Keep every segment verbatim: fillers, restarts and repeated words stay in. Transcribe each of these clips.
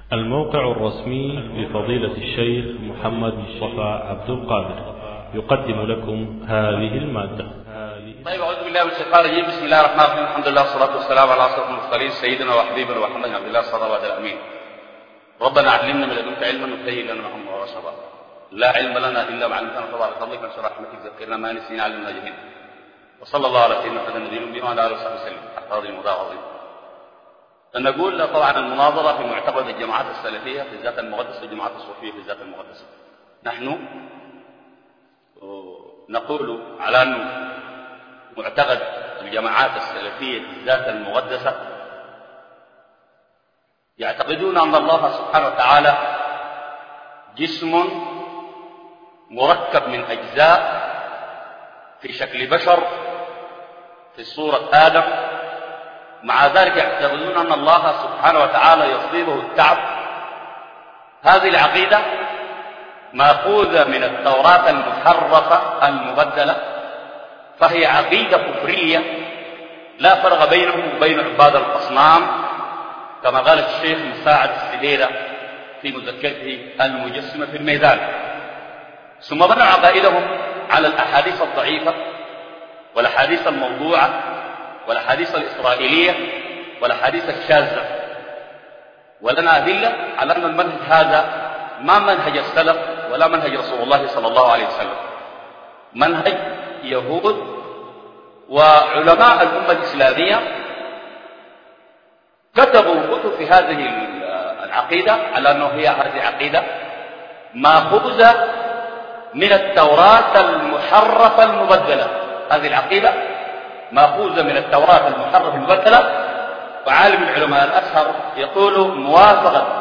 الموقع الرسمي لفضيلة الشيخ محمد مصطفى عبد القادر يقدم لكم هذه المادة. طيب، أعوذ بالله من الشيطان الرجيم. بسم الله الرحمن الرحيم. الحمد لله والصلاة والسلام على أشرف المرسلين سيدنا وحبيبنا ومحمد عبد الله الصادق الأمين. ربنا علمنا من لدنك علما وهيئ لنا من أمرنا رشدا. لا علم لنا إلا ما علمتنا تبارك فضلك من شر رحمتك ذكرنا ما نسينا علمنا جهلنا. وصلى الله على سيدنا محمد النبي الأمي وعلى آله وصحبه وسلم. أحفظ المضاع عظيم. نقول طبعا المناظرة في معتقد الجماعات السلفية في الذات المقدسة والجماعات الصوفية في الذات المقدسة. نحن نقول على أن معتقد الجماعات السلفية في الذات المقدسة يعتقدون أن الله سبحانه وتعالى جسم مركب من أجزاء في شكل بشر في صورة آدم. مع ذلك يعتقدون أن الله سبحانه وتعالى يصيبه التعب. هذه العقيدة مأخوذة من التوراة المحرفة المبدلة، فهي عقيدة كفرية لا فرق بينهم وبين عباد الأصنام، كما قال الشيخ مساعد السديرة في مذكرته المجسمة في الميدان. ثم بنوا عقائدهم على الأحاديث الضعيفة والأحاديث الموضوعة والأحاديث الإسرائيلية والأحاديث الشاذة. ولنا أدلة على أن المنهج هذا ما منهج السلف ولا منهج رسول الله صلى الله عليه وسلم، منهج يهود وعلماء الأمة الإسلامية كتبوا كتب في هذه العقيدة على أنه هي هذه عقيدة مأخوذة من التوراة المحرفة المبدلة. هذه العقيدة مأخوذة من التوراة المحرفة المبدلة. وعالم العلماء الأشهر يقول موافقة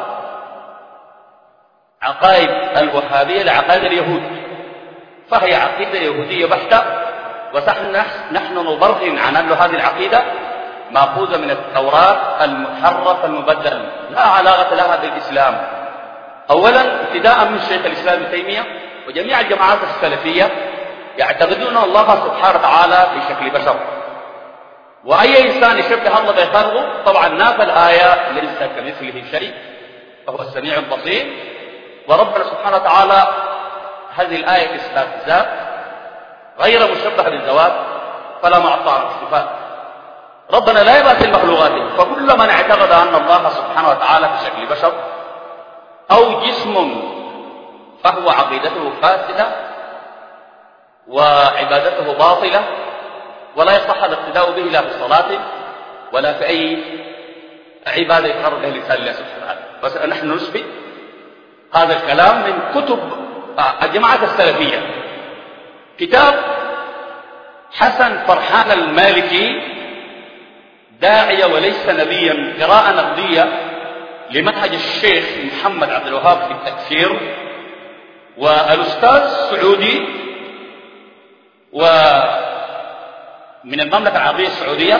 عقائد الوهابية لعقائد اليهود، فهي عقيدة يهودية بحتة. ونحن نبرهن عن أن هذه العقيدة مأخوذة من التوراة المحرفة المبدلة، لا علاقة لها بالإسلام. أولا ابتداء من شيخ الإسلام ابن تيمية وجميع الجماعات السلفية يعتقدون الله سبحانه وتعالى في شكل بشر، وأي إنسان يشبه الله بخلقه طبعا نافى الآية ليس كمثله شيء وهو السميع البصير. وربنا سبحانه وتعالى هذه الآية إثبات ذات غير مشبه بالذوات فلا معطى الصفات. ربنا لا يماثل مخلوقاته، فكل من اعتقد أن الله سبحانه وتعالى في شكل بشر أو جسم فهو عقيدته فاسدة وعبادته باطلة، ولا يصح الاقتداء به لا في صلاته ولا في أي عبادة يقرب بها الإنسان لله سبحانه وتعالى. بس نحن نثبت هذا الكلام من كتب الجماعة السلفية. كتاب حسن فرحان المالكي داعية وليس نبيا، قراءة نقدية لمنهج الشيخ محمد عبد الوهاب في التكفير، والأستاذ السعودي ومن المملكة العربية السعودية،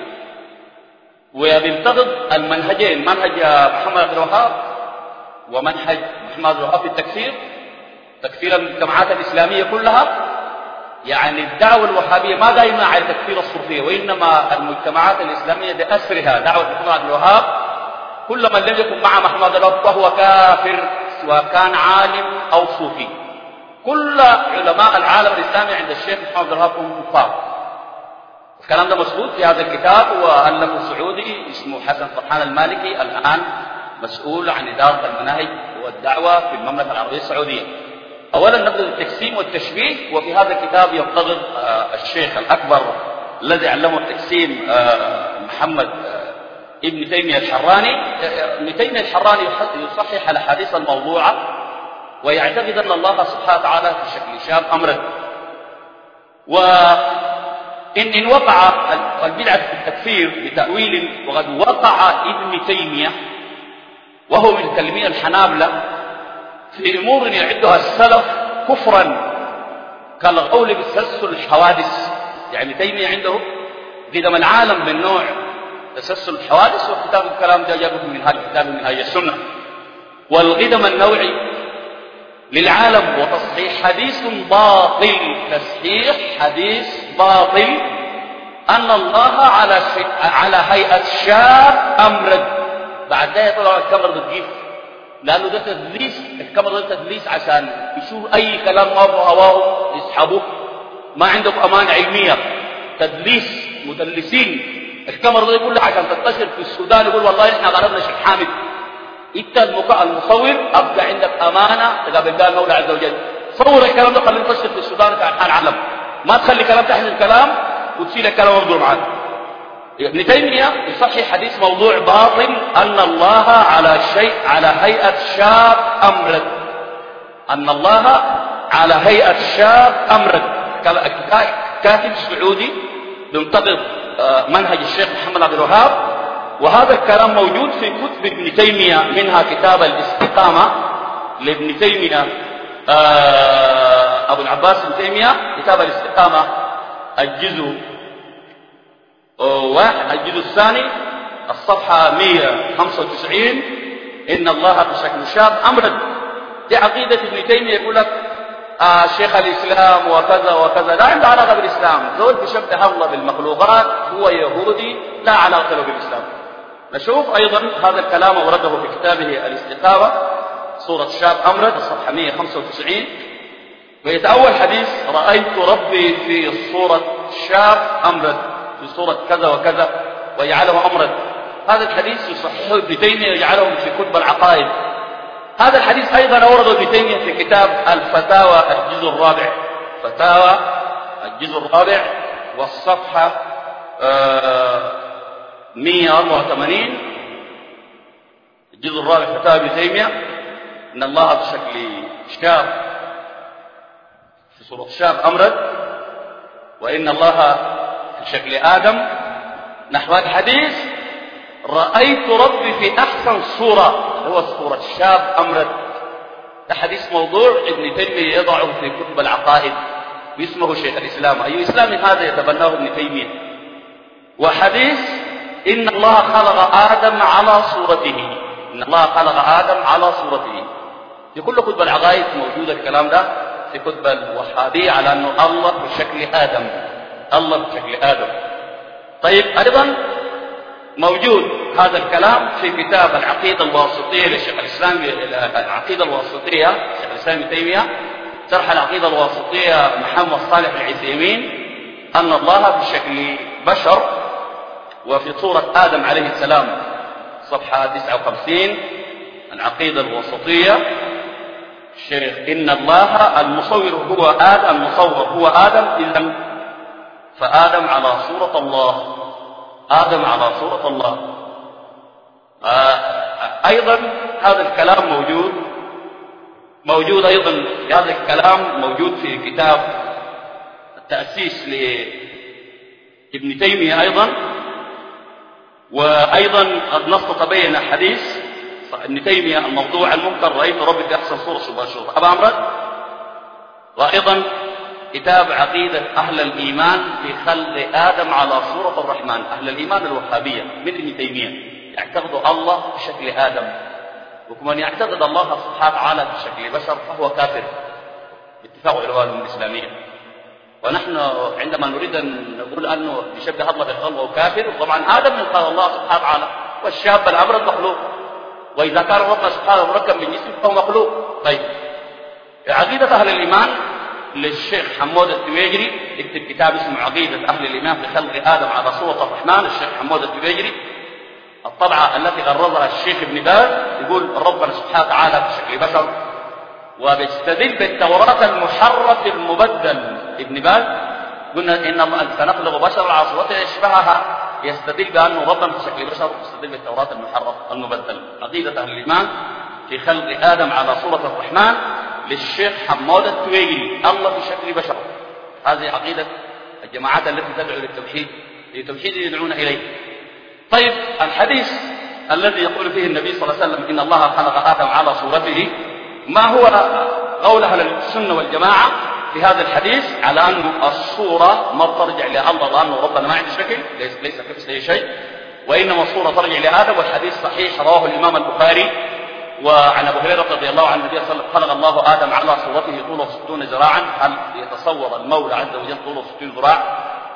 وبينتقد المنهجين، منهج محمد عبد الوهاب ومنهج محمد عبد الوهاب في التكفير، تكفير المجتمعات الإسلامية كلها. يعني الدعوة الوهابية ما دائما على تكفير الصوفية، وإنما المجتمعات الإسلامية بأسرها دعوة محمد عبد الوهاب. كل من لم يكن مع محمد عبد الوهاب فهو كافر، سواء كان عالم أو صوفي. كل علماء العالم الإسلامي عند الشيخ محمد عبد الوهاب هم كفار. الكلام ده مسؤول في هذا الكتاب، وألفه سعودي اسمه حسن فرحان المالكي، الآن مسؤول عن إدارة المناهج والدعوة في المملكة العربية السعودية. أولا نبدأ التقسيم والتشبيه، وفي هذا الكتاب ينتقد الشيخ الأكبر الذي علمه التقسيم محمد ابن تيمية الحراني. ابن تيمية الحراني يصحح الأحاديث الموضوعة ويعتقد أن الله سبحانه وتعالى في شكل شاب أمرد. وإن إن وقع البدعة في التكفير بتأويل، وقد وقع ابن تيمية وهو من المتكلمين الحنابلة في أمور يعدها السلف كفرا كالقول بتسلسل الحوادث. يعني تيمية عنده قدم العالم من نوع تسلسل الحوادث، وكتاب الكلام ده جابه من هذا الكتاب من هذه السنة. والقدم النوعي للعالم وتصحيح حديث باطل، تصحيح حديث باطل أن الله على على هيئة شاب أمرد. بعد ذلك طلع الكبر بتجيب لأنه ده تدليس، الكاميرا ده تدليس عشان يشوف أي كلام ما هو هواه يسحبوه. ما عندك أمانة علمية، تدليس، مدلسين. الكاميرا ده يقول لك عشان تنتشر في السودان يقول والله احنا غربنا شيخ حامد. انت المصور ابقى عندك امانه تقابل بها المولى عز وجل. صور الكلام ده خليه ينتشر في السودان في انحاء العالم، ما تخلي كلام تحت الكلام وتشيل الكلام وتضر معاه. ابن تيميه يصحح حديث موضوع باطل ان الله على شيء على هيئه شاب امرد. ان الله على هيئه شاب امرد. كاتب سعودي بينتقد منهج الشيخ محمد عبد الوهاب، وهذا الكلام موجود في كتب ابن تيمية، منها كتاب الاستقامة لابن تيمية أبو العباس ابن تيمية، كتاب الاستقامة الجزء واحد الجزء الثاني الصفحة مئة وخمسة وتسعين. إن الله بشكل شاب أمرد. دي عقيدة ابن تيمية، يقول لك آه شيخ الإسلام وكذا وكذا، لا عنده علاقة بالإسلام. زول بشبه الله بالمخلوقات، هو يهودي لا علاقة له بالإسلام. نشوف أيضا هذا الكلام ورده في كتابه الاستقامة سورة شاب أمرد الصفحة مئة وخمسة وتسعين. ويتأول حديث رأيت ربي في صورة شاب أمرد، في صورة كذا وكذا، ويجعله أمرد. هذا الحديث يصححه ابن تيمية ويجعله في كتب العقائد. هذا الحديث أيضا أورده ابن تيمية في كتاب الفتاوى الجزء الرابع، فتاوى الجزء الرابع والصفحة مئة وأربعة وثمانين. الجزء الرابع فتاوى ابن تيمية، إن الله بشكل شاب في صورة شاب أمرد، وإن الله في شكل آدم. نحو الحديث رأيت ربي في أحسن صورة، هو صورة شاب أمرد. ده حديث موضوع ابن تيمية يضعه في كتب العقائد واسمه شيخ الإسلام. أي إسلام هذا يتبناه ابن تيمية. وحديث إن الله خلق آدم على صورته، إن الله خلق آدم على صورته. في كل كتب العقائد موجود الكلام ده، في كتب الوهابية على أنه الله بشكل آدم، الله بشكل آدم. طيب أيضا موجود هذا الكلام في كتاب العقيدة الواسطية للشيخ الإسلام، العقيدة الواسطية الشيخ الإسلام ابن تيمية، شرح العقيدة الواسطية محمد صالح العثيمين، أن الله في شكل بشر وفي صورة آدم عليه السلام، صفحة تسعة وخمسين. العقيدة الواسطية الشيخ إن الله المصور هو آدم، المصور هو آدم، إذن فآدم على صورة الله، آدم على صورة الله. آه أيضا هذا الكلام موجود موجود أيضا هذا الكلام موجود في كتاب التأسيس لابن تيمية أيضا. وأيضا قد نص تبين حديث ابن تيمية الموضوع المنكر رأيت ربي في أحسن صورة مباشرة أبا عمرو. وأيضا كتاب عقيدة أهل الإيمان في خلق آدم على صورة الرحمن، أهل الإيمان الوهابية من ابن تيمية يعتقد الله بشكل آدم، ومن يعتقد الله سبحانه وتعالى بشكل بشر فهو كافر باتفاق علماء الإسلامية. ونحن عندما نريد أن نقول أنه يشبه الله بالخلق وهو كافر، وطبعا آدم من خلق الله سبحانه وتعالى، والشاب الأمرد مخلوق، وإذا كان ربنا سبحانه مركب من جسم فهو مخلوق. طيب عقيدة أهل الإيمان للشيخ حمود التويجري، اكتب كتاب اسمه عقيدة أهل الإيمان في خلق آدم على صورة الرحمن، الشيخ حمود التويجري. الطبعة التي غرضها الشيخ ابن باز يقول ربنا سبحانه وتعالى بشكل بشر، وبيستدل بالتوراة المحرف المبدل. ابن باز قلنا إن سنخلق بشر على صورته يشبهها، يستدل بأنه ربنا بشكل بشر، يستدل بالتوراة المحرف المبدل. عقيدة أهل الإيمان في خلق آدم على صورة الرحمن للشيخ حمود التويجري، الله بشكل بشر. هذه عقيدة الجماعات التي تدعو للتوحيد، للتوحيد يدعون إليه. طيب الحديث الذي يقول فيه النبي صلى الله عليه وسلم إن الله خلق آدم على صورته، ما هو قول أهل السنة والجماعة في هذا الحديث على أن الصورة ما ترجع لله، لأنه ربنا ما عنده شكل، ليس ليس كمثله شيء، وإنما الصورة ترجع لآدم. والحديث صحيح رواه الإمام البخاري. وعن أبو هريرة رضي الله عنه النبي صلى الله عليه وسلم خلق الله آدم على صورته طوله ستون ذراعا. هل يتصور المولى عز وجل طوله ستين ذراع؟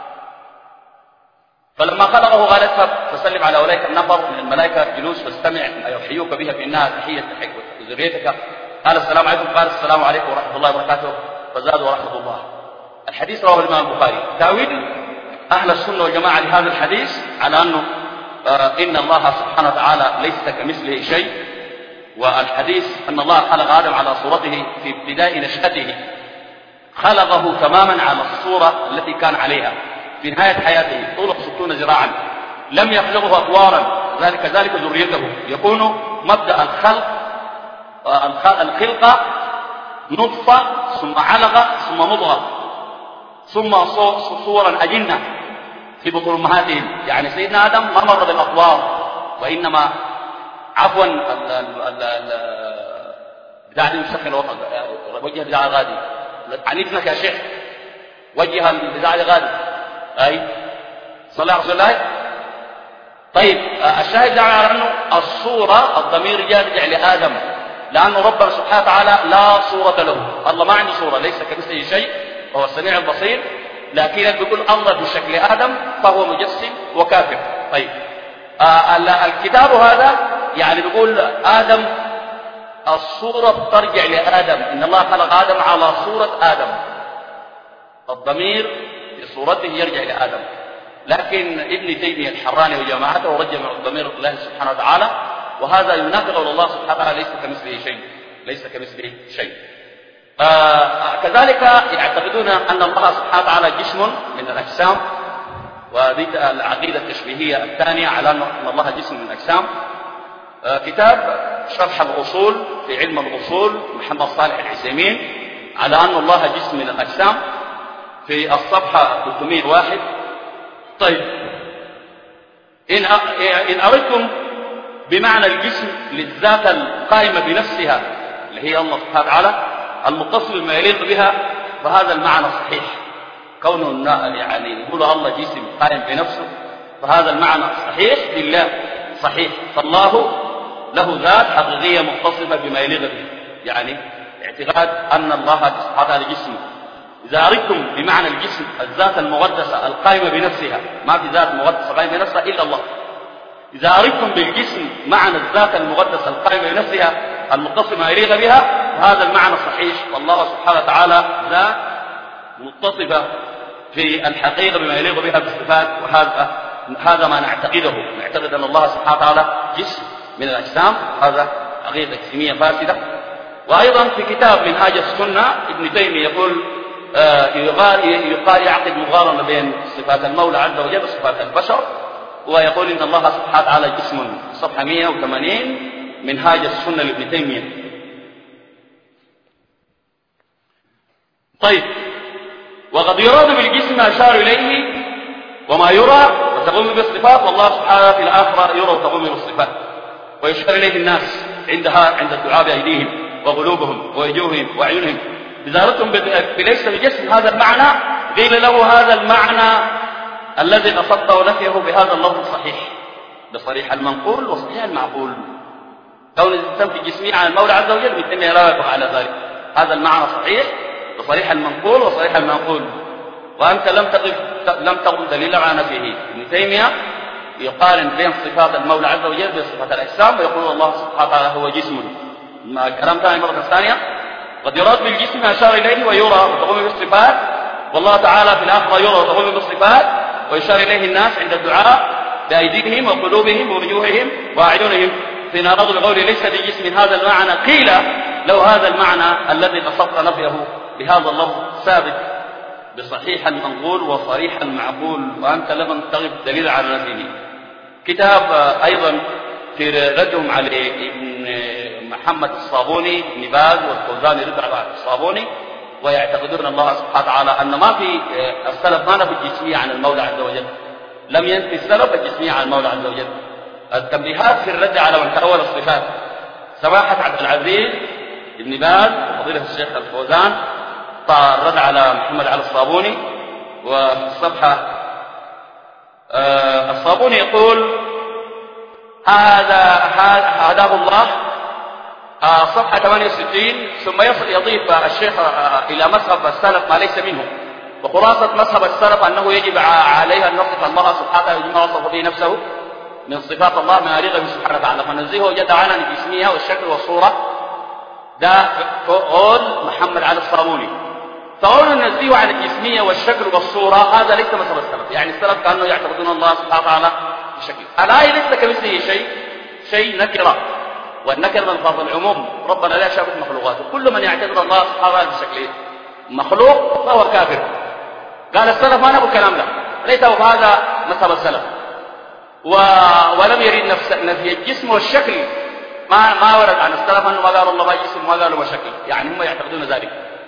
فلما خلقه قال اذهب فسلم على أولئك النفر من الملائكة جلوس فاستمع ما يحيوك بها، فإنها تحية وذريتك، قال السلام عليكم، قال السلام عليكم ورحمة الله وبركاته، فزاد ورحمة الله. الحديث رواه الإمام البخاري. تأويل أهل السنة والجماعة لهذا الحديث على أنه آه إن الله سبحانه وتعالى ليس كمثله شيء، والحديث أن الله خلق آدم على صورته في ابتداء نشأته، خلقه تماما على الصورة التي كان عليها في نهاية حياته، طوله ستون ذراعا، لم يخلقه أطوارا، ذلك كذلك ذريته. يكون مبدأ الخلق الخلقة نطفة ثم علقة ثم مضغة ثم صورا أجنة في بطون أمهاتهم. يعني سيدنا آدم ما مر بالأطوار، وإنما عفوا بتاع دي مسخن وجه بتاع الغادي عنيفنك يا شيخ، وجه البتاع الغادي أي صلى الله عليه وسلم. طيب الشاهد دعنا على أنه الصورة الضمير يرجع لآدم، لأنه ربنا سبحانه وتعالى لا صورة له، الله ما عنده صورة، ليس كمثله شيء وهو السميع البصير، لكن بيقول الله بشكل آدم فهو مجسم وكافر. طيب آه الكتاب هذا يعني بيقول آدم الصورة ترجع لآدم، إن الله خلق آدم على صورة آدم، الضمير بصورته يرجع لآدم. لكن ابن تيمية الحراني وجماعته رجعوا الضمير لله سبحانه وتعالى، وهذا ينافي قول الله سبحانه وتعالى ليس كمثله شيء، ليس كمثله شيء. آه كذلك يعتقدون أن الله سبحانه وتعالى جسم من الأجسام، وهذه العقيدة التشبيهية الثانية على أن الله جسم من الأجسام. آه كتاب شرح الأصول في علم الأصول محمد صالح العثيمين على أن الله جسم من الأجسام في الصفحة ثلاثمائة وواحد. طيب إن إن أردتم بمعنى الجسم للذات القائمة بنفسها اللي هي الله سبحانه وتعالى المتصل بما يليق بها، فهذا المعنى صحيح. كونه يعني يقول الله جسم قائم بنفسه، فهذا المعنى صحيح لله، صحيح. فالله له ذات حقيقية متصفة بما يليق به، يعني اعتقاد أن الله سبحانه وتعالى جسم. إذا أردتم بمعنى الجسم الذات المقدسة القائمة بنفسها، ما في ذات مقدسة قائمة بنفسها إلا الله. إذا أردتم بالجسم معنى الذات المقدسة القائمة بنفسها المتصل ما يليق بها، هذا المعنى صحيح، والله سبحانه وتعالى ذات متصفة في الحقيقة بما يليق بها بالصفات، وهذا هذا ما نعتقده، نعتقد أن الله سبحانه وتعالى جسم من الأجسام، هذا عقيدة جسمية فاسدة. وأيضا في كتاب منهاج السنة ابن تيمية يقول آه يقال يعقد مقارنة بين صفات المولى عز وجل وصفات البشر، ويقول إن الله سبحانه وتعالى جسم، صفحة مئة وثمانين منهاج السنة لابن تيمية. طيب وقد يراد بالجسم ما أشار إليه وما يرى وتقوم به الصفات، والله سبحانه في الآخرة يرى وتقوم به الصفات، ويشار إليه الناس عندها عند الدعاء بأيديهم وقلوبهم ووجوههم وأعينهم. إذا أردتم بليس بجسم هذا المعنى قيل له هذا المعنى الذي قصدته نفيه بهذا اللفظ الصحيح، بصريح المنقول وصحيح المعقول. كون الإنسان في جسمه عن المولى عز وجل ابن تيمية لا يقع على ذلك، هذا المعنى صحيح بصريح المنقول وصريح المنقول، وأنت لم تقف لم تقم دليلا على نفيه. ابن تيمية يقارن بين صفات المولى عز وجل بصفات الأجسام، ويقول الله سبحانه وتعالى هو جسم. كلام ثاني مرة ثانية، قد يراد بالجسم ما أشار إليه ويرى وتقوم بالصفات، والله تعالى في الآخرة يرى وتقوم بالصفات، ويشار إليه الناس عند الدعاء بأيديهم وقلوبهم ووجوههم وأعينهم. فإن أرادوا بقوله ليس بجسم هذا المعنى قيل لو هذا المعنى الذي قصدت نفيه بهذا اللفظ ثابت بصحيح المنقول وصريح المعقول، وأنت لم تغب دليل على نفيه. كتاب أيضا في ردهم على ابن محمد الصابوني ابن باز والفوزاني رد على الصابوني، ويعتقدون الله سبحانه وتعالى أن ما في السلف ما نفي الجسمية عن المولى عز وجل، لم ينفي السلف الجسمية عن المولى عز وجل. التنبيهات في الرد على من تأول الصفات، سماحة عبد العزيز ابن باز وفضيلة الشيخ الفوزان الرد على محمد علي الصابوني. وفي الصفحة آه الصابوني يقول هذا هداه الله آه صفحة ثمانية وستين، ثم يضيف الشيخ آه إلى مذهب السلف ما ليس منه، وخلاصة مذهب السلف أنه يجب عليها أن نصف الله سبحانه وتعالى بما وصف به نفسه من صفات الله ما يليق به سبحانه وتعالى، فنزهه جل وعلا عن الجسمية والشكل والصورة ده قول محمد علي الصابوني. فقول النزيه عن الجسمية والشكل والصورة هذا ليس مذهب السلف. يعني السلف كانوا يعتقدون الله سبحانه وتعالى بشكل. الآية ليس كمثله شيء، شيء نكرة، والنكرة من ألفاظ العموم. ربنا لا يشابه مخلوقاته. كل من يعتقد الله سبحانه وتعالى بشكل مخلوق فهو كافر. قال السلف ما نقول الكلام ده، ليس هذا مذهب السلف. و... ولم يرد نفس نفي الجسم والشكل. ما ما ورد عن السلف انه ما قالوا الله ما جسم وما قالوا ما شكل، يعني هم يعتقدون ذلك.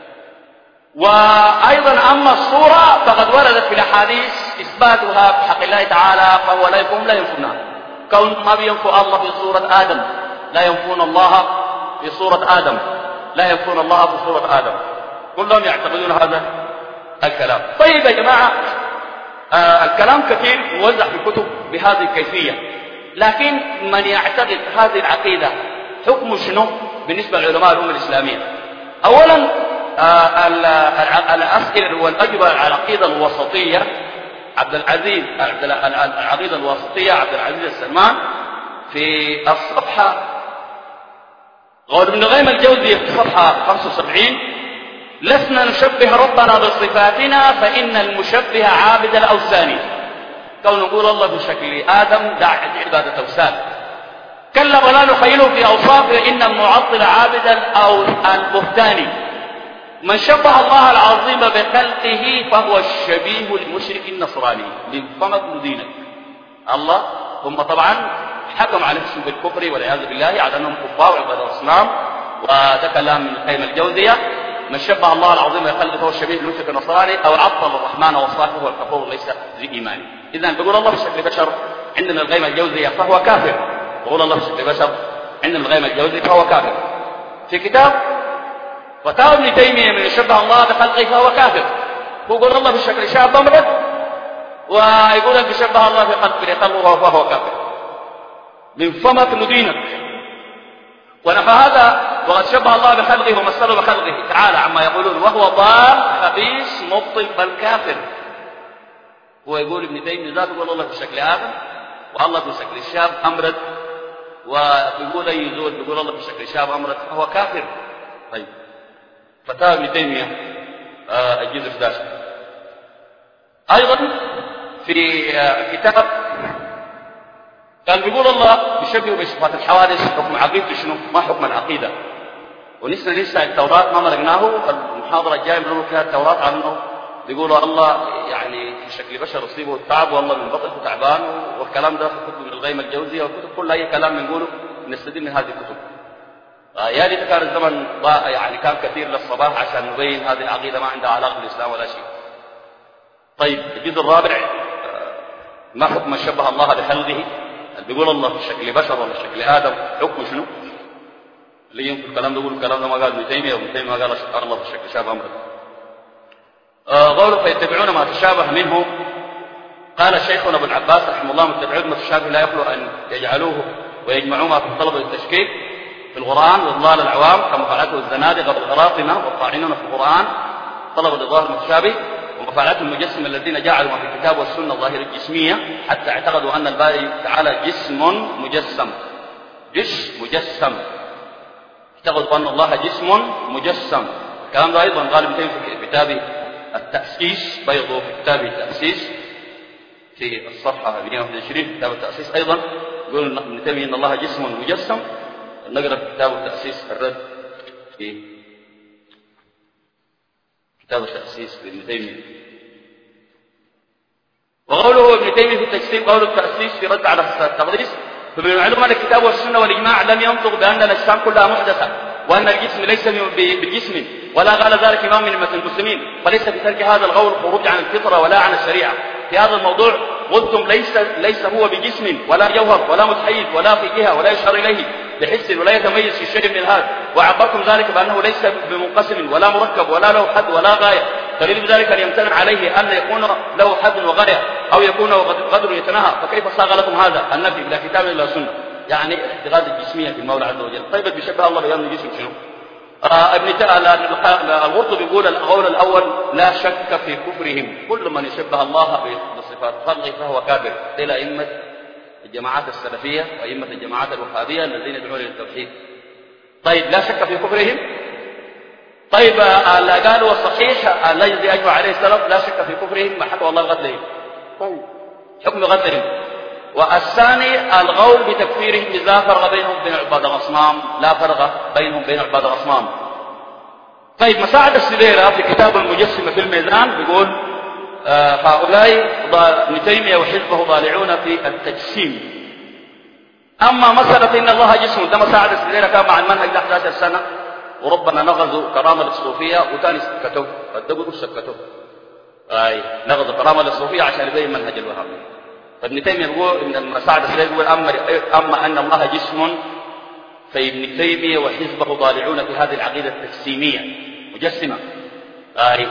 وايضا اما الصوره فقد وردت في الاحاديث اثباتها بحق الله تعالى، فهو لا يكون لا ينفونها. كون ما بينفوا الله في صوره ادم لا ينفون الله في صوره ادم، لا ينفون الله في صوره ادم. كلهم يعتقدون هذا الكلام. طيب يا جماعه، آه الكلام كثير موزع في الكتب بهذه الكيفيه، لكن من يعتقد هذه العقيده حكم شنو بالنسبه لعلماء الامه الاسلاميه؟ اولا آه الاسئله والاجوبه على العقيده الوسطيه، عبد العزيز العقيده الوسطيه عبد العزيز السلمان في الصفحه قول ابن القيم الجوزي في صفحه خمسة وسبعين: لسنا نشبه ربنا بصفاتنا فإن المشبه عابد الأوثان. كون نقول الله بشكل آدم دع عبادة أوثان. كلا ولا نخيله في أوصافه إن المعطل عابد البهتان. من شبه الله العظيم بخلقه فهو الشبيه المشرك النصراني. لفمك دينك الله. هم طبعا حكم على نفسهم بالكفر والعياذ بالله على أنهم كفار وعباد الأصنام، وده كلام من القيم الجوزية. من شبه الله العظيم بخلقه فهو الشبيه المشرك النصراني، او عطل الرحمن وصفه والكفور ليس ذي ايمان. اذا بيقول الله بشكل بشر عندنا القيم الجوزية فهو كافر. بيقول الله بشكل بشر عندنا القيم الجوزية فهو كافر. في كتاب فتاوى ابن تيمية من شبه الله بخلقه فهو كافر. هو يقول الله بشكل شاب امرد، ويقول لك بشبه الله بخلقه فهو كافر. من فمك ندينك. ونحو هذا وقد شبه الله بخلقه ومثله بخلقه تعالى عما يقولون، وهو ضال خبيث مبطل بل كافر. هو يقول ابن تيمية ذاته يقول الله بشكل آدم والله بشكل الشاب أمرد، ويقول أي زول يقول الله بشكل شاب أمرد فهو كافر. طيب فتاوى ابن تيمية آه الجزء أحد عشر. أيضا في آه كتاب كان بيقول الله بيشبهه بصفات الحوادث. حكم عقيدته شنو؟ ما حكم العقيدة. ولسه لسه التوراة ما مرقناه. المحاضرة الجاية بنقول فيها التوراة عنه بيقولوا الله يعني في شكل بشر يصيبه التعب والله من بطنه تعبان، والكلام ده في كتب من القيم الجوزية والكتب كلها أي كلام بنقوله نستدل من هذه الكتب. يا ريت كان الزمن يعني كان كثير للصباح عشان نبين هذه العقيدة ما عندها علاقة بالإسلام ولا شيء. طيب الجزء الرابع: ما حكم من شبه الله بخلقه؟ بيقول الله في شكل بشر ولا شكل آدم حكم شنو؟ اللي ينفي الكلام ده يقول الكلام ده ما قال ابن تيمية، وابن تيمية ما قال شكر الله في شكل شابه أمره. آه قوله فيتبعون ما تشابه منه. قال شيخنا ابن العباس رحمه الله: متبعون ما تشابه لا يخلو أن يجعلوه ويجمعوه ما في الطلب والتشكيك في القرآن وإضلال العوام كما فعلته الزنادقة والغراطنة والطاعنون في القرآن طلب الإظهار المتشابه، وما فعلته المجسم الذين جعلوا ما في الكتاب والسنة ظاهر الجسمية حتى اعتقدوا أن الباري تعالى جسم مجسم. جسم مجسم اعتقدوا أن الله جسم مجسم. الكلام ده أيضا قال ابن تيمية في كتابه التأسيس، بيضه في كتابه التأسيس في الصفحة مئة وواحد وعشرين كتاب التأسيس أيضا يقول ابن تيمية أن الله جسم مجسم. نقرأ في كتاب التأسيس الرد في كتاب التأسيس لابن تيمية. وقوله ابن تيمية في التجسيم قول التأسيس في رد على التقديس. فمن المعلوم أن الكتاب والسنة والإجماع لم ينطق بأن الأجسام كلها محدثة، وأن الجسم ليس بجسم، ولا قال ذلك إمام من أئمة المسلمين، وليس في ترك هذا القول خروج عن الفطرة ولا عن الشريعة. في هذا الموضوع قلتم ليس ليس هو بجسم ولا جوهر ولا متحيز ولا في جهة ولا يشعر إليه بحس ولا يتميز في شيء من هذا، وعبرتم ذلك بأنه ليس بمنقسم ولا مركب ولا له حد ولا غاية. دليل بذلك أن يمتنع عليه أن يكون له حد وغاية أو يكون قدر يتناهى، فكيف صاغ لكم هذا النفي بلا كتاب ولا سنة؟ يعني الاعتقاد الجسمية في المولى عز وجل. طيب بيشبه الله بأن الجسم شنو؟ آه ابن القرطبي يقول القول الأول لا شك في كفرهم، كل من يشبه الله بصفات خلقه فهو كافر. إلى أئمة الجماعات السلفية وأئمة الجماعات الوهابية الذين يدعون للتوحيد. طيب لا شك في كفرهم. طيب قالوا الصحيح الذي أجمع عليه السلف لا شك في كفرهم ما حكوا الله غدرهم. طيب حكم غدرهم. والثاني القول بتكفيرهم لا فرق بينهم وبين عباد الأصنام، لا فرق بينهم وبين عباد الأصنام. طيب مساعد السديرة في كتاب المجسمة في الميزان بيقول آه هؤلاء ابن تيمية وحزبه ضالعون في التجسيم. أما مسألة إن الله جسم ده مساعد السديرة كان مع المنهج ده أحد عشر سنة وربنا نغزوا كرامة للصوفية وكان سكتوا فالدقوا سكتوا أي نغزوا كرامة للصوفية عشان يبين منهج الوهابي. فابن تيمية يقول إن مساعد السديرة يقول أما, أما أن الله جسم فابن تيمية وحزبه ضالعون في هذه العقيدة التجسيمية مجسمة. أي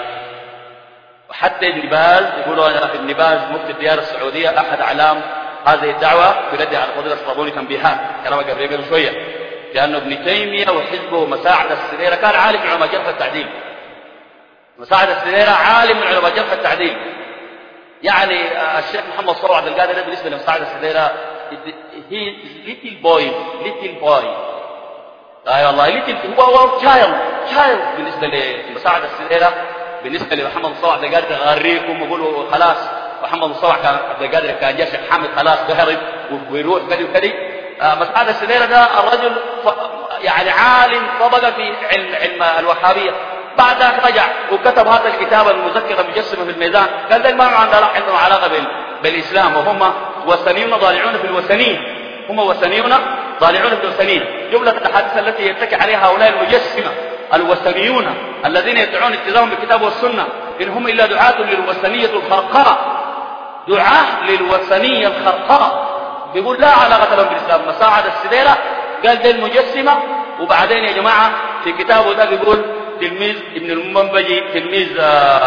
وحتى ابن باز يقولوا ابن باز مفتي الديار السعودية أحد أعلام هذه الدعوة برد على فضيلة الصابوني تنبيهات كلام قبل شوية، لأنه ابن تيمية وحزبه مساعد السديرة كان عالم من علماء جرح التعديل. مساعد السديرة عالم من علماء جرح التعديل. يعني الشيخ محمد صلى عبد القادر بالنسبة لمساعد السديرة هي ليتل بوي ليتل بوي اي والله ليتل هو شايل شايل بالنسبة لمساعد السديرة. بالنسبة لمحمد صلى عبد القادر غريكم ويقولوا خلاص محمد صلى كان عبد القادر كان جاء شيخ حامد خلاص بهرب ويروح كذي وكذي. آه مساعد السديرة ده الرجل يعني عالم طبقة في علم, علم الوهابية. بعد ذلك رجع وكتب هذا الكتاب المذكرة مجسمة في الميزان. قال ده ما عندهم علاقة بالإسلام وهم وثنيون ضالعون في الوثنية. هم وثنيون ضالعون في الوثنية. جملة الأحاديث التي يتكي عليها هؤلاء المجسمة الوثنيون الذين يدعون التزام بالكتاب والسنة إن هم إلا دعاة للوثنية الخرقاء. دعاة للوثنية الخرقاء بيقول لا علاقة لهم بالإسلام. مساعد السديرة قال ده المجسمة. وبعدين يا جماعة في كتابه ده بيقول تلميذ ابن المنبجي تلميذ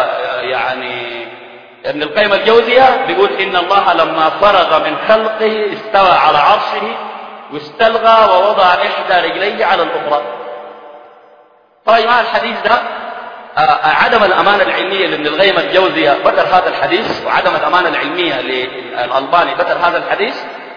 يعني ابن القيم الجوزية بيقول إن الله لما فرغ من خلقه استوى على عرشه واستلغى ووضع إحدى رجليه على الأخرى. طيب مع الحديث ده عدم الأمانة العلمية لابن القيم الجوزية ذكر هذا الحديث، وعدم الأمانة العلمية للألباني ذكر هذا الحديث.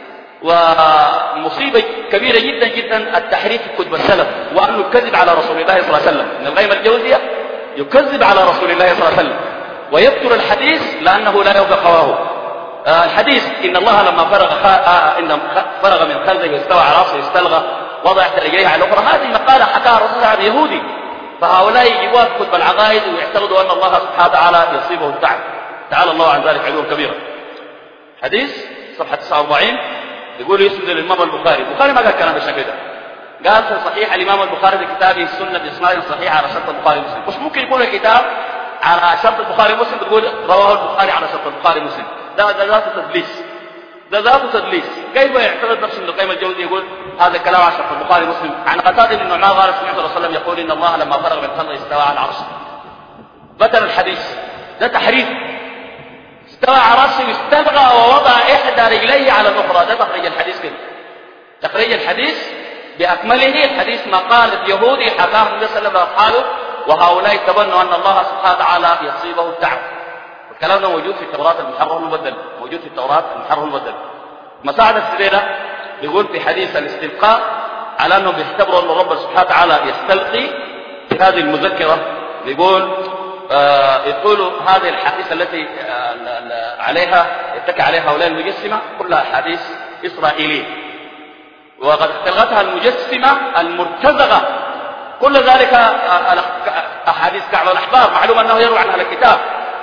ومصيبة كبيرة جدا جدا التحريف في كتب السلف وأنه يكذب على رسول الله صلى الله عليه وسلم. ابن القيم الجوزية يكذب على رسول الله صلى الله عليه وسلم ويبطل الحديث لأنه لا يوفق هواه. آه الحديث إن الله لما فرغ خ... آه إن فرغ من خلقه واستوى على رأسه استلغى وضع إحدى رجليه على الأخرى. هذه مقالة حكاها الرسول عن يهودي. فهؤلاء يجيبوها في كتب العقائد ويعتقدوا أن الله سبحانه وتعالى يصيبه التعب. تعالى الله عن ذلك علوا كبيرة. حديث صفحة تسعة وأربعين يقول يسند للإمام البخاري. البخاري ما قال كلام بالشكل ده. قال في صحيح الإمام البخاري في كتابه السنة بإسناد صحيح على شرط البخاري ومسلم. مش ممكن يكون الكتاب على شرط البخاري ومسلم بتقول رواه البخاري على شرط البخاري ومسلم. ده ده ذاته تدليس. ده ذاته تدليس. كيف يعتقد نفسه ابن القيم الجوزي يقول هذا الكلام على شرط البخاري ومسلم؟ عن قتادة بن نعمان قال سمعت الرسول صلى الله عليه وسلم يقول إن الله لما فرغ من خلقه استوى على العرش. بطل الحديث. ده تحريف. استوى على رأسه واستلغى ووضع إحدى رجليه على الأخرى. ده تخريج الحديث كده. تخريج الحديث بأكمله. الحديث مقالة يهودي حكاه النبي صلى الله عليه وسلم لأصحابه وهؤلاء تبنوا أن الله سبحانه وتعالى يصيبه التعب. والكلام ده موجود في التوراة المحرر المبدل. موجود في التوراة المحرر المبدل. مساعد السديرة يقول في حديث الاستلقاء على أنه بيختبروا أن الرب سبحانه وتعالى يستلقي في هذه المذكرة. يقول آه يقولوا هذه الحديث التي آه عليها يتكى عليها هؤلاء المجسمة كلها أحاديث إسرائيلية وقد اختلقتها المجسمة المرتزقة. كل ذلك أحاديث كعب الأحبار معلوم أنه يروي عنها الكتاب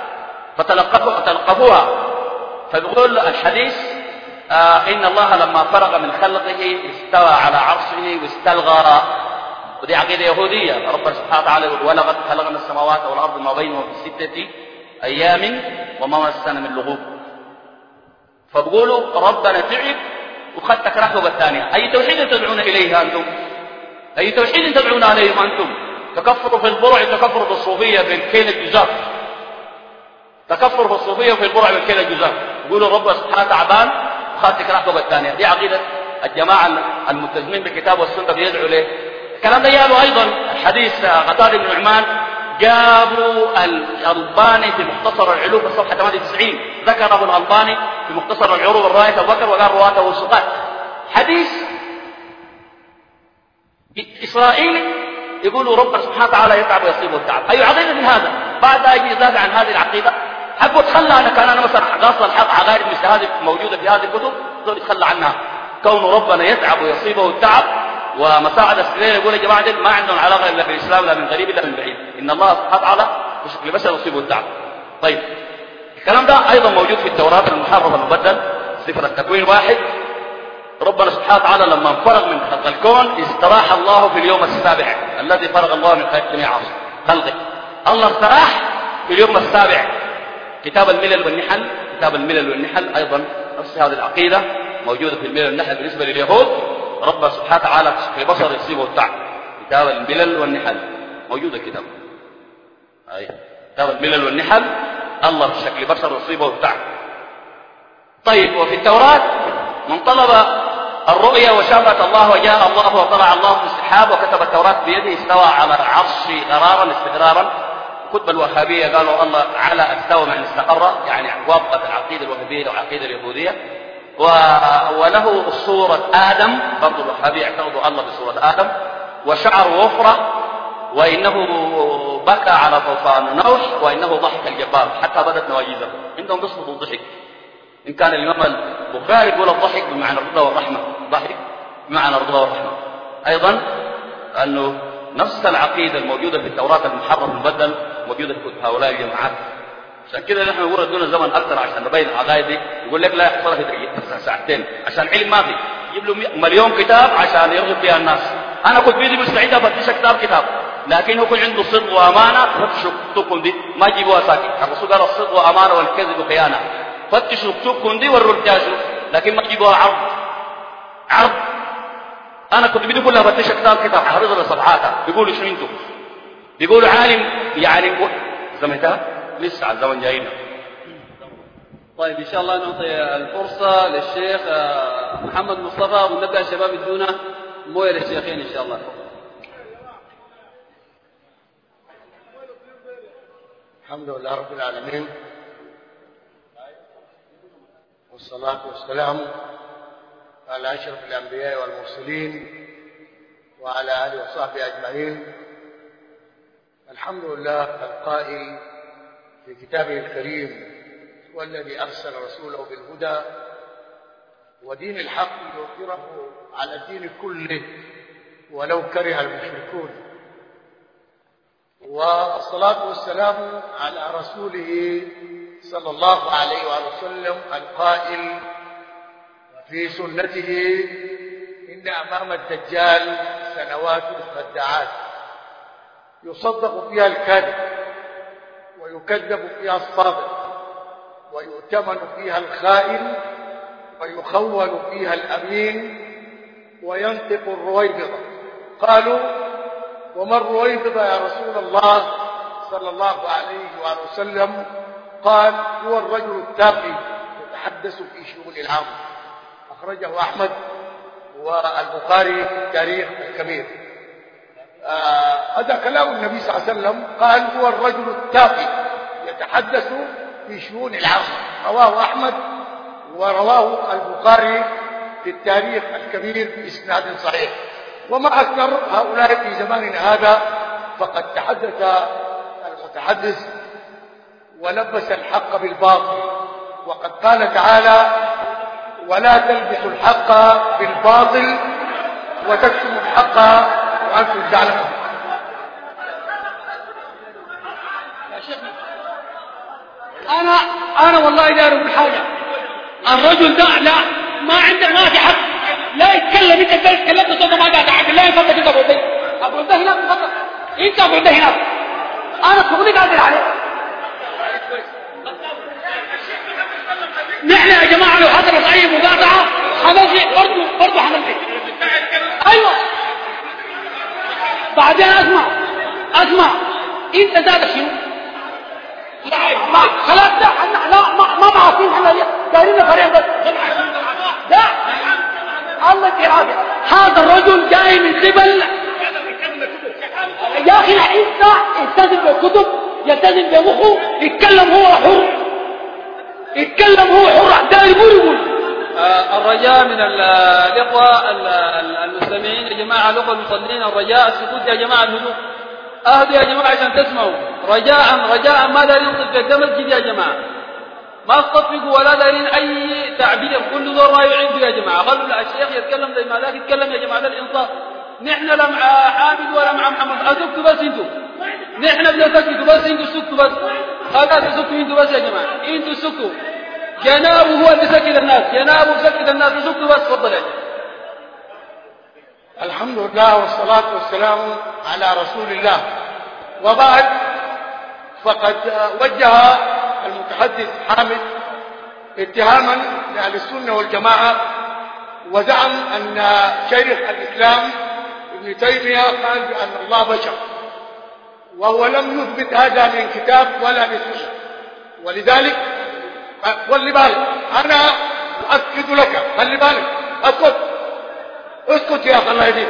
فتلقفوها. فبيقول الحديث آه إن الله لما فرغ من خلقه استوى على عرشه واستلغى. ودي عقيدة يهودية. ربنا سبحانه وتعالى يقول ولقد خلقنا السماوات والأرض ما بينهما في ستة أيام وما مسنا من لغوب. فبقولوا ربنا تعب وقد تكرهه بالثانية. أي توحيد تدعون إليه أنتم؟ أي توحيد تدعون عليهم أنتم؟ تكفروا في البرع تكفروا في الصوفية بالكيل الجزار. تكفروا في الصوفية وفي البرع بالكيل الجزار. يقولوا رب سبحانه تعبان وقد تكرهه بالثانية. دي عقيدة الجماعة الملتزمين بالكتاب والسنة بيدعوا له. الكلام ده قالوا أيضا الحديث قتادة بن نعمان جابوا الألباني في مختصر العلوم في الصفحة ثمانية وتسعين. ذكره الألباني في مختصر العروض الراية أبو بكر وقال رواته ثقات. حديث إسرائيلي يقولوا ربنا سبحانه وتعالى يتعب ويصيبه التعب. أي عقيدة من هذا؟ بعد أجي زاد عن هذه العقيدة حقه تخلى. أنا كان أنا مثلا غاصة الحق عقائد مثل هذه موجودة في هذه الكتب دول يتخلى عنها. كون ربنا يتعب ويصيبه التعب ومساعد السنين يقول يا جماعة ما عندهم علاقة إلا بالإسلام لا من قريب إلا من بعيد. إن الله سبحانه وتعالى بشكل بشر يصيبه التعب. طيب الكلام ده أيضا موجود في التوراة المحرف المبدل سفر التكوين واحد. ربنا سبحانه وتعالى لما فرغ من خلق الكون استراح الله في اليوم السابع الذي فرغ الله من جميع خلقه. الله استراح في اليوم السابع. كتاب الملل والنحل كتاب الملل والنحل أيضا نفس هذه العقيدة موجودة في الملل والنحل بالنسبة لليهود. ربنا سبحانه وتعالى في بشر يصيبه التعب. كتاب الملل والنحل موجودة كتاب أي كتاب الملل والنحل الله في شكل بشر يصيبه التعب. طيب وفي التوراة من طلب الرؤيا وشافت الله وجاء الله وطلع الله في السحاب وكتب التوراة بيده استوى على العرش قرارا استقرارا. الكتب الوهابية قالوا الله على استوى معنى استقر يعني وافقت العقيدة الوهابية والعقيدة اليهودية. و... وله صورة آدم برضو الوهابية اعترضوا الله بصورة آدم وشعر وفرة وإنه بكى على طوفان نوح وإنه ضحك الجبار حتى بدت نواجذه. عندهم بيصفوا الضحك. إن كان الإمام البخاري يقول الضحك بمعنى الرضا والرحمة ضحك بمعنى الرضا والرحمة. أيضا أنه نفس العقيدة الموجودة في التوراة المحرف المبدل موجودة في كتب هؤلاء الجماعات. عشان كده نحن نقول ادونا زمن أكثر عشان نبين العقائد دي. يقول لك لا يحصلها في ساعتين عشان علم ما في. يجيب له مليون كتاب عشان يرغب فيها الناس. أنا كنت بيدي مستعد أفتش كتاب كتاب لكن هو يكون عنده صدق وأمانة فتشوا كتبكم دي ما يجيبوها ساكت. الرسول قال الصدق وأمانة والكذب خيانة. فتشوا كتبكم دي والرجاجوا لكن ما تجيبوها عرض عرض. أنا كنت بدي كلها فتش كتاب كتاب حافظ لصفحاتها. بيقولوا شو انتم؟ بيقولوا عالم يعني سمعتها لسه على الزمن جاينا. طيب إن شاء الله نعطي الفرصة للشيخ محمد مصطفى ونبدأ الشباب يدونا مويه للشيخين إن شاء الله. الحمد لله رب العالمين والصلاة والسلام على أشرف الأنبياء والمرسلين وعلى آله وصحبه أجمعين. الحمد لله القائل في كتابه الكريم والذي أرسل رسوله بالهدى ودين الحق ليظهره على الدين كله ولو كره المشركون. والصلاة والسلام على رسوله صلى الله عليه وآله وسلم القائل في سنته إن أمام الدجال سنوات خداعات يصدق فيها الكاذب ويكذب فيها الصادق ويؤتمن فيها الخائن ويخون فيها الأمين وينطق الرويبضة. قالوا وما الرويبضة يا رسول الله صلى الله عليه وآله وسلم؟ قال هو الرجل التافه يتحدث في شؤون العام. أخرجه أحمد والبخاري تاريخ الكبير. هذا آه كلام النبي صلى الله عليه وسلم. قال هو الرجل التافه يتحدث في شؤون العصر. رواه أحمد ورواه البخاري في التاريخ الكبير بإسناد صحيح. وما أكثر هؤلاء في زماننا هذا فقد تحدث المتحدث ولبس الحق بالباطل. وقد قال تعالى ولا تلبسوا الحق بالباطل وتكتموا الحق وأنتم تعلمون. أنا أنا والله داري بالحاجة. الرجل ده لا ما عنده ما في حق لا يتكلم. أنت تكلمت صوته ما قاعد عقل لا يفضل كده أبو ده أبو ده هناك فضل أنت أبو ده هناك. أنا شغلي قادر عليه. نحن يا جماعة لو حصلت أي مقاطعة حنزي برضو برضو حنزي. أيوة بعدين أسمع أسمع أنت زاد شنو؟ لا خلاص لا لا ما ما معاكين احنا دايرين فريق بس. لا الله يعافيك. هذا الرجل جاي من قبل يا اخي انت التزم بالكتب يلتزم بمخه يتكلم هو حر يتكلم هو حر. ده يقول يقول الرجاء من الإخوة المستمعين يا جماعة، الأخوة المصلين، الرجاء السكوت يا جماعة، الهدوء. أهدوا يا جماعة عشان تسمعوا. رجاء رجاء ما دارين نطلق في المسجد يا جماعة، ما تصفقوا ولا دارين أي تعبير، كل دور ما يعيد يا جماعة. خلوا الشيخ يتكلم زي ما ذاك يتكلم يا جماعة، الإنصاف. نحن لا مع حامد ولا مع محمد، أسكتوا بس انتوا. نحن بنسكتوا بس انتوا سكتوا بس. خلاص سكتوا انتوا بس يا جماعة، انتوا سكتوا. جنابه هو اللي سكت الناس، جنابه سكت الناس، سكتوا بس. تفضل يا جماعة. الحمد لله والصلاة والسلام على رسول الله، وبعد، فقد وجه المتحدث حامد اتهاما لأهل السنة والجماعة، وزعم أن شيخ الإسلام ابن تيمية قال بأن الله بشر، وهو لم يثبت هذا من كتاب ولا من سنة. ولذلك خلي بالك، أنا أؤكد لك، خلي بالك، اسكت اسكت يا أخي الله يهديك.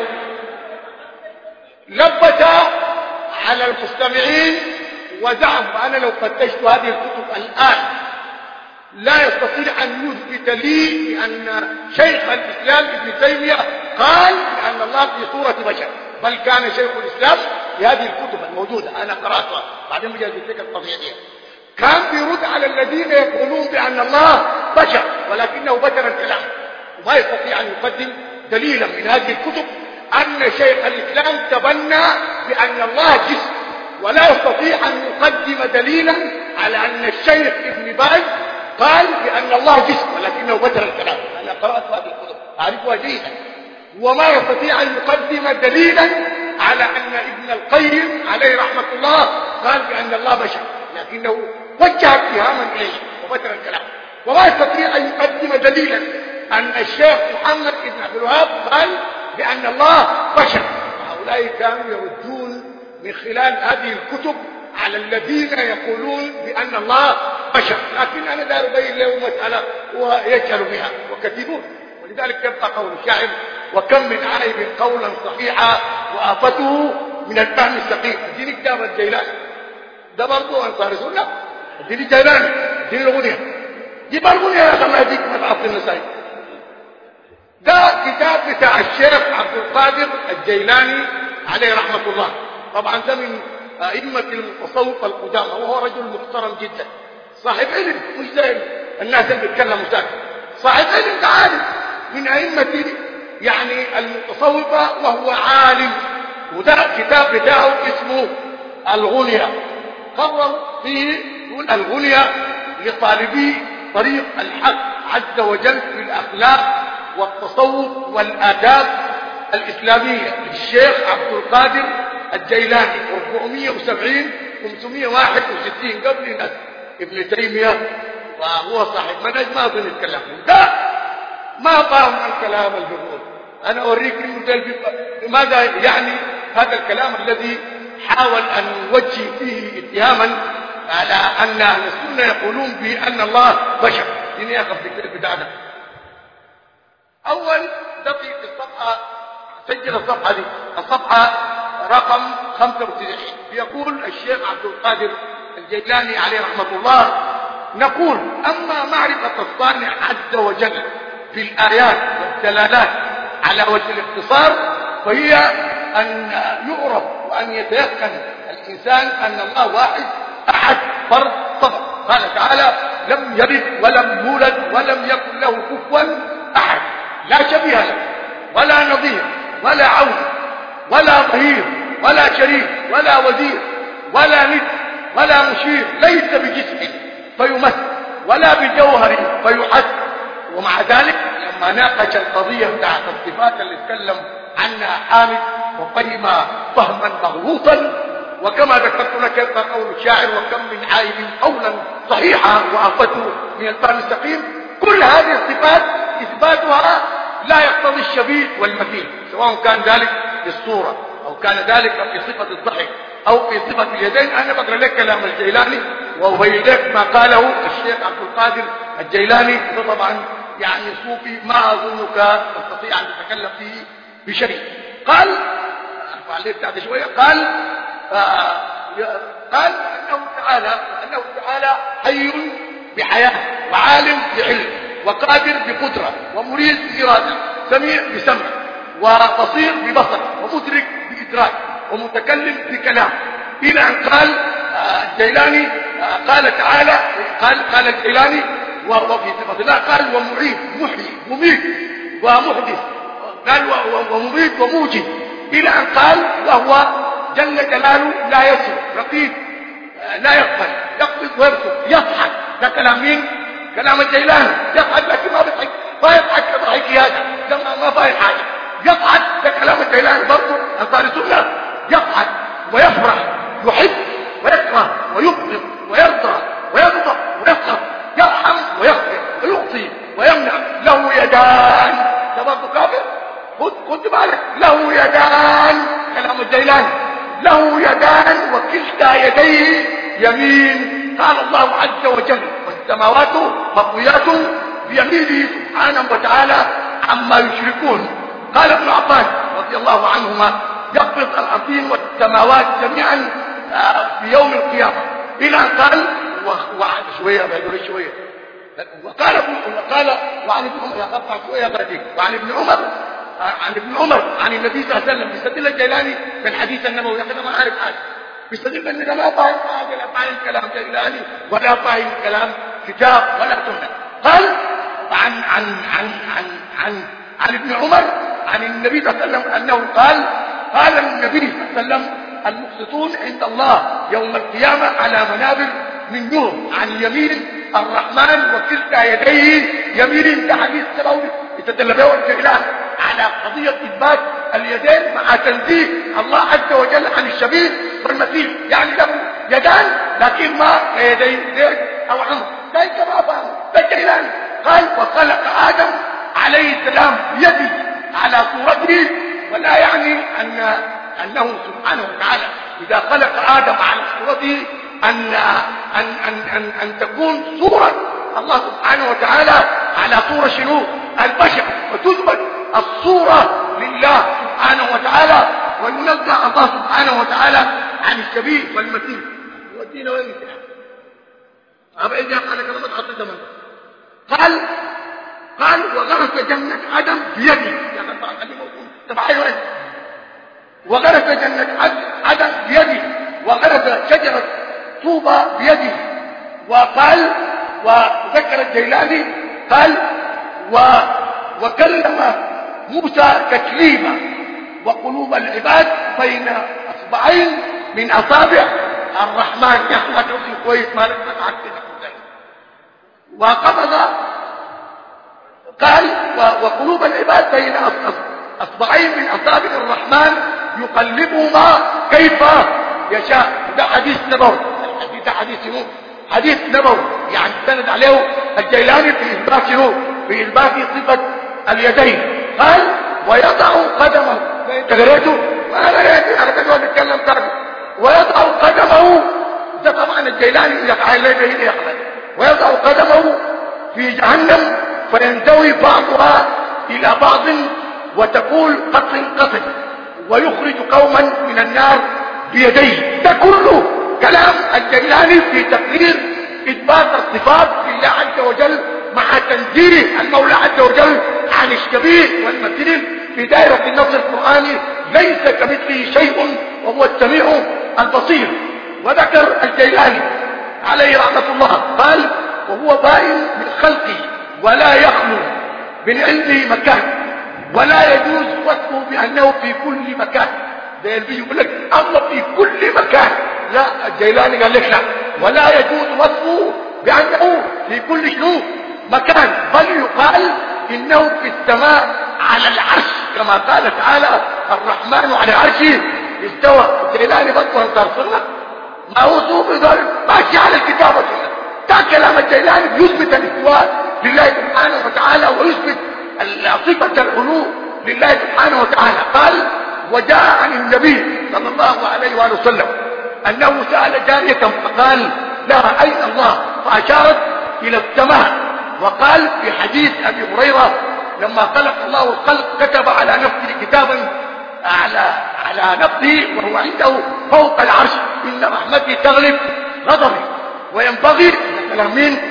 لبت على المستمعين وزعم أنا لو فتشت هذه الكتب الآن لا يستطيع أن يثبت لي بأن شيخ الإسلام ابن تيمية قال بأن الله في صورة بشر، بل كان شيخ الإسلام في هذه الكتب الموجودة أنا قرأتها بعدين مجال تلك القضية دي، كان بيرد على الذين يقولون بأن الله بشر ولكنه بشر الكلام، وما يستطيع أن يقدم دليلا من هذه الكتب أن شيخ الإسلام تبنى بأن الله جسم، ولا يستطيع أن يقدم دليلا على أن الشيخ ابن باز قال بأن الله جسم ولكنه بشر الكلام. أنا قرأت هذه الكتب أعرفها جيدا، وما يستطيع أن يقدم دليلا على أن ابن القيم عليه رحمة الله قال بأن الله بشر، لكنه وجه اتهاما إليه وبشر الكلام، وما يستطيع أن يقدم دليلا أن الشيخ محمد بن عبد الوهاب قال بأن الله بشر. هؤلاء كانوا يردون من خلال هذه الكتب على الذين يقولون بأن الله بشر، لكن أنا دار أبين له مسألة ويجهل بها وكثيرون. ولذلك يبقى قول الشاعر: وكم من عائب قولا صحيحا وآفته من الفهم السقيم. اديني كتاب الجيلاني ده برضه أنصار سنة، اديني الجيلاني، اديني الأغنية، جيب الأغنية يا أخي الله يهديك من عبد النسائي. ده كتاب بتاع الشيخ عبد القادر الجيلاني عليه رحمة الله، طبعا ده من أئمة المتصوف القدامى، وهو رجل محترم جدا، صاحب علم، مش زي الناس اللي بيتكلموا ساكت، صاحب علم، ده عالم من أئمة يعني المتصوفة، وهو عالم. وده كتاب بتاعه اسمه الغنية، قرر فيه يقول الغنية لطالبي طريق الحق عز وجل في الأخلاق والتصوف والآداب الإسلامية للشيخ عبد القادر الجيلاني أربعمائة وسبعين خمسمائة وواحد وستين قبل نفسه ابن تيمية، وهو صاحب منهج ما أظن يتكلم ده ما فاهم الكلام الجمهور. أنا أوريك إنه ماذا يعني هذا الكلام الذي حاول أن يوجه فيه اتهاما على أن أهل السنة يقولون بأن الله بشر. إني أخذ البداية ده أول دقيقة الصفحة، سجل الصفحة دي، الصفحة رقم خمسة وتسعين، يقول الشيخ عبد القادر الجيلاني عليه رحمة الله: نقول أما معرفة الصانع عز وجل في الآيات والدلالات على وجه الاختصار فهي أن يعرف وأن يتيقن الإنسان أن الله واحد أحد فرد صمد. قال تعالى: لم يلد ولم يولد ولم يكن له كفوا أحد، لا شبيه له ولا نظير ولا عون ولا ظهير ولا شريك ولا وزير ولا ند ولا مشير، ليس بجسم فيمثل ولا بجوهر فيحد. ومع ذلك لما ناقش القضية بتاعت الصفات اللي اتكلم عنها حامد وفهم فهما مغلوطا، وكما ذكرت لك يبقى قول الشاعر: وكم من عائب قولا صحيحا وآفته من الفهم السقيم. كل هذه الصفات إثباتها لا يقتضي الشبيه والمثيل، سواء كان ذلك في الصورة أو كان ذلك في صفة الضحك أو في صفة اليدين. أنا بقرأ لك كلام الجيلاني وأبين لك ما قاله الشيخ عبد القادر الجيلاني، ده طبعا يعني صوفي ما أظنك تستطيع أن تتكلم فيه بشيء. قال أرفع عليه بتاعت شوية، قال آه قال أنه تعالى أنه تعالى حي بحياة وعالم بعلم وقادر بقدرة ومريد بإرادة، سميع بسمع وبصير ببصر ومدرك بإدراك ومتكلم بكلام، إلى أن قال الجيلاني قال تعالى قال قال الجيلاني وفي صفة الله قال ومعيد محيي مميت ومحدث، قال ومميت وموجد، إلى أن قال وهو جل جلاله لا يسر رقيب لا يغفل يقبض ويرفض يضحك. ده كلام مين؟ كلام الجيلاني. يضحك لكن ما بيضحك، ما يضحك كضحك هذا لما ما فاهم حاجه. يضحك ده كلام الجيلاني برضه انصار السنه. يضحك ويفرح يحب ويكره ويبغض ويرضى ويغضب ويسخط، يرحم ويغفر ويعطي ويمنع، له يدان. ده برضه كافر. خد خد بالك، له يدان كلام الجيلاني، له يدان وكلتا يديه يمين. قال الله عز وجل والسماوات مطويات بيمينه سبحانه وتعالى عما يشركون. قال ابن عباس رضي الله عنهما يقبض العظيم والسماوات جميعا في يوم القيامة، إلى أن قال وعد شوية بعد شوية وقال وقال وعن ابن عمر يقطع شوية بعدين وعن ابن عمر عن ابن عمر عن النبي صلى الله عليه وسلم بيستدل الجيلاني بالحديث النبوي. يا اخي ما عارف حاجه، بيستدل ان ده ما فاهم حاجه، لا فاهم كلام جيلاني ولا فاهم كلام كتاب ولا سنه. قال عن عن عن عن عن عن ابن عمر عن النبي صلى الله عليه وسلم انه قال قال النبي صلى الله عليه وسلم المقسطون عند الله يوم القيامه على منابر من نور عن يمين الرحمن وكلتا يديه يمين. ده حديث نبوي يستدل به الجيلاني على قضية إثبات اليدين مع تنزيه الله عز وجل عن الشبيه والمثيل، يعني له يدان لكن ما كيدي زيد أو عمر. ده كما فهم ده الجيلاني. قال وخلق آدم عليه السلام بيده على صورته، ولا يعني أن أنه سبحانه وتعالى إذا خلق آدم على صورته أن أن أن أن, أن تكون صورة الله سبحانه وتعالى على صورة شنو؟ البشر، وتثبت الصورة لله سبحانه وتعالى، وينزع الله سبحانه وتعالى عن الشبيه والمثيل. ودينا وين أبا إذا قال كلمة حطيتها من قال قال وغرس جنة عدن بيدي. يا أخي خليه موجود تبعي وين؟ وغرس جنة عدن بيدي، وغرس شجرة طوبى بيده. وقال وذكر الجيلاني قال و وكلم موسى تكليما، وقلوب العباد بين اصبعين من اصابع الرحمن. يا اخي ما تقول كويس ما لك وقبض قال وقلوب العباد بين اصبعين من اصابع الرحمن يقلبهما كيف يشاء. ده حديث نبوي. الحديث ده حديث شنو؟ حديث نبوي، يعني سند عليه الجيلاني في اثبات شنو؟ في اثبات صفه اليدين. قال ويضع قدمه. تقريته وانا يا انا كنت اتكلم ترجمه. ويضع قدمه، ده طبعا الجيلاني يفعل ليه هنا يقبل. ويضع قدمه في جهنم فينتوي بعضها الى بعض وتقول قطر قطر، ويخرج قوما من النار بيديه. ده كله كلام الجيلاني في تقرير اثبات الصفات لله عز وجل مع تنزيه المولى عز وجل عن الشبيه والمثيل في دائرة النص القرآني. ليس كمثله شيء وهو السميع البصير. وذكر الجيلاني عليه رحمة الله قال وهو بائن من خلقه ولا يخلو من عنده مكان، ولا يجوز وصفه بأنه في كل مكان. ده يقول لك الله في كل مكان، لا الجيلاني قال لك لا، ولا يجوز وصفه بأنه في كل شنو مكان، بل يقال إنه في السماء على العرش كما قال تعالى الرحمن على عرشه استوى. الجيلاني بطل ترسلنا ما هو صوف ذلك ماشي على الكتاب والسنة. ده كلام الجيلاني يثبت الاستواء لله سبحانه وتعالى ويثبت صفة العلو لله سبحانه وتعالى. قال وجاء عن النبي صلى الله عليه وآله وسلم أنه سأل جارية فقال لها أين الله؟ فأشارت إلى السماء. وقال في حديث أبي هريرة لما خلق الله الخلق كتب على نفسه كتابا على على نفسه وهو عنده فوق العرش إن رحمتي تغلب غضبي. وينبغي كلام مين؟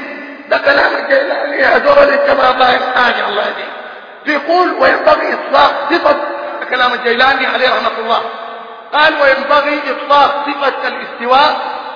ده كلام الجيلاني هذول كما باين حاجه الله يهديك. بيقول وينبغي اطلاق صفه كلام الجيلاني عليه رحمه الله. قال وينبغي اطلاق صفه الاستواء.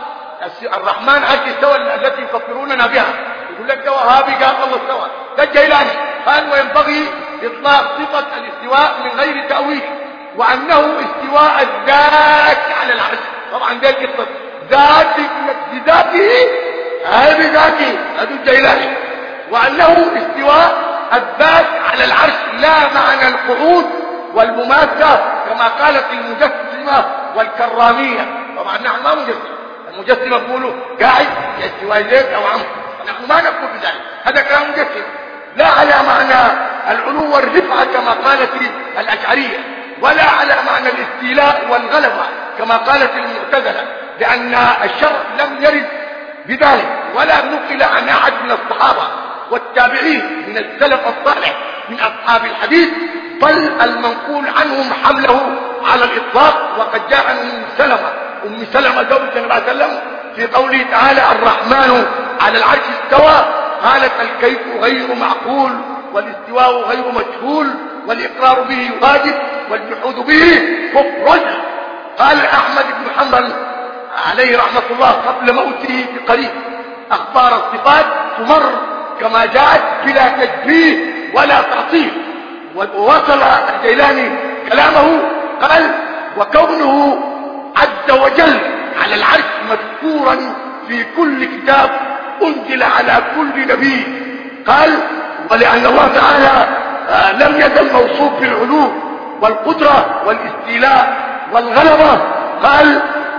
الرحمن عز استوى التي يكفروننا بها، يقول لك ده وهابي قال الله استوى، ده الجيلاني قال وينبغي اطلاق صفه الاستواء من غير تاويل، وانه استواء الذات على العرش. طبعا ده القصه ذات بذاته هاي بذاته هذا الجيلاني، وانه استواء الذات على العرش لا معنى القعود والمماثله كما قالت المجسمه والكراميه. طبعا نحن ما مجسم، المجسمه يقولوا قاعد يستوى زيت او عمرو، نحن ما نقول بذلك، هذا كلام مجسم. لا على معنى العلو والرفعه كما قالت الاشعريه، ولا على معنى الاستيلاء والغلبه كما قالت المعتزله، لان الشرع لم يرد بذلك ولا نقل عن احد من الصحابه والتابعين من السلف الصالح من اصحاب الحديث، بل المنقول عنهم حمله على الاطلاق. وقد جاء عن ام سلمه ام سلمه زوج النبي صلى الله عليه وسلم في قوله تعالى الرحمن على العرش استوى، قالت الكيف غير معقول والاستواء غير مجهول والاقرار به واجب والجحود به كفر. قال احمد بن حنبل عليه رحمه الله قبل موته بقريب اخبار الصفات تمر كما جاءت بلا تشبيه ولا تعطيل. ووصل الجيلاني كلامه قال وكونه عز وجل على العرش مذكورا في كل كتاب انزل على كل نبي. قال ولان الله تعالى لم يزل موصوف بالعلو والقدره والاستيلاء والغلبه، قال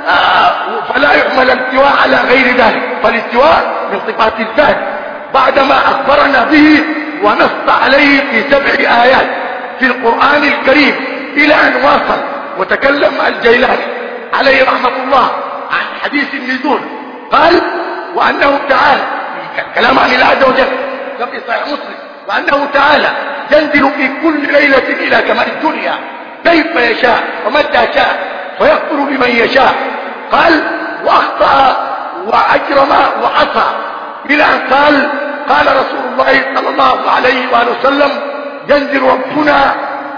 فلا يحمل الاستواء على غير ذلك، فالاستواء من صفات الذات بعدما اخبرنا به ونص عليه في سبع ايات في القران الكريم الى ان واصل وتكلم الجيلاني عليه رحمه الله عن حديث النزول. قال وانه تعالى كلام عن الله عز وجل في صحيح مسلم، وانه تعالى ينزل في كل ليله الى سماء الدنيا كيف يشاء ومتى شاء فيغفر لمن يشاء. قال واخطا واجرم وعصى الى ان قال قال رسول الله صلى الله عليه واله وسلم ينزل ربنا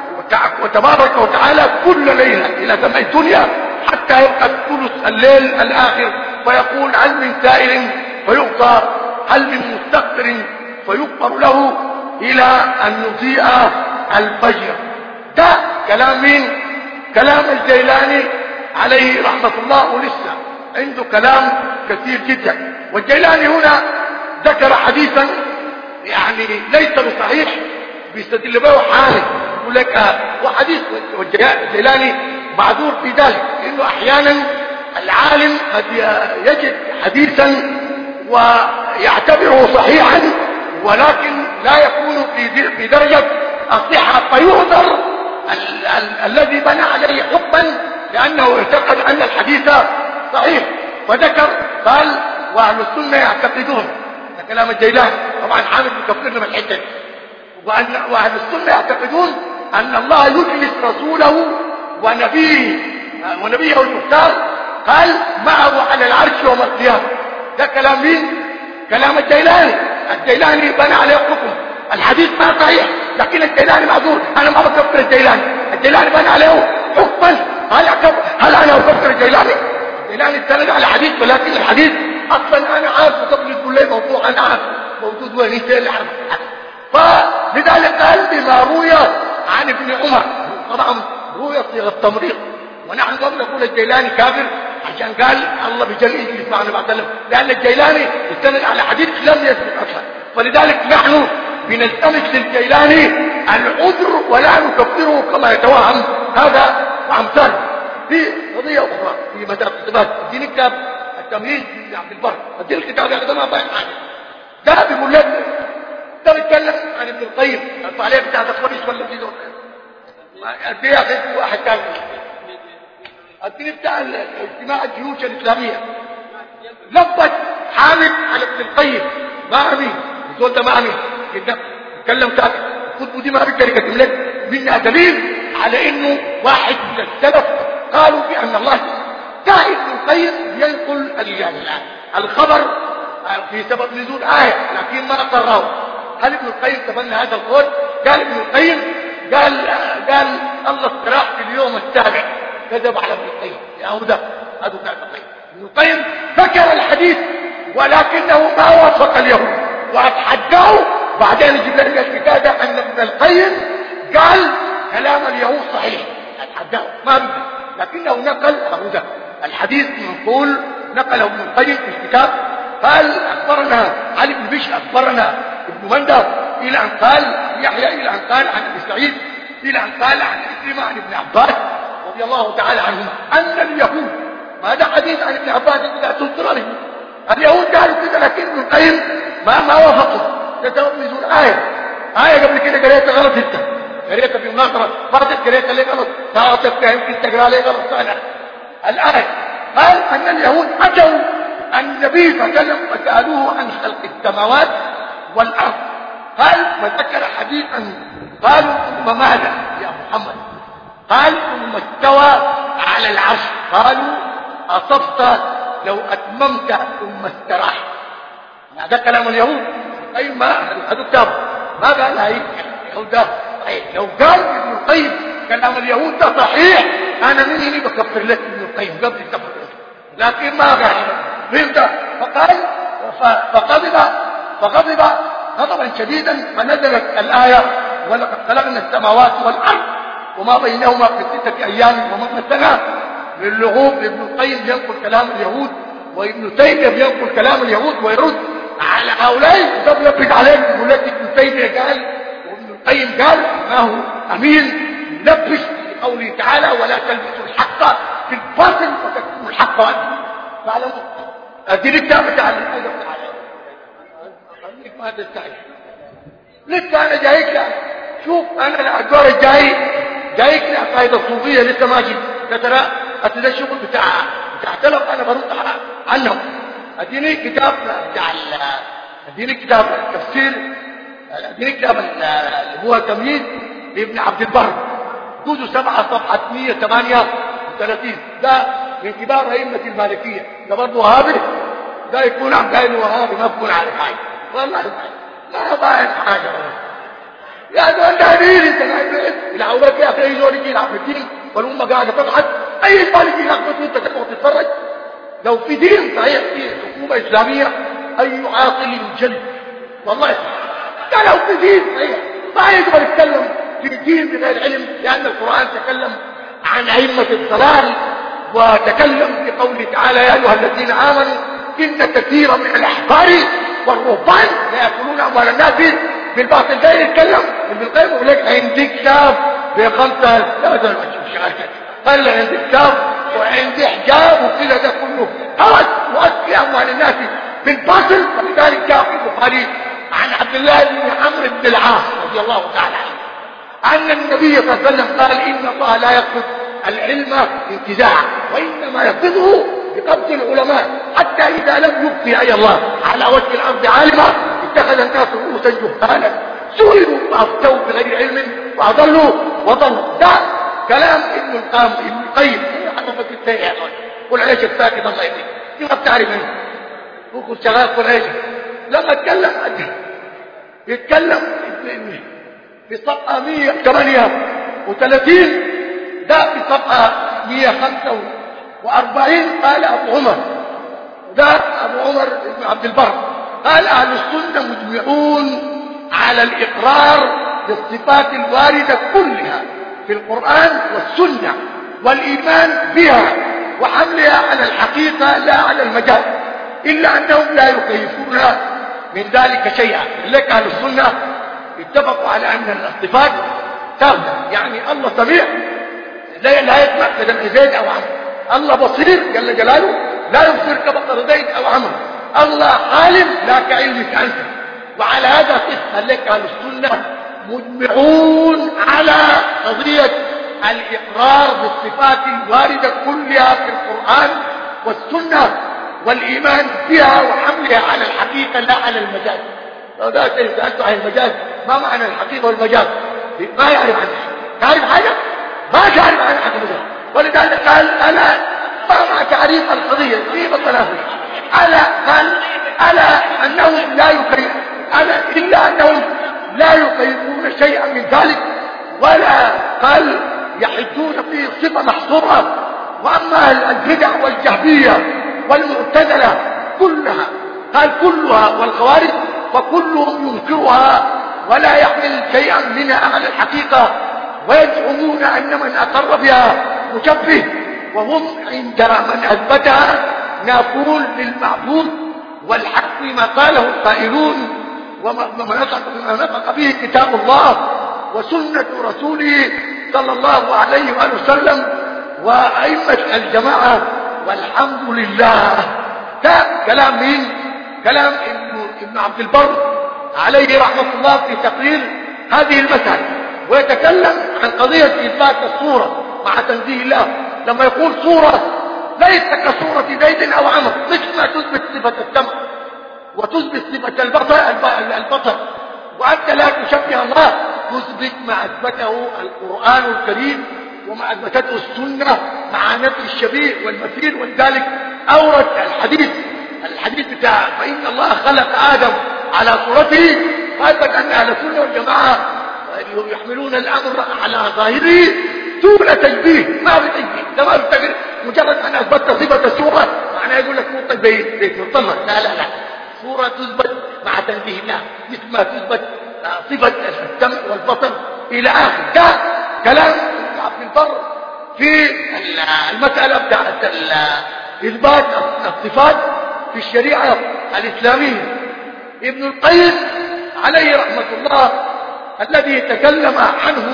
وتبارك وتعالى كل ليله الى سماء الدنيا حتى يبقى ثلث الليل الاخر فيقول هل من سائل فيعطى، هل من مستغفر فيغفر له، الى ان يضيء الفجر. ده كلام مين؟ كلام الجيلاني عليه رحمه الله، ولسه عنده كلام كثير جدا. والجيلاني هنا ذكر حديثا يعني ليس بصحيح بيستدل به حالي، يقول لك وحديث والجيلاني معذور في ذلك، لانه احيانا العالم قد يجد حديثا ويعتبره صحيحا ولكن لا يكون في درجه الصحه، فيعذر ال ال الذي بنى عليه حكما لانه اعتقد ان الحديث صحيح. فذكر قال واهل السنه يعتقدون، ده كلام الجيلاني طبعا حامد بيكفرنا من الحته، وان واهل السنه يعتقدون ان الله يجلس رسوله ونبيه ونبيه المختار قال معه على العرش يوم القيامه. ده كلام مين؟ كلام الجيلاني. الجيلاني بنى عليه حكم، الحديث ما صحيح لكن الجيلاني معذور. انا ما بكفر الجيلاني، الجيلاني بنى عليه حكما. هل هل انا بكفر الجيلاني؟ الجيلاني استند على حديث، ولكن الحديث اصلا انا عارفه قبل تقول لي موضوع انا عارف موجود وين، انت اللي عارف. فلذلك قال بما روي عن ابن عمر، طبعا روي صيغه تمريض، ونحن ما بنقول الجيلاني كافر عشان قال الله بجل يجلس معنا بعد ذلك، لان الجيلاني استند على حديث لم يثبت اصلا. فلذلك نحن بنلتمس للجيلاني العذر ولا نكفره كما يتوهم هذا وامثاله. في قضيه اخرى في مدار الصفات، اديني كتاب التمييز لعبد البر، اديني الكتاب يا ما باين حاجه. ده بيقول لك ده بيتكلم عن ابن القيم الفعاليه بتاعت الخميس ولا في دول اديه يا اخي واحد ثاني اديني بتاع اجتماع الجيوش الاسلاميه لبت حامد على ابن القيم ما امين الزول ده ما امين كده يتكلم تاني الكتب دي ما بيقدر يقدم لك منها دليل على انه واحد من السلف قالوا بان الله ده ابن القيم ينقل الخبر في سبب نزول آية لكن ما أقرره. هل ابن القيم تبنى هذا القول؟ قال ابن القيم قال قال الله استراح في اليوم السابع، كذب على ابن القيم يا هدى. هذا كان ابن القيم. ابن القيم ذكر الحديث ولكنه ما وافق اليهود واتحداه. بعدين يجيب لنا الكتابة أن ابن القيم قال كلام اليهود صحيح، اتحداه ما بده، لكنه نقل هدى الحديث منقول نقله ابن القيم في الكتاب. قال أخبرنا علي بن بشر أخبرنا ابن مندى إلى أن قال يحيى إلى أن قال عن ابن سعيد إلى أن قال عن عكرمة عن ابن عباس رضي الله تعالى عنهما أن اليهود، هذا حديث عن ابن عباس إذا تنظر له اليهود قالوا كذا، لكن ابن القيم ما ما وافقوا. تسبب نزول آية آية قبل كده قريتها غلط انت، قريتها في مناظرة فاتت قريتها ليه غلط، تعرف يمكن تقرا ليه غلط ثاني. الآية قال أن اليهود أتوا النبي صلى الله عليه وسلم فسألوه عن خلق السماوات والأرض. قال فذكر حديثا قالوا ثم ماذا يا محمد؟ قال ثم استوى على العرش. قالوا أصبت لو أتممت ثم استراح. هذا كلام اليهود. أي ما هذا كتاب ما قال هاي اليهود ده صحيح. لو قال ابن القيم كلام اليهود ده صحيح أنا من هنا بكفر لك ابن القيم قبل الكفر، لكن ما قال فهمت. فقال فغضب فغضب غضبا شديدا فنزلت الآية ولقد خلقنا السماوات والأرض وما بينهما في ستة أيام وما سنة. من لغوب ابن القيم ينقل كلام اليهود وابن تيمية ينقل كلام اليهود ويرد على هؤلاء. قبل يبرد عليك يقول لك ابن تيمية قال وابن القيم قال ما هو أمين يلبس بقوله تعالى ولا تلبسوا الحق في الباطل وتكتموا الحق وأنتم تعلمون. أدي الكتاب بتاع الأدب تعالى خليك ما تستعجل لسه أنا جايك لك. شوف أنا الأدوار الجاي جايك لعقائد الصوفية لسه ما جيت ترى أتدى الشغل بتاع بتاع تلف أنا برد عنهم. أديني كتاب بتاع أديني كتاب التفسير، أديني كتاب اللي هو تمييز لابن عبد البر جزء سبعة صفحة مئة وثمانية وثلاثين. ده من كبار أئمة المالكية. ده برضه وهابي، ده يكون عم قايل وهابي ما بكون عارف حاجة والله ما بعرف حاجة يا دول ده دين انت قاعد العورات يا اخي يجوا يجي يلعب في الدين والامه قاعده تضحك. اي مالكي يلعب وانت تقعد تتفرج. لو في دين صحيح في حكومه اسلاميه اي عاقل ينجلد والله. ده لو في دين صحيح ما يقدر يتكلم في الدين بغير علم، لان القران تكلم عن ائمه الضلال وتكلم بقوله تعالى يا ايها الذين امنوا ان كثيرا من الاحبار والرهبان لا ياكلون اموال الناس بالباطل. جاي يتكلم ابن القيم يقول لك عندي كتاب بخمسة لا ده شغال كده، قال عندي كتاب وعندي حجاب وكذا ده كله هوس واكل اموال الناس بالباطل. ولذلك جاء في البخاري عن عبد الله بن عمرو بن العاص رضي الله تعالى عنه أن النبي صلى الله عليه وسلم قال إن الله لا يقبض العلم انتزاعا وإنما يقبضه بقبض العلماء حتى إذا لم يبقي أي الله على وجه الأرض عالما اتخذ الناس رؤوسا جهالا سئلوا فأفتوا بغير علم وأضلوا وضلوا. ده كلام ابن القيم ابن القيم حضرتك التاني قل عيش الساكت الله يهديك ما بتعرف منه وقل شغال قل عيش. لما اتكلم يتكلم في صفحة مئة وثمانية وثلاثين ده في صفحة مئة وخمسة وأربعين قال أبو عمر ده أبو عمر بن عبد البر قال أهل السنة مجمعون على الإقرار بالصفات الواردة كلها في القرآن والسنة والإيمان بها وحملها على الحقيقة لا على المجاز، إلا أنهم لا يكيفون من ذلك شيئا. لك أهل السنة اتفقوا على أن الصفات ثابتة، يعني الله سميع لا لا يسمع كدمع زيد أو عمرو، الله بصير جل جلاله لا يبصر كبصر زيد أو عمرو، الله عالم لا كعلمك أنت. وعلى هذا قال لك أهل السنة مجمعون على قضية الإقرار بالصفات الواردة كلها في القرآن والسنة والإيمان بها وحملها على الحقيقة لا على المجاز. لو ده سألت عن المجاز ما معنى الحقيقة والمجاز ما يعرف عنها، تعرف حاجة؟ ما تعرف عن حاجة المجاز. ولذلك قال أنا ما مع تعريف القضية في بطنها ألا قال ألا أنهم لا يقيم ألا إلا أنهم لا يقيمون شيئا من ذلك، ولا قال يحدون فيه صفة محصورة. وأما البدع والجهمية والمعتزلة كلها قال كلها والخوارج فكلهم ينكرها ولا يحمل شيئا منها على الحقيقة، ويزعمون أن من أقر بها مشبه، وهم عند من أثبتها نقول للمعبود والحق ما قاله القائلون وما نطق به كتاب الله وسنة رسوله صلى الله عليه وآله وسلم وأئمة الجماعة. والحمد لله. ده كلام مين؟ كلام ابن عبد البر عليه رحمة الله في تقرير هذه المسألة، ويتكلم عن قضية إثبات الصورة مع تنزيه الله. لما يقول صورة ليست كصورة زيد أو عمر، مش ما تثبت صفة السمع وتثبت صفة البصر البصر وأنت لا تشبه الله، تثبت ما أثبته القرآن الكريم وما أثبتته السنة مع نفي الشبيه والمثيل. ولذلك أورد الحديث الحديث بتاع فإن الله خلق آدم على صورته، فأثبت أن أهل السنة والجماعة يحملون الأمر على ظاهره دون تشبيه، ما في تشبيه، ده ما في تشبيه. مجرد أن أثبت صفة الصورة معناه يقول لك صورة زي زي مطمر، لا لا لا، صورة تثبت مع تنزيه الله مثل ما تثبت صفة السمع والبصر إلى آخر. ده كلام عبد البر في المسألة بتاعت إثبات الصفات في الشريعة الإسلامية. ابن القيم عليه رحمة الله الذي تكلم عنه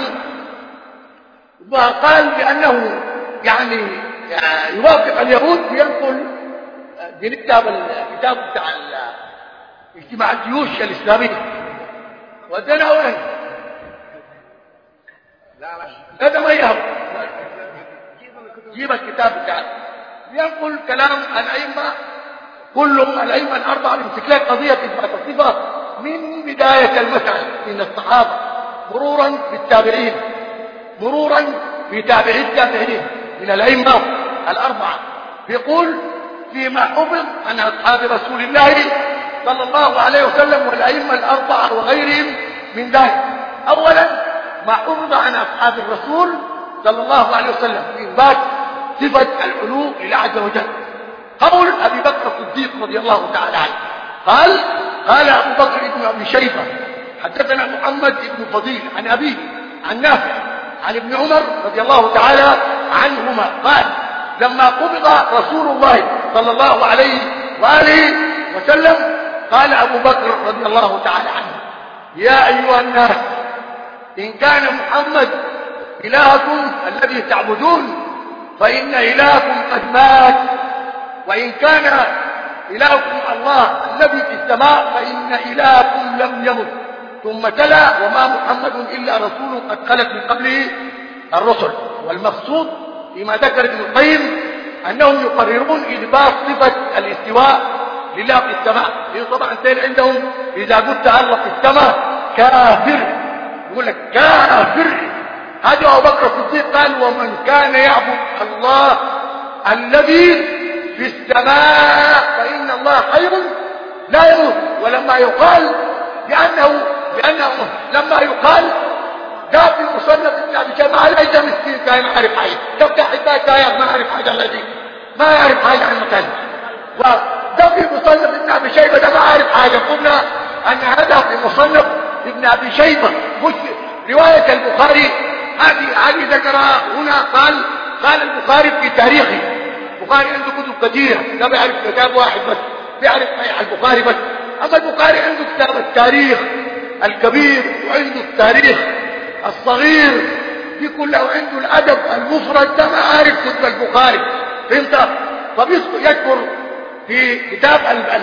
وقال بأنه يعني يوافق اليهود وينقل بنكتاب الكتاب بتاع اجتماع الجيوش الإسلامية. ودنا وين؟ هذا ما يهب، جيب الكتاب بتاعه ينقل كلام الأئمة كلهم، الأئمة الأربعة بيمسك لك قضية إثبات الصفة من بداية المسألة من الصحابة مرورا بالتابعين مرورا بتابعي التابعين من الأئمة الأربعة. يقول فيما حفظ عن أصحاب رسول الله صلى الله عليه وسلم والأئمة الأربعة وغيرهم من ذلك. أولا ما حفظ عن أصحاب الرسول صلى الله عليه وسلم في إثبات صفة العلو لله عز وجل. قول أبي بكر الصديق رضي الله تعالى عنه قال قال أبو بكر بن أبي شيبة حدثنا محمد بن فضيل عن أبيه عن نافع عن ابن عمر رضي الله تعالى عنهما قال لما قبض رسول الله صلى الله عليه وآله وسلم قال أبو بكر رضي الله تعالى عنه يا أيها الناس إن كان محمد إلهكم الذي تعبدون فإن إلهكم قد مات، وإن كان إلهكم الله الذي في السماء فإن إلهكم لم يمت. ثم تلا وما محمد إلا رسول قد خلت من قبله الرسل. والمقصود فيما ذكر ابن القيم أنهم يقررون إثبات صفة الاستواء لله في السماء، لأن طبعا سيل عندهم إذا قلت الله في السماء كافر، يقول لك كافر. هذا أبو بكر الصديق قال ومن كان يعبد الله الذي في السماء فإن الله حي لا يموت. ولما يقال لأنه لأنه لما يقال ده في المصنف ابن أبي شيبة ما ليس مسكين كان ما يعرف حاجة، تفتح حكاية آيات ما يعرف حاجة الذي ما يعرف حاجة عن المكان، وده في مصنف ابن أبي شيبة ده ما يعرف حاجة. قلنا أن هذا في مصنف ابن أبي شيبة مش رواية البخاري. هذه هذه ذكرها هنا قال قال البخاري في تاريخه. البخاري عنده كتب كثيرة، ده بيعرف كتاب واحد بس بيعرف صحيح البخاري بس. أما البخاري عنده كتاب التاريخ الكبير وعنده التاريخ الصغير، دي كلها عنده الأدب المفرد، ده ما عارف كتب البخاري، فهمت؟ فبيذكر في كتاب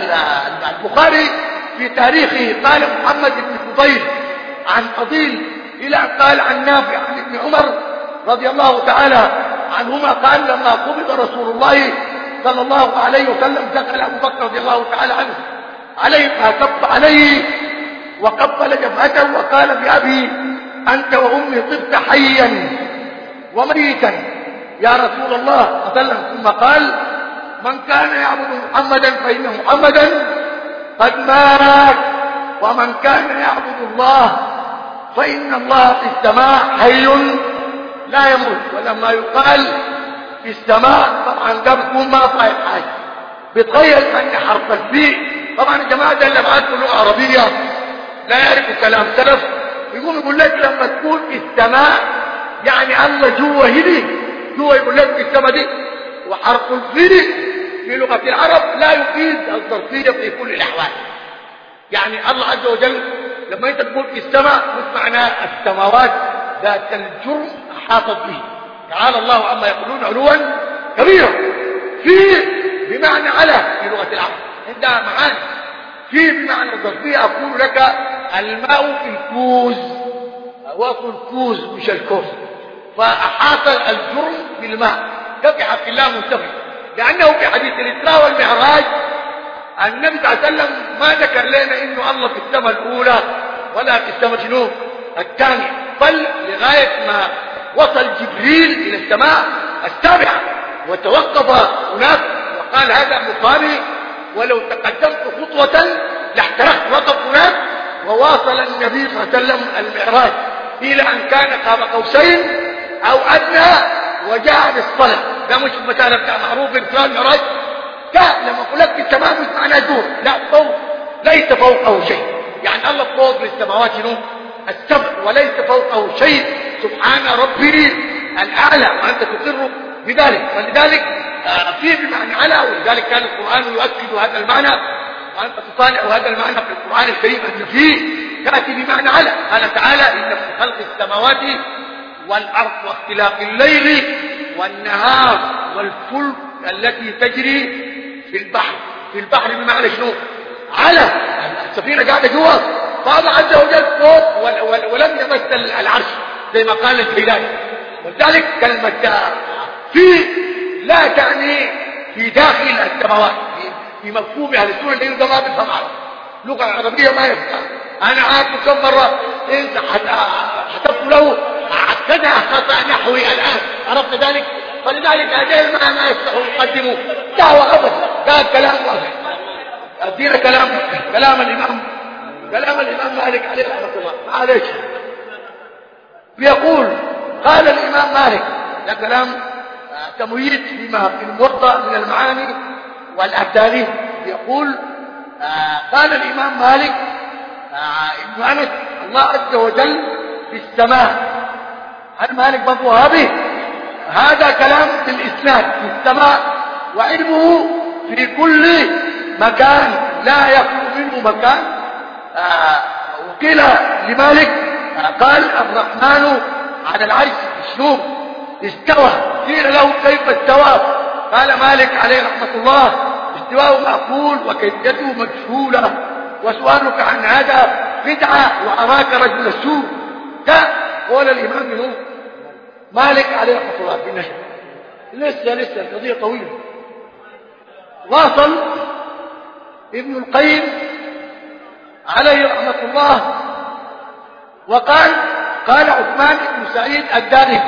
البخاري في تاريخه قال محمد بن فضيل عن فضيل إلى قال عن نافع عن ابن عمر رضي الله تعالى عنهما قال لما قبض رسول الله صلى الله عليه وسلم دخل أبو بكر رضي الله تعالى عنه عليه فكب عليه وقبل جبهته وقال بأبي أنت وأمي طبت حيا وميتا يا رسول الله صلى الله عليه وسلم. ثم قال من كان يعبد محمدا فإن محمدا قد مات، ومن كان يعبد الله فإن الله في السماء حي لا يموت. ولما يقال في السماء طبعا ده بتكون ما فاهم حاجة، بتخيل أن حرف الفي. طبعا الجماعة ده اللي بعد لغة عربية لا يعرفوا كلام سلف، يقوم يقول لك لما تكون في السماء يعني الله جوا هدي جوا، يقول لك في السماء دي. وحرف الفي في لغة العرب لا يفيد الظرفية في كل الأحوال. يعني الله عز وجل لما انت تقول في السماء مش معناه السماوات ذات الجرم احاطت به، تعالى الله عما يقولون علوا كبيرا. في بمعنى على في لغه العرب عندها معاني. في بمعنى الظرفيه اقول لك الماء في الكوز، واصل الكوز مش الكوز، فاحاط الجرم بالماء. ده في حق الله منتفي، لانه في حديث الاسراء والمعراج النبي صلى الله عليه وسلم ما ذكر لنا انه الله في السماء الاولى ولا في السماء شنو الثانيه، بل لغايه ما وصل جبريل الى السماء السابعه وتوقف هناك وقال هذا مقامي، ولو تقدمت خطوه لاحترقت. وقف هناك وواصل النبي صلى الله عليه وسلم المعراج الى ان كان قاب قوسين او ادنى وجاء بالصلاه. ده مش مثلا بتاع معروف في المعراج. لا، لما اقول لك السماء مش معناه دور، لا، فوق، ليس فوقه شيء. يعني الله فوق للسماوات شنو السبع وليس فوقه شيء، سبحان ربي الاعلى، وانت تقر بذلك. فلذلك فيه بمعنى على، ولذلك كان القران يؤكد هذا المعنى، وانت تطالع هذا المعنى في القران الكريم ان فيه تاتي بمعنى على. قال تعالى ان في خلق السماوات والارض واختلاف الليل والنهار والفلك التي تجري في البحر. في البحر بمعنى شنو على السفينه قاعده جوا، فالله عز وجل فوق ولم يمس العرش زي ما قال الهلال. ولذلك كلمه في لا تعني في داخل السماوات في مفهوم اهل السنه، لانه ده ما بيفهم عربي، اللغه العربيه ما يفهم. انا عارف كم مره انت حسبت له كذا خطا نحوي الان، عرفت ذلك؟ فلذلك هذين ما ما يفتحوا يقدموا دعوة أبدا. ده كلام واضح. أدينا كلام كلام الإمام كلام الإمام مالك عليه رحمة الله. معلش بيقول قال الإمام مالك، ده كلام تمويد فيما في الموطأ من المعاني والأساليب. يقول قال الإمام مالك ابن أنس الله عز وجل في السماء. هل مالك برضو هذه؟ هذا كلام في الإسناد في السماء، وعلمه في كل مكان لا يخلو منه مكان. آه وقيل لمالك آه قال الرحمن على العرش شنو استوى. قيل له كيف استوى؟ قال مالك عليه رحمة الله استواء معقول وكيفيته مجهولة، وسؤالك عن هذا بدعة وأراك رجل السوء. ده قول الإمام منه مالك عليه رحمة الله في النشر. لسه لسه القضية طويلة. واصل ابن القيم عليه رحمة الله وقال قال عثمان بن سعيد الداري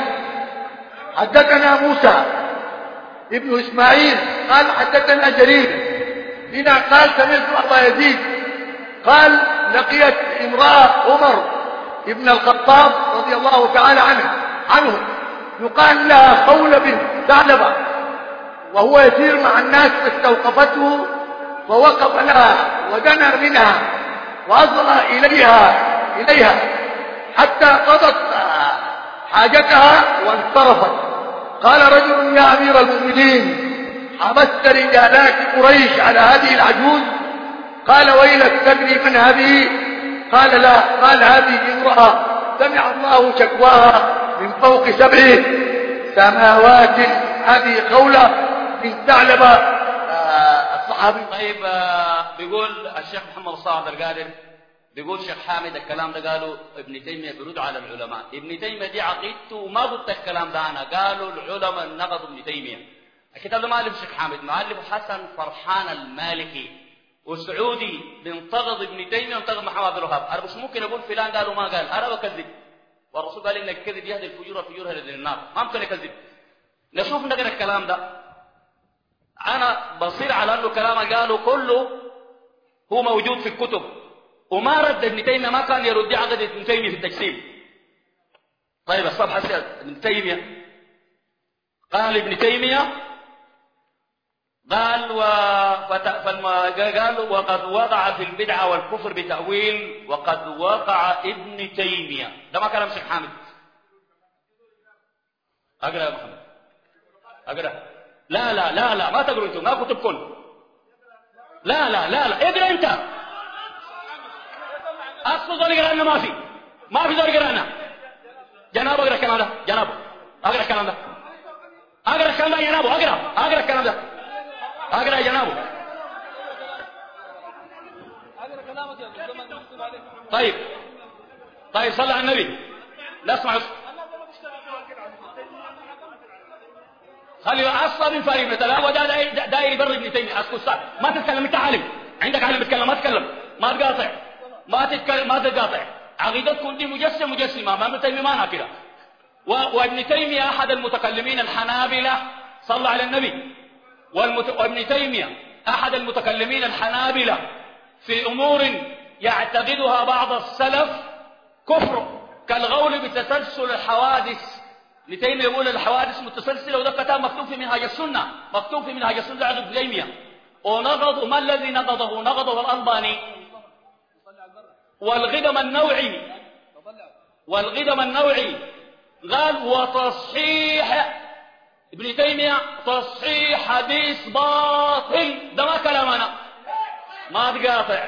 حدثنا موسى ابن إسماعيل قال حدثنا جرير هنا قال سمعت أبا يزيد قال لقيت امرأة عمر ابن الخطاب رضي الله تعالى عنه عنه يقال لها خولة بنت ثعلبة، وهو يسير مع الناس فاستوقفته فوقف لها ودنا منها وأصغى إليها إليها حتى قضت حاجتها وانصرفت. قال رجل يا أمير المؤمنين حبست رجالات قريش على هذه العجوز؟ قال ويلك تدري من هذه؟ قال لا. قال هذه امرأة سمع الله شكواها من فوق سبع سماوات، هذه قولة من ثعلبة الصحابي. طيب آه بيقول الشيخ محمد صاعد القادر بيقول شيخ حامد الكلام ده قالوا ابن تيمية بيرد على العلماء. ابن تيمية دي عقيدته وما قلت الكلام ده أنا، قالوا العلماء نقضوا ابن تيمية. الكتاب ده مؤلف شيخ حامد، مؤلف حسن فرحان المالكي والسعودي بينتقد ابن تيمية وانتقد محمد عبد الوهاب. أنا مش ممكن أقول فلان قالوا ما قال، أنا بكذب، والرسول قال إن الكذب يهدي الفجور الفجور يهدي النار، ما ممكن أكذب. نشوف نقرأ الكلام ده. أنا بصير على أنه كلام قالوا كله هو موجود في الكتب، وما رد ابن تيمية، ما كان يرد عقد ابن تيمية في التجسيم. طيب الصفحة ابن تيمية قال ابن تيمية قال و... فت... فالما... قال وقد وقع في البدعة والكفر بتأويل، وقد وقع ابن تيمية. ده ما كلام شيخ حامد. أقرأ يا محمد، أقرأ. لا لا لا لا ما تقرأ انتم، ما كتبكم. لا لا لا لا اقرأ انت. أصل ذلك قرأنا ما في، ما في ذلك قرأنا. جناب أقرأ الكلام ده، جناب أقرأ الكلام ده، أقرأ الكلام ده يا جناب، أقرأ أقرأ الكلام ده، أقرأ يا جناب. طيب طيب صلى على النبي. لا اسمع خلي اصلا من فريق مثلا هو ده داير يبرر ابن تيميه. اسكت ما تتكلم، انت عالم، عندك عالم تتكلم، ما تتكلم، ما تقاطع، ما تتكلم، ما تقاطع. عقيدتكم دي مجسم مجسمه، ما ابن تيميه ما ناكره. وابن تيميه احد المتكلمين الحنابله، صلى على النبي. والمت... وابن تيميه احد المتكلمين الحنابله في امور يعتقدها بعض السلف كفر، كالغول بتسلسل الحوادث. ابن تيميه يقول الحوادث متسلسله، وده كتاب مكتوب في منهاج السنه، مكتوب في منهاج السنه عند ابن تيميه. ونقض، ما الذي نقضه؟ نقضه الألباني. والغدم النوعي، والغدم النوعي قال وتصحيح ابن تيميه تصحيح حديث باطل. ده ما كلامنا، ما تقاطع.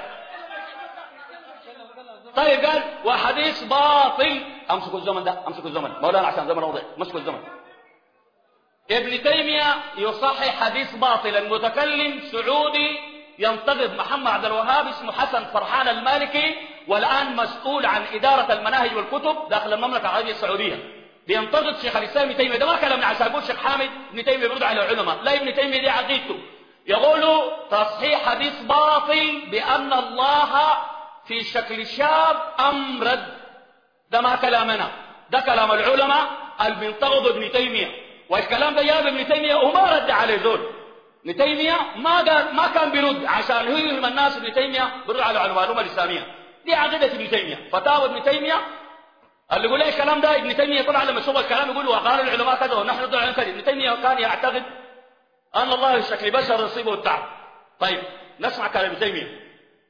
طيب قال وحديث باطل. امسكوا الزمن ده، امسكوا الزمن مولانا عشان زمن واضح، امسكوا الزمن. ابن تيميه يصحح حديث باطل. المتكلم سعودي ينتقد محمد عبد الوهاب، اسمه حسن فرحان المالكي، والان مسؤول عن اداره المناهج والكتب داخل المملكه العربيه السعوديه. بينتقد شيخ الاسلام ابن تيميه. ده ما كلامنا عشان اقول شيخ حامد ابن تيميه بيرد على العلماء، لا، ابن تيميه دي عقيدته. يقول تصحيح حديث باطل بان الله في شكل شاب ام رد. ده ما كلامنا، ده كلام العلماء اللي بينتقدوا ابن تيميه. والكلام ده جاب ابن تيميه وما رد عليه زول. ابن تيميه ما قال، ما كان بيرد عشان هو يهم الناس. ابن تيميه بيرد على المعلومه الاسلاميه. دي عقيده ابن تيميه، فتاوى ابن تيميه. اللي يقول لي الكلام ده ابن تيميه طبعا لما يشوف الكلام يقول وقال العلماء كذا ونحن نرد على كذا. ابن تيميه كان يعتقد ان الله في شكل بشر يصيبه التعب. طيب نسمع كلام ابن تيميه.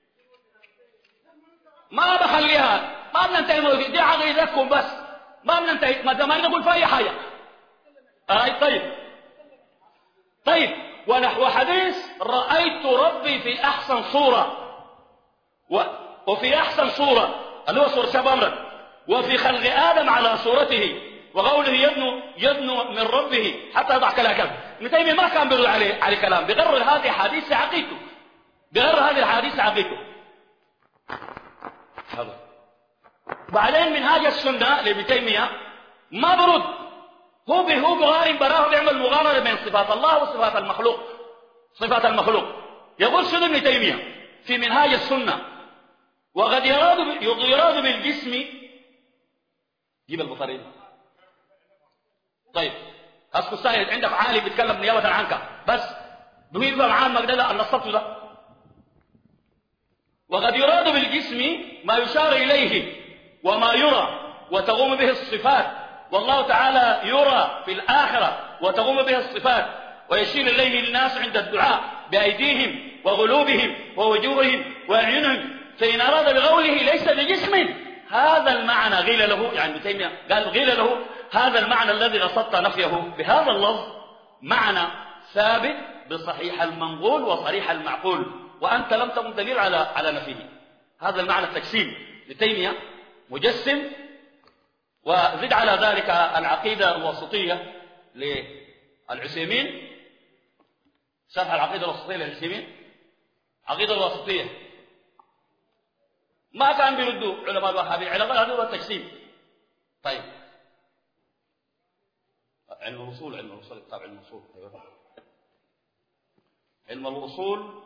ما بخليها، ما بننتهي، دي عقيدتكم بس، ما بننتهي، ما ما نقول في اي حاجه. آه طيب طيب ونحو حديث رايت ربي في احسن صوره، و... وفي احسن صوره اللي هو صوره شاب امرد، وفي خلق ادم على صورته، وقوله يدنو يدنو من ربه حتى يضع كلاكب. ابن تيميه ما كان بيرد عليه على كلام، بيقرر هذه حديث عقيدته، بيقرر هذه الحديث عقيدته. بعدين منهاج السنه لابن تيميه ما برد، هو هو بغارم براه، بيعمل مغامره بين صفات الله وصفات المخلوق، صفات المخلوق. يقول شنو ابن تيميه في منهاج السنه؟ وقد يراد يراد بالجسم، جيب البطاريه. طيب اسكت سائل، عندك عالم بيتكلم نيابه عنك بس بيقول معاه مقدله ان الصف ده. وقد يراد بالجسم ما يشار اليه وما يرى وتقوم به الصفات، والله تعالى يرى في الآخرة وتقوم به الصفات، ويشير إليه الناس عند الدعاء بأيديهم وقلوبهم ووجوههم وأعينهم. فإن أراد بقوله ليس بجسم، هذا المعنى قيل له، يعني ابن تيمية قال قيل له هذا المعنى الذي رصدت نفيه بهذا اللفظ معنى ثابت بصحيح المنقول وصريح المعقول، وأنت لم تكن دليل على على نفيه. هذا المعنى التجسيم لتيمية مجسم. وزد على ذلك العقيدة الوسطية للعثيمين، شرح العقيدة الوسطية للعثيمين. عقيدة الوسطية ما كان بيردوا علماء الوهابية على هذا التجسيم. طيب علم الوصول، علم الوصول كتاب علم الوصول، أيوة. علم الوصول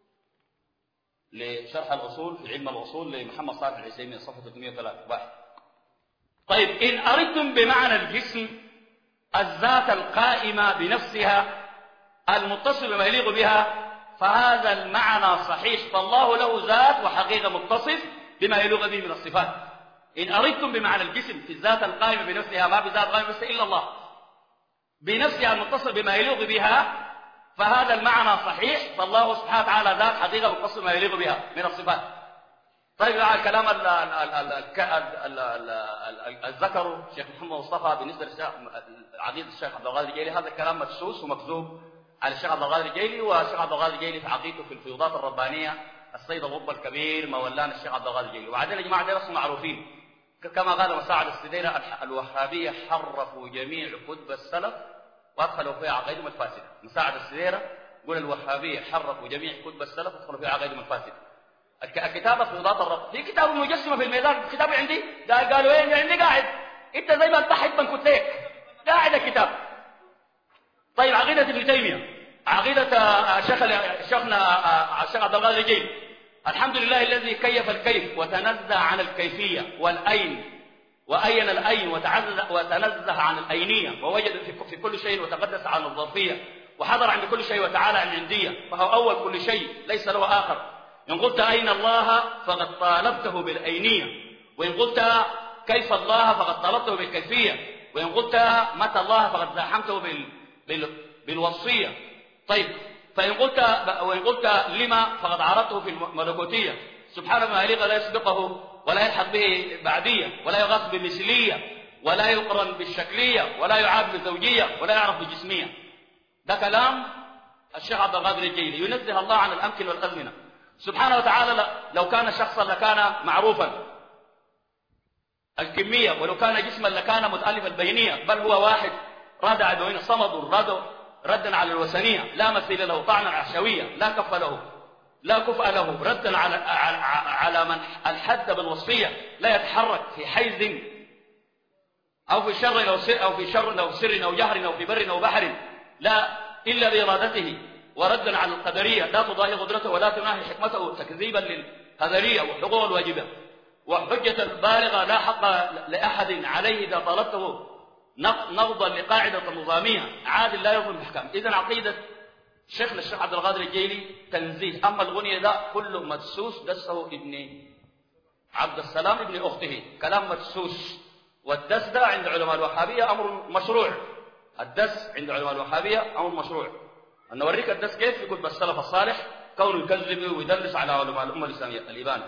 لشرح الأصول في علم الأصول لمحمد صالح العثيمين، صفحة ثلاثمائة وثلاثة واحد. طيب إن أردتم بمعنى الجسم الذات القائمة بنفسها المتصل بما يليق بها، فهذا المعنى صحيح، فالله له ذات وحقيقة متصف بما يلوغ به من الصفات. إن أردتم بمعنى الجسم في الذات القائمة بنفسها ما بذات قائمة بس إلا الله بنفسها المتصف بما يلوغ بها، فهذا المعنى صحيح، فالله سبحانه وتعالى ذات حقيقة متصف بما يلوغ بها من الصفات. طيب على الكلام الذكر الشيخ محمد مصطفى بالنسبة لعقيدة الشيخ عبد القادر الجيلي، هذا الكلام مدسوس ومكذوب على الشيخ عبد القادر الجيلي، والشيخ عبد القادر الجيلي في عقيدته في الفيوضات الربانية السيد القطب الكبير مولانا الشيخ عبد القادر الجيلي. وبعدين يا جماعة دول معروفين كما قال مساعد السديرة الوهابية حرفوا جميع كتب السلف وادخلوا فيها عقائدهم الفاسدة. مساعد السديرة يقول الوهابية حرفوا جميع كتب السلف وادخلوا فيها عقائدهم الفاسدة. الكتابة في فيوضات الرب في كتاب مجسمة في الميدان، كتابي عندي قالوا ايه عندي قاعد انت زي ما التحت بنكت ليك قاعد الكتاب. طيب عقيدة ابن تيمية، عقيدة شيخ شيخنا الشيخ عبد القادر الجيلي، الحمد لله الذي كيف الكيف وتنزه عن الكيفية والأين وأين الأين وتنزه عن الأينية ووجد في كل شيء وتقدس عن الظرفية وحضر عند كل شيء وتعالى عن العندية، فهو أول كل شيء ليس له آخر. إن قلت أين الله فقد طالبته بالأينية، وإن قلت كيف الله فقد طالبته بالكيفية، وإن قلت متى الله فقد زاحمته بال... بال... بالوصفية. طيب فإن قلت وإن قلت لما فقد عرضته في الملكوتية. سبحانه ما يليق لا يسبقه ولا يلحق به بعدية ولا يغاص بمثلية ولا يقرن بالشكلية ولا يعاب بالزوجية ولا يعرف بالجسمية. ده كلام الشيخ عبد القادر الجيلي ينزه الله عن الأمكن والأزمنة سبحانه وتعالى. لو كان شخصا لكان معروفا الكمية، ولو كان جسما لكان متألف البينية، بل هو واحد راد عدوين صمد رد ردا على الوثنية لا مثيل له، طعنا عشوية لا كف له لا كفء له، ردا على على من الحد بالوصفية لا يتحرك في حيز أو في شر أو سر أو في شر أو سر أو جهر أو في بر أو بحر لا إلا بإرادته، وردا على القدرية لا تضاهي قدرته ولا تناهي حكمته، تكذيبا للقدرية وحقوق الواجبة وحجة بالغة لا حق لأحد عليه إذا طلبته نقضا لقاعدة نظامية عادل لا يظلم الأحكام. إذن عقيدة شيخنا الشيخ عبد القادر الجيلي تنزيه. أما الغنية ده كله مدسوس دسه ابن عبد السلام ابن أخته، كلام مدسوس. والدس ده عند علماء الوهابية أمر مشروع، الدس عند علماء الوهابية أمر مشروع. أن نوريك الدس كيف في كتب السلف الصالح كونه يكذب ويدلس على علماء الأمة الإسلامية. الإبانة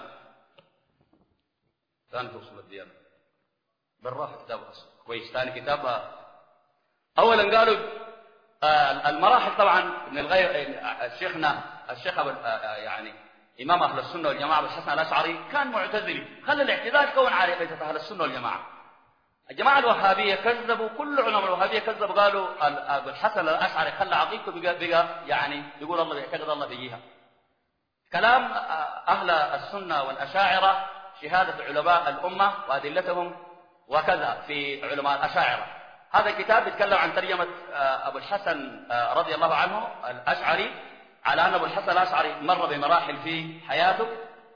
ثاني توصل الديانة بالراحة كتاب كويس. ثاني كتاب أولا قالوا المراحل طبعا من الغير. شيخنا الشيخ يعني إمام أهل السنة والجماعة أبو الحسن الأشعري كان معتزلي، خلى الاعتزال كون عقيدة أهل السنة والجماعة. الجماعة الوهابية كذبوا، كل علماء الوهابية كذبوا، قالوا أبو الحسن الأشعري خلى عقيدته بقى, بقى يعني يقول الله يعتقد الله بيجيها. كلام أهل السنة والأشاعرة شهادة علماء الأمة وأدلتهم وكذا في علماء الأشاعرة. هذا الكتاب يتكلم عن ترجمة أبو الحسن رضي الله عنه الأشعري، على أن أبو الحسن الأشعري مر بمراحل في حياته.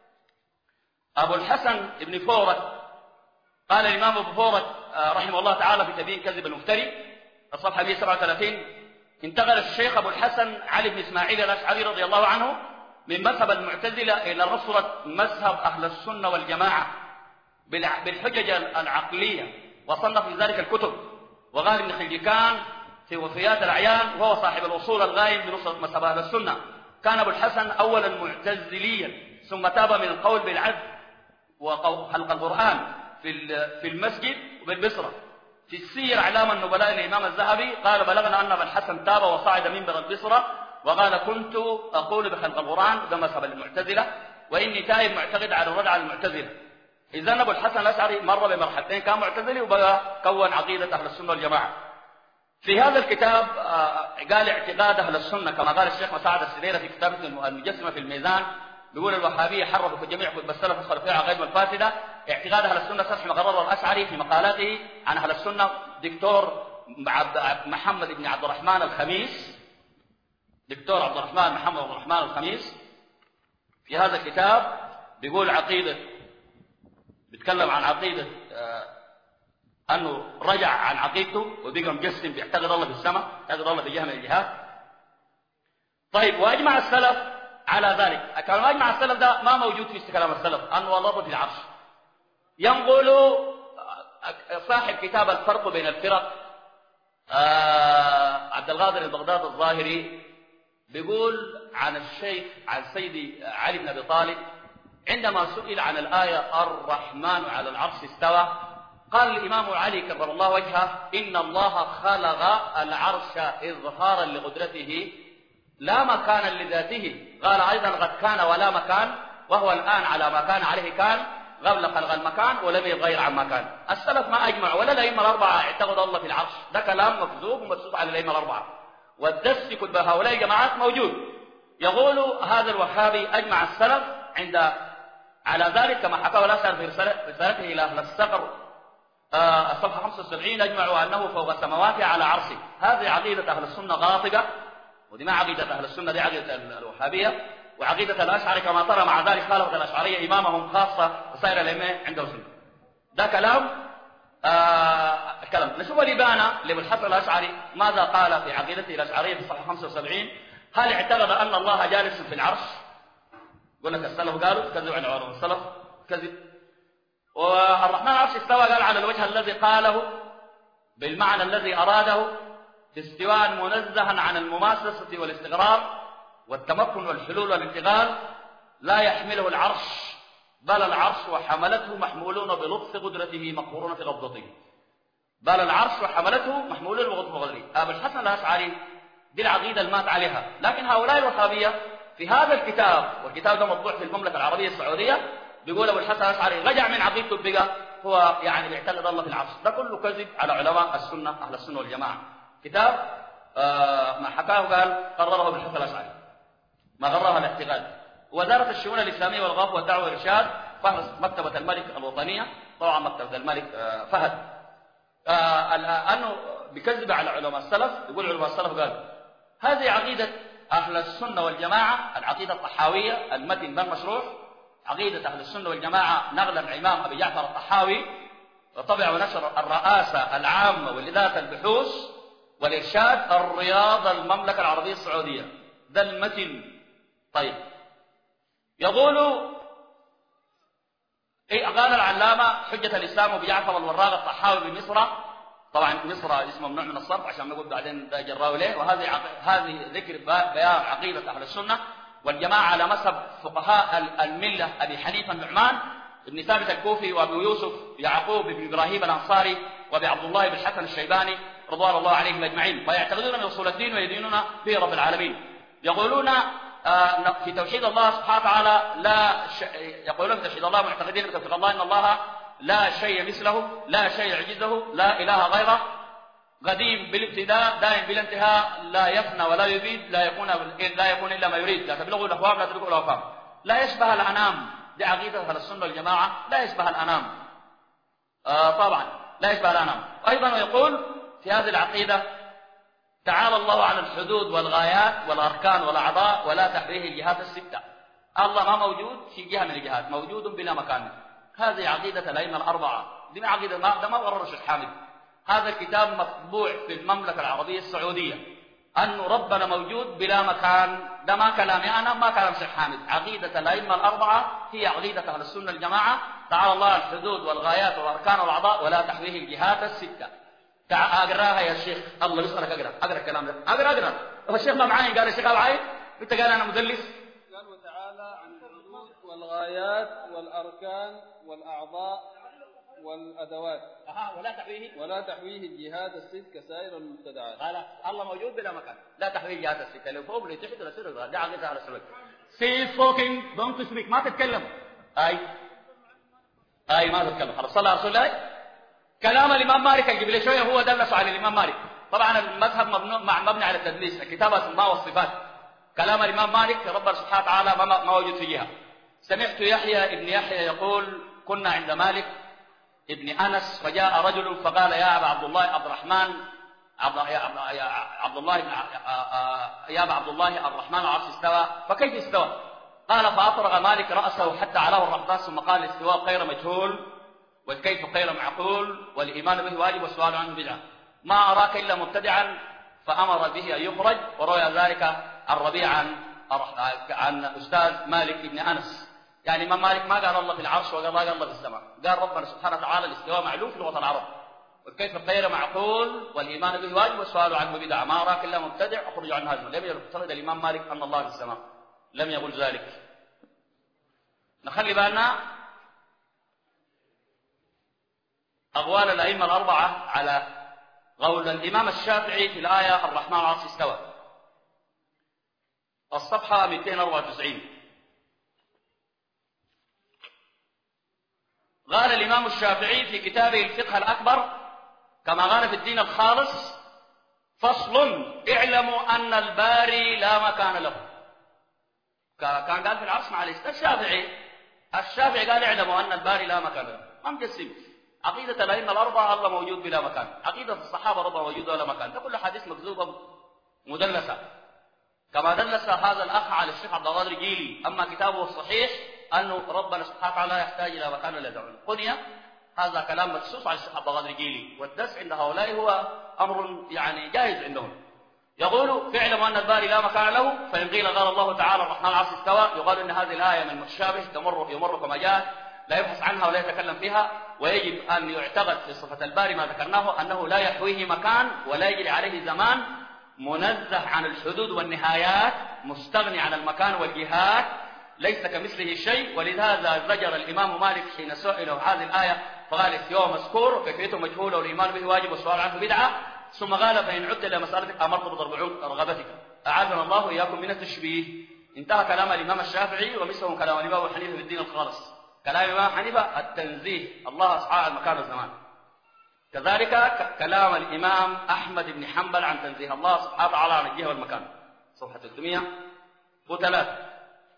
أبو الحسن ابن فورك قال الإمام أبو فورك رحمه الله تعالى في تبيين كذب المفتري الصفحة مئة وسبعة وثلاثين: انتقل الشيخ أبو الحسن علي بن إسماعيل الأشعري رضي الله عنه من مذهب المعتزلة إلى نصرة مذهب أهل السنة والجماعة بالحجج العقلية، وصنف في ذلك الكتب. وقال ابن خلجكان في وفيات الأعيان وهو صاحب الوصول الغاية بنصرة مذهب أهل السنة. كان أبو الحسن أولا معتزليا ثم تاب من القول بالعدل وخلق القرآن في في المسجد وبالبصرة. في السير أعلام النبلاء الإمام الذهبي قال بلغنا أن أبا الحسن تاب وصعد منبر البصرة وقال كنت أقول بخلق القرآن ده مذهب المعتزلة وإني تائب معتقد على الرد على المعتزلة. إذن أبو الحسن الأشعري مر بمرحلتين، كان معتزلي وبقى كون عقيدة أهل السنة والجماعة. في هذا الكتاب قال اعتقاد أهل السنة كما قال الشيخ مساعد السديرة في كتابه المجسمة في الميزان، بيقول الوهابية حرفوا في جميع كتب السلف وصار فيها عقائد الفاسدة. اعتقاد أهل السنة شرح ما قرره الأشعري في مقالاته عن أهل السنة. دكتور محمد بن عبد الرحمن الخميس دكتور عبد الرحمن محمد عبد الرحمن الخميس في هذا الكتاب بيقول عقيدة، بيتكلم عن عقيدة آه أنه رجع عن عقيدته وبقى مجسم بيعتقد الله في السماء، يعتقد الله في جهة من الجهات. طيب واجمع السلف على ذلك. كلام اجمع السلف ده ما موجود في كلام السلف انه والله في العرش. ينقل صاحب كتاب الفرق بين الفرق آه عبد القادر البغداد الظاهري بيقول عن الشيخ عن سيدي علي بن ابي طالب عندما سئل عن الآية الرحمن على العرش استوى، قال الإمام علي كرم الله وجهه: إن الله خلق العرش إظهارا لقدرته لا مكانا لذاته. قال أيضا: قد كان ولا مكان، وهو الآن على ما كان عليه كان قبل خلق المكان ولم يتغير عن مكان. السلف ما أجمع ولا الأئمة الأربعة اعتقدوا الله في العرش، ده كلام مكذوب ومبسوط على الأئمة الأربعة، والدس في كتب هؤلاء الجماعات موجود. يقول هذا الوهابي أجمع السلف عند على ذلك كما حكاه الأشعري في رسالته إلى أهل الصقر آه الصفحة خمسة وسبعين: أجمعوا أنه فوق السماوات على عرشه. هذه عقيدة أهل السنة غاطبة، ودي ما عقيدة أهل السنة، دي عقيدة الوهابية. وعقيدة الأشعري كما ترى مع ذلك خالفت الأشعرية إمامهم خاصة وسائر الأئمة عندهم سنة. ده كلام آه كلام. نشوف الإبانة لابن الحسن الأشعري ماذا قال في عقيدته الأشعرية في الصفحة خمسة وسبعين: هل اعتقد أن الله جالس في العرش؟ يقول لك السلف قالوا كذب عن علماء السلف كذب. والرحمن عرش استوى قال على الوجه الذي قاله بالمعنى الذي أراده، استواء منزها عن المماسسة والاستغرار والتمكن والحلول والانتقال، لا يحمله العرش بل العرش وحملته محمولون بلطف قدرته مقهورون في قبضته. بل العرش وحملته محمولون بلطف قدرته. أبو الحسن الأشعري دي العقيدة المات عليها. لكن هؤلاء الوهابية في هذا الكتاب، والكتاب ده مطبوع في المملكة العربية السعودية، بيقول أبو الحسن الأشعري رجع من عقيدته بقى هو يعني بيعتقد الله في العرش. ده كله كذب على علماء السنة أهل السنة والجماعة. كتاب آه ما حكاه قال قرره ابن الحسن الأشعري، ما غرها الاعتقاد. وزارة الشؤون الإسلامية والغاف والدعوة والإرشاد فهرس مكتبة الملك الوطنية، طبعا مكتبة الملك آه فهد، آه أنه بكذب على علماء السلف. يقول علماء السلف قال هذه عقيدة أهل السنة والجماعة، العقيدة الطحاوية، المتن بن مشروح، عقيدة أهل السنة والجماعة نقل الإمام أبي جعفر الطحاوي، وطبع ونشر الرئاسة العامة والإدارة البحوث والإرشاد الرياض المملكة العربية السعودية. ده المتن. طيب يقول إيه قال العلامة حجة الإسلام أبي جعفر الوراق الطحاوي بمصر، طبعا مصر اسمه ممنوع من الصرف عشان نقول بعدين ده جراوي ليه. وهذه عق... هذه ذكر بيان عقيدة أهل السنة والجماعة على مذهب فقهاء الملة أبي حنيفة النعمان ابن ثابت الكوفي وأبي يوسف يعقوب بن إبراهيم الأنصاري وأبي عبد الله بن الحسن الشيباني رضوان الله عليهم أجمعين، ويعتقدون من أصول الدين ويدينون به رب العالمين. يقولون آه في توحيد الله سبحانه وتعالى لا ش... يقولون في توحيد الله معتقدين بتوحيد الله إن الله لا شيء مثله، لا شيء يعجزه، لا إله غيره، قديم بالابتداء، دائم بالانتهاء، لا يفنى ولا يبيد، لا يكون لا يكون إلا ما يريد، لا تبلغه الأفهام لا تبلغه الأفهام، لا يشبه الأنام. دي عقيدة أهل السنة والجماعة، لا يشبه الأنام. آه طبعا لا يشبه الأنام. أيضا يقول في هذه العقيدة تعالى الله عن الحدود والغايات والأركان والأعضاء ولا تحريه الجهات الستة. الله ما موجود في جهة من الجهات، موجود بلا مكان. هذه عقيدة الأئمة الأربعة، دي عقيدة ما ده ما ورر الشيخ حامد. هذا الكتاب مطبوع في المملكة العربية السعودية، أن ربنا موجود بلا مكان. ده ما كلامي أنا، ما كلام الشيخ حامد. عقيدة الأئمة الأربعة هي عقيدة أهل السنة الجماعة، تعالى الله عن الحدود والغايات والأركان والأعضاء ولا تحريه الجهات الستة. أقراها يا شيخ، الله يسألك أقرأ أقرأ الكلام ده، أقرأ أقرأ. الشيخ ما معاين قال الشيخ معاين، أنت قال أنا مدلس. قال وتعالى عن الحدود والغايات والأركان والأعضاء والأدوات أها ولا تحويه ولا تحويه الجهات الست كسائر المبتدعات. قال الله موجود بلا مكان، لا تحويه الجهات الست، اللي فوق اللي تحت ولا سر. ده عقيدة على السلوك. سي فوكينج دونت سبيك، ما تتكلم. أي أي ما تتكلم. خلاص صلى على رسول الله. كلام الإمام مالك قبل شوية هو دلس على الإمام مالك. طبعا المذهب مبني مع مبني على التدليس، الكتاب الأسماء والصفات. كلام الإمام مالك ربنا سبحانه وتعالى ما ما موجود في جهة. سمعت يحيى ابن يحيى يقول كنا عند مالك ابن أنس فجاء رجل فقال يا أبا عبد الله عبد الرحمن عبد يا عبد الله يا أبا عبد الله الرحمن العرش استوى، فكيف استوى؟ قال فأفرغ مالك رأسه حتى علاه الرحبان ثم قال الاستواء غير مجهول والكيف غير معقول والإيمان به واجب والسؤال عنه بدعة، ما أراك إلا مبتدعا فأمر به أن يخرج. وروي ذلك الربيع عن عن أستاذ مالك بن أنس. يعني الإمام مالك ما قال الله في العرش وقال الله قال الله في السماء، قال ربنا سبحانه وتعالى الاستواء معلوم في لغة العرب، وكيف غير معقول والإيمان به واجب والسؤال عنه بدعة، ما أراك إلا مبتدع أخرج عن هذا. لم يعتقد الإمام مالك أن الله في السماء، لم يقل ذلك. نخلي بالنا أقوال الأئمة الأربعة على قول الإمام الشافعي في الآية الرحمن على العرش استوى، الصفحة مئتين وأربعة وتسعين. قال الإمام الشافعي في كتابه الفقه الأكبر كما قال في الدين الخالص: فصل اعلموا أن الباري لا مكان له. كان قال في العرش مع الشافعي، الشافعي قال اعلموا أن الباري لا مكان له، ما مجسم. عقيدة الأئمة الأربعة الله موجود بلا مكان، عقيدة الصحابة ربما موجود ولا مكان، ده كل حديث مكذوبة مدلسة، كما دلس هذا الأخ على الشيخ عبد القادر الجيلي. أما كتابه الصحيح أنه ربنا سبحانه وتعالى يحتاج إلى مكان لا يدعون قنية، هذا كلام مدسوس على الشيخ عبد القادر الجيلي، والدس عند هؤلاء هو أمر يعني جائز عندهم. يقول: فاعلموا أن الباري لا مكان له، فإن قيل قال الله تعالى الرحمن على العرش استوى، يقال أن هذه الآية من متشابه تمر يمر كما جاءت، لا يبحث عنها ولا يتكلم فيها، ويجب أن يعتقد في صفة الباري ما ذكرناه أنه لا يحويه مكان ولا يجري عليه زمان، منزه عن الحدود والنهايات، مستغني عن المكان والجهات، ليس كمثله شيء. ولهذا زجر الإمام مالك حين سئله هذه الآية فقال: استواء مذكور وكيفيته مجهولة والإيمان به واجب والسؤال عنه بدعة. ثم قال: فإن عدت إلى مسألتك أمرت بضرب عنق رغبتك، أعاذنا الله وإياكم من التشبيه. انتهى كلام الإمام الشافعي، ومثله كلام الإمام أبو حنيفة في الدين الخالص. كلام الإمام حنيفة التنزيه الله أصحاب المكان والزمان. كذلك كلام الإمام أحمد بن حنبل عن تنزيه الله سبحانه وتعالى عن الجهة والمكان، صفحة ثلاثمئة وثلاثة.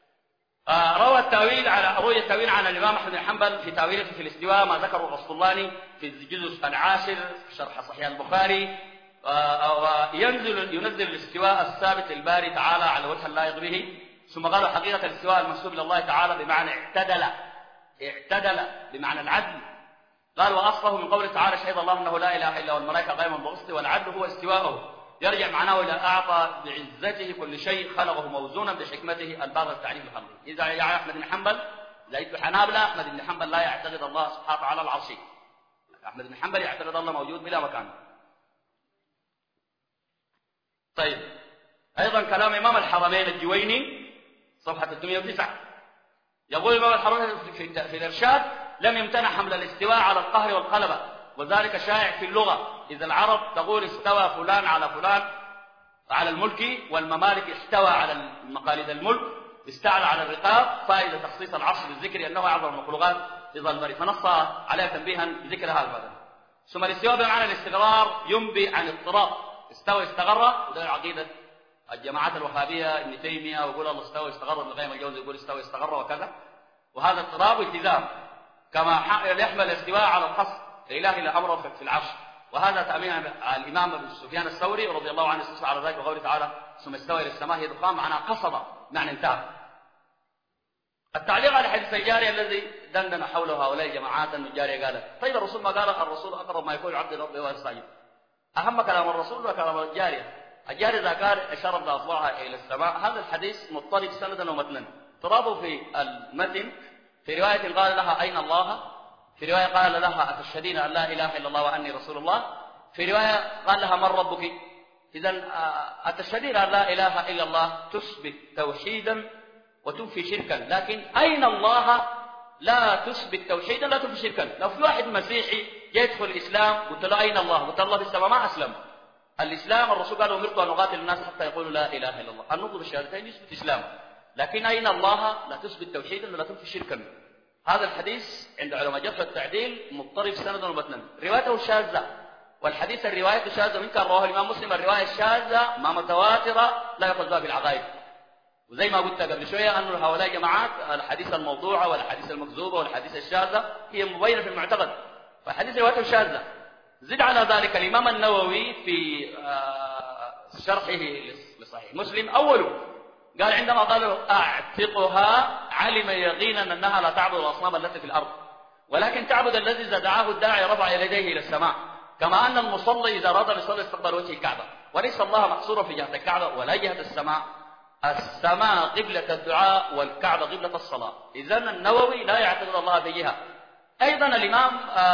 آه روى التأويل على روي التأويل عن الإمام أحمد بن حنبل في تأويله في الاستواء ما ذكره الغسطلاني في الجزء العاشر في شرح صحيح البخاري. آه وينزل ينزل الاستواء الثابت للباري تعالى على وجه اللائق به. ثم قالوا حقيقة الاستواء المنسوب لله تعالى بمعنى اعتدل، اعتدل بمعنى العدل. قال: وأصله من قوله تعالى: شهد الله أنه لا إله إلا هو الملائكة قائما بالقسط، والعدل هو استواءه، يرجع معناه إلى أعطى بعزته كل شيء خلقه موزونا بحكمته البالغة التعريف الخلقي. إذا يا أحمد بن حنبل لقيت حنابلة، أحمد بن حنبل لا يعتقد الله سبحانه وتعالى العرشي، أحمد بن حنبل يعتقد الله موجود بلا مكان. طيب، أيضا كلام إمام الحرمين الجويني صفحة ثلاثمئة وتسعة، يقول إمام الحرمين في, في الإرشاد: لم يمتنع حمل الاستواء على القهر والغلبة، وذلك شائع في اللغة، إذا العرب تقول استوى فلان على فلان على الملك، والممالك استوى على مقاليد الملك، استعلى على الرقاب، فائدة تخصيص العرش بالذكر أنه أعظم المخلوقات في ظل البري، فنص عليها تنبيها بذكر هذا البدن. ثم الاستواء بمعنى الاستقرار ينبي عن اضطراب، استوى استقر، وده عقيدة الجماعات الوهابية ابن تيمية، ويقول الله استوى استقر، ابن القيم الجوزي يقول استوى استقر وكذا، وهذا اضطراب والتزام، كما يحمل الاستواء على القصد الإله إلى أمره في العرش، وهذا تأمين الإمام ابن سفيان الثوري رضي الله عنه استشفى على ذلك وقوله تعالى: ثم استوى إلى السماء هي دخان، معنى قصد، معنى انتهى. التعليق على حديث الجارية الذي دندن حوله هؤلاء الجماعات أن الجارية قالت: طيب الرسول ما قال الرسول أقرب ما يكون عبد الرب وهو ساجد، أهم كلام الرسول وكلام الجارية. الجارية إذا قال أشار بأصبعها إلى السماء، هذا الحديث مضطرب سندا ومتنا، اضطرابه في المتن. في رواية قال لها: أين الله؟ في رواية قال لها: أتشهدين أن لا إله إلا الله وأني رسول الله؟ في رواية قال لها: من ربك؟ إذن أتشهدين أن لا إله إلا الله تثبت توحيدا وتنفي شركا، لكن أين الله لا تثبت توحيدا لا تنفي شركا. لو في واحد مسيحي يدخل الإسلام قلت له: أين الله؟ قلت الله في السماء، ما أسلم. الإسلام الرسول قال: أمرت أن أقاتل الناس حتى يقولوا لا إله إلا الله. النطق بالشهادتين يثبت إسلام، لكن أين الله لا تثبت توحيدا ولا تنفي شركا. هذا الحديث عند علماء الجرح والتعديل مضطرب سندا ومتنا، روايته شاذة، والحديث الرواية شاذة من كان رواه الإمام مسلم، الرواية الشاذة ما متواترة لا يأخذ بها في العقائد. وزي ما قلت قبل شوية أن هؤلاء جماعات الحديث الموضوعة والحديث المكذوبة والحديث الشاذة هي مبينة في المعتقد، فالحديث روايته شاذة. زد على ذلك الإمام النووي في شرحه لصحيح مسلم أوله قال عندما قالوا أعتقها علم يقينا أنها لا تعبد الأصنام التي في الأرض، ولكن تعبد الذي إذا دعاه الداعي رفع يديه إلى السماء، كما أن المصلي إذا أراد أن يصلي استقبل وجه الكعبة، وليس الله محصورا في جهة الكعبة ولا جهة السماء، السماء قبلة الدعاء والكعبة قبلة الصلاة. إذن النووي لا يعتقد الله في جهة. أيضا الإمام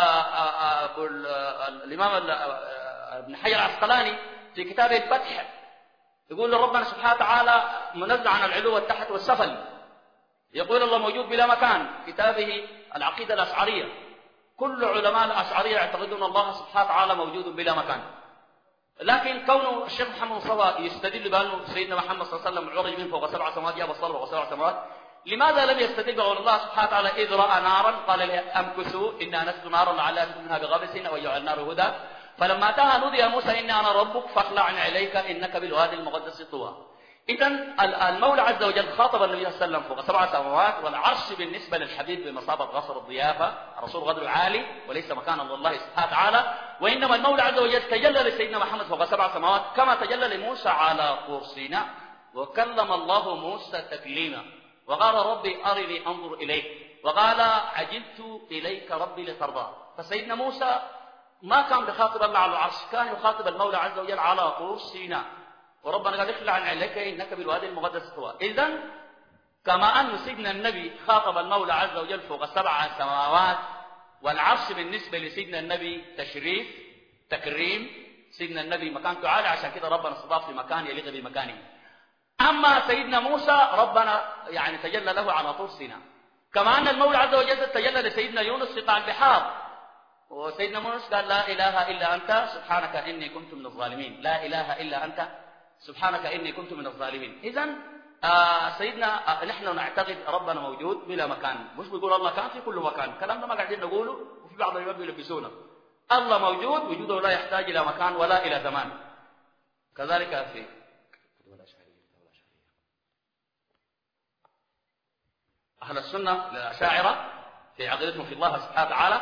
الإمام ابن حجر العسقلاني في كتابه الفتح يقول ربنا سبحانه وتعالى منزه عن العلو والتحت والسفل، يقول الله موجود بلا مكان. كتابه العقيدة الأشعرية، كل علماء الأشعرية يعتقدون الله سبحانه وتعالى موجود بلا مكان. لكن كون الشيخ محمد مصطفى يستدل بأنه سيدنا محمد صلى الله عليه وسلم عرج من فوق سبع سماوات، جاب الصلب فوق سبع سماوات، لماذا لم يستدل بقول الله سبحانه وتعالى إذ رأى نارا قال لها أمكثوا إنا نسقي نارا لعلها تكون منها بغبس أو يجعل النار هدى، فلما أتاها نودي يا موسى إني أنا ربك فاخلع عليك إنك بالوادي المقدس طوى. إذن المولى عز وجل خاطب النبي صلى الله عليه وسلم فوق سبع سماوات، والعرش بالنسبة للحبيب بمثابة غصر الضيافة، الرسول غدر عالي وليس مكانا لله سبحانه وتعالى. وإنما المولى عز وجل تجلى لسيدنا محمد فوق سبع سماوات كما تجلى لموسى على طور سيناء، وكلم الله موسى تكليما، وقال ربي أرني أنظر إليك، وقال عجلت إليك ربي لترضى. فسيدنا موسى ما كان بخاطب الله على العرش، كان يخاطب المولى عز وجل على طور سيناء، وربنا قال اخلع عليك إنك بالوادي المقدس طوى. إذن كما أن سيدنا النبي خاطب المولى عز وجل فوق سبع سماوات، والعرش بالنسبة لسيدنا النبي تشريف تكريم، سيدنا النبي مكانته عالي، عشان كده ربنا استضاف في مكان يليق بمكانه. أما سيدنا موسى ربنا يعني تجلى له على طور سيناء، كما أن المولى عز وجل تجلى لسيدنا يونس في قاع البحار، وسيدنا موسى قال لا إله إلا أنت سبحانك إني كنت من الظالمين، لا إله إلا أنت سبحانك إني كنت من الظالمين. إذن آه سيدنا آه نحن نعتقد ربنا موجود بلا مكان، مش بيقول الله كان في كل مكان، الكلام ده ما قاعدين نقوله، وفي بعض الناس بيلبسونا. الله موجود، وجوده لا يحتاج إلى مكان ولا إلى زمان. كذلك في أهل السنة الأشاعرة في عقيدتهم في الله سبحانه وتعالى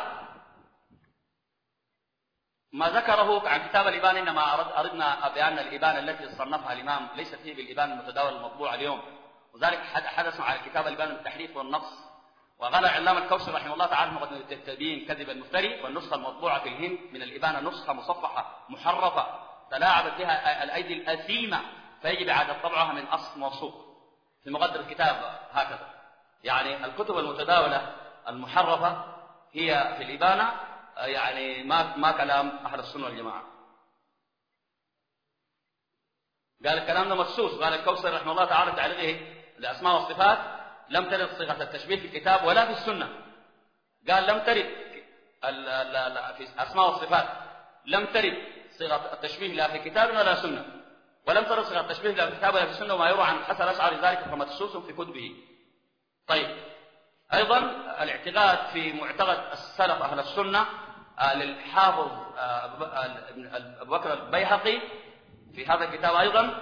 ما ذكره عن كتاب الإبانة، إنما أردنا بأن الإبانة التي صنفها الإمام ليست هي بالإبانة المتداول المطبوع اليوم، وذلك حدثوا على كتاب الإبانة بالتحريف والنقص. وقال علامة الكوثري رحمه الله تعالى مقدمة التبيين كذب المفتري، والنسخة المطبوعة في الهند من الإبانة نسخة مصفحة محرفة تلاعبت بها الأيدي الأثيمة، فيجب إعادة طبعها من أصل موثوق. في مقدمة الكتاب هكذا، يعني الكتب المتداولة المحرفة هي في الإبانة يعني ما ما كلام أهل السنة والجماعة. قال الكلام ده مدسوس، قال الكوثري رحمه الله تعالى تعليقه الأسماء والصفات لم ترد صيغة التشبيه في الكتاب ولا في السنة. قال لم ترد في الأسماء والصفات لم ترد صيغة التشبيه لا في كتاب ولا سنة، ولم ترد صيغة التشبيه لا في الكتاب ولا في السنة، وما يروى عن الحسن الأشعري ذلك فمدسوس في كتبه. طيب، أيضا الاعتقاد في معتقد السلف أهل السنة للحافظ أبو بكر البيهقي في هذا الكتاب أيضا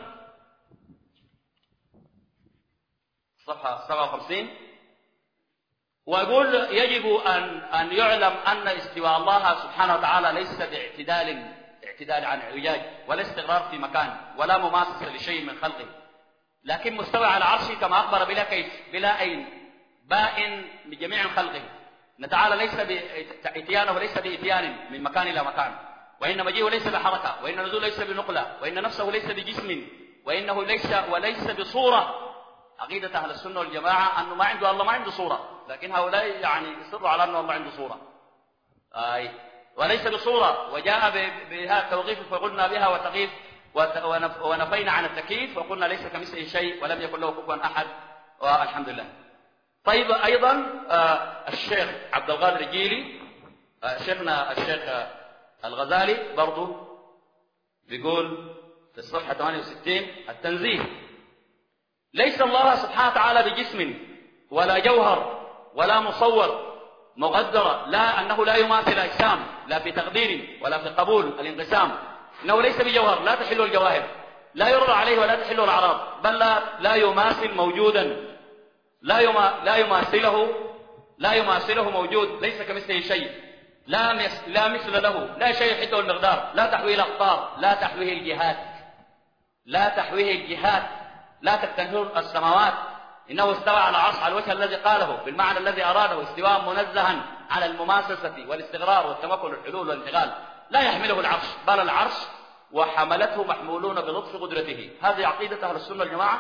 صفحة سبعة وخمسين، ويقول يجب أن أن يعلم أن استواء الله سبحانه وتعالى ليس باعتدال اعتدال عن اعوجاج ولا استقرار في مكان ولا مماسسة لشيء من خلقه، لكن مستوى على عرشه كما أخبر بلا كيف بلا أين بائن بجميع خلقه. تعالى ليس بإتيانه ليس بإتيان من مكان إلى مكان، وإن مجيئه ليس بحركة، وإن نزوله ليس بنقلة، وإن نفسه ليس بجسم، وإنه ليس وليس بصورة. عقيدة أهل السنة والجماعة أنه ما عنده الله ما عنده صورة، لكن هؤلاء يعني يصروا على أنه الله عنده صورة أي وليس بصورة، وجاء بها توقيف فقلنا بها وتغييف ونفينا عن التكييف وقلنا ليس كمثله شيء ولم يكن له كفوا أحد، والحمد لله. طيب، أيضا آه الشيخ عبد القادر الجيلي آه شيخنا الشيخ آه الغزالي برضو بيقول في الصفحة ثمانية وستين التنزيه: ليس الله سبحانه وتعالى بجسم ولا جوهر ولا مصور مقدرة، لا أنه لا يماثل أجسام لا في تقدير ولا في قبول الانقسام، إنه ليس بجوهر لا تحل الجواهر، لا يرد عليه ولا تحل الأعراض، بل لا, لا يماثل موجودا، لا يما لا يماثله لا يماثله موجود، ليس كمثله شيء، لا مس لا مثل له، لا شيء يحده المقدار، لا تحويه الأقطار، لا تحويه الجهات، لا تحويه الجهات، لا تكتنفه السماوات، إنه استوى على العرش على الوجه الذي قاله بالمعنى الذي أراده، استواء منزها على المماسسة والاستقرار والتمكن والحلول والانتقال، لا يحمله العرش بل العرش وحملته محمولون بلطف قدرته. هذه عقيدة أهل السنة والجماعة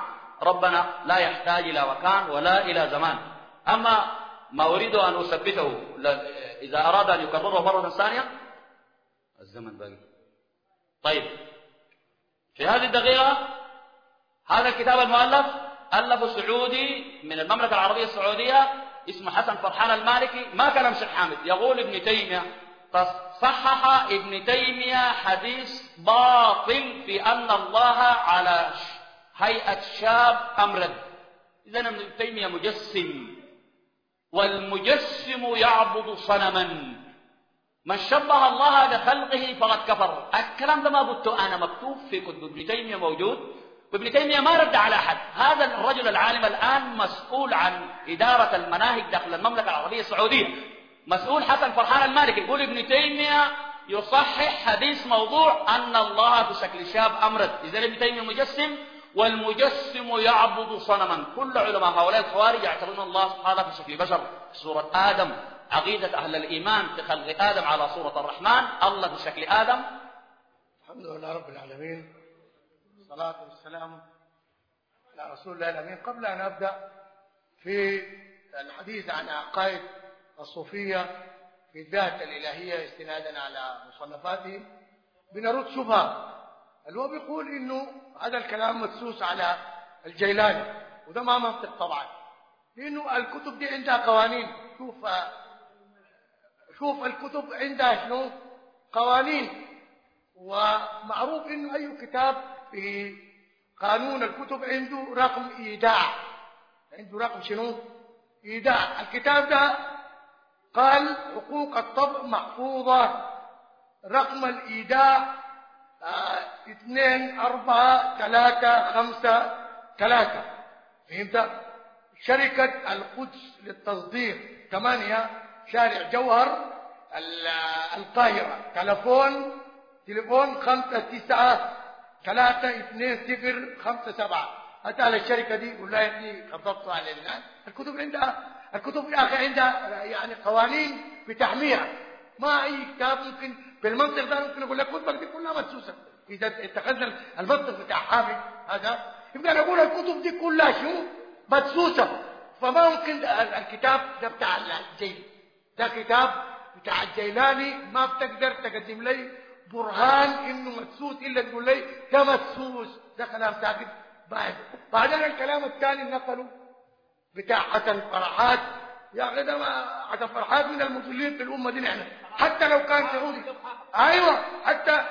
ربنا لا يحتاج إلى مكان ولا إلى زمان. أما ما أريد أن أثبته إذا أراد أن يكرره مرة ثانية الزمن باقي. طيب في هذه الدقيقة هذا الكتاب المؤلف ألف سعودي من المملكة العربية السعودية اسمه حسن فرحان المالكي، ما كلام شيخ حامد. يقول ابن تيمية صحح ابن تيمية حديث باطل في أن الله على هيئة شاب أمرد. إذن ابن تيمية مجسم، والمجسم يعبد صنما. من شبه الله بخلقه فقد كفر. الكلام ده ما قلته أنا، مكتوب في كتب ابن تيمية موجود، وابن تيمية ما رد على أحد. هذا الرجل العالم الآن مسؤول عن إدارة المناهج داخل المملكة العربية السعودية، مسؤول حسن فرحان المالكي. يقول ابن تيمية يصحح حديث موضوع أن الله في شكل شاب أمرد. إذن ابن تيمية مجسم، والمجسم يعبد صنما. كل علماء هؤلاء الخوارج يعتبرون الله سبحانه في شكل بشر، في صورة آدم. عقيدة أهل الإيمان في خلق آدم على صورة الرحمن، الله في شكل آدم. الحمد لله رب العالمين، والصلاة والسلام على رسول الله الأمين. قبل أن أبدأ في الحديث عن عقائد الصوفية في الذات الإلهية استنادا على مصنفاتهم، بنرد شبهة اللي هو بيقول إنه هذا الكلام مدسوس على الجيلاني، وده ما منطق طبعا، لأنه الكتب دي عندها قوانين. شوف شوف الكتب عندها شنو؟ قوانين. ومعروف إنه أي كتاب في قانون الكتب عنده رقم إيداع، عنده رقم شنو؟ إيداع. الكتاب ده قال حقوق الطبع محفوظة، رقم الإيداع آه اثنين أربعة ثلاثة خمسة ثلاثة. فهمت؟ شركة القدس للتصدير ثمانية شارع جوهر القاهرة، تلفون تلفون خمسة تسعة ثلاثة اثنين صفر خمسة سبعة. أتى على الشركة دي يقول لها يا ابني خطبتوا على الناس. الكتب عندها الكتب يا أخي عندها يعني قوانين بتحميها. ما أي كتاب ممكن بالمنطق ده ممكن أقول لك كتبك دي كلها مدسوسة. إذا اتخذنا المنطق بتاع حامد هذا يبقى نقول الكتب دي كلها شو؟ مدسوسة. فما ممكن الكتاب ده بتاع الجيل، ده كتاب بتاع الجيلاني، ما بتقدر تقدم لي برهان انه مدسوس الا تقول لي ده مدسوس. ده كلام ساكت. بعد بعدين الكلام الثاني نقله بتاع حسن فرحات. يا اخي ده حسن فرحات من المضلين في الامه دي نحن، حتى لو كان سعودي. ايوه حتى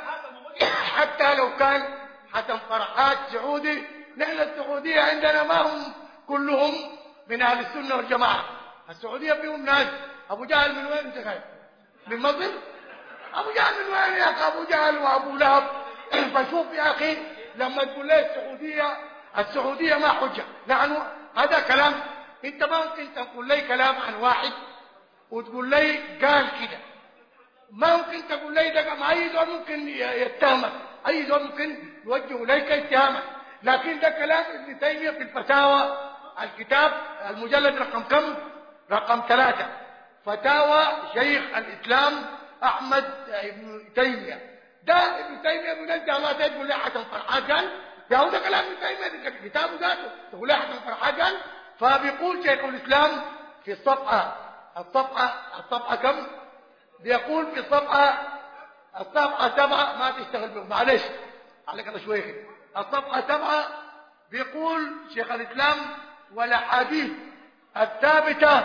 حتى لو كان حسن فرحات سعودي، نحن السعوديه عندنا ما هم كلهم من اهل السنه والجماعه. السعوديه فيهم ناس. ابو جهل من وين انت خايف؟ من مصر؟ ابو جهل من وين يا اخي؟ ابو جهل وابو لهب. فشوف يا اخي لما تقول لي السعوديه السعوديه ما حجه، نحن هذا كلام. انت ما ممكن تقول لي كلام عن واحد وتقول لي قال كده. ما ممكن تقول لي ده ما اي زول ممكن يتهمك، اي زول ممكن يوجه اليك اتهامك، لكن ده كلام ابن تيميه في الفتاوى، الكتاب المجلد رقم كم؟ رقم ثلاثة، فتاوى شيخ الاسلام احمد ابن تيميه. ده ابن تيميه بنزل الله ده يقول لي حسن فرحات قال، ده هو ده كلام ابن تيميه في كتابه ذاته، تقول لي حسن فرحات قال. فبيقول شيخ الاسلام في الصفحه الصفحه الصفحه كم؟ بيقول في الصفحه الصفحه سبعه. ما تشتغل بهم معلش عليك انا شويه كده. الصفحه سبعه بيقول شيخ الاسلام والاحاديث الثابته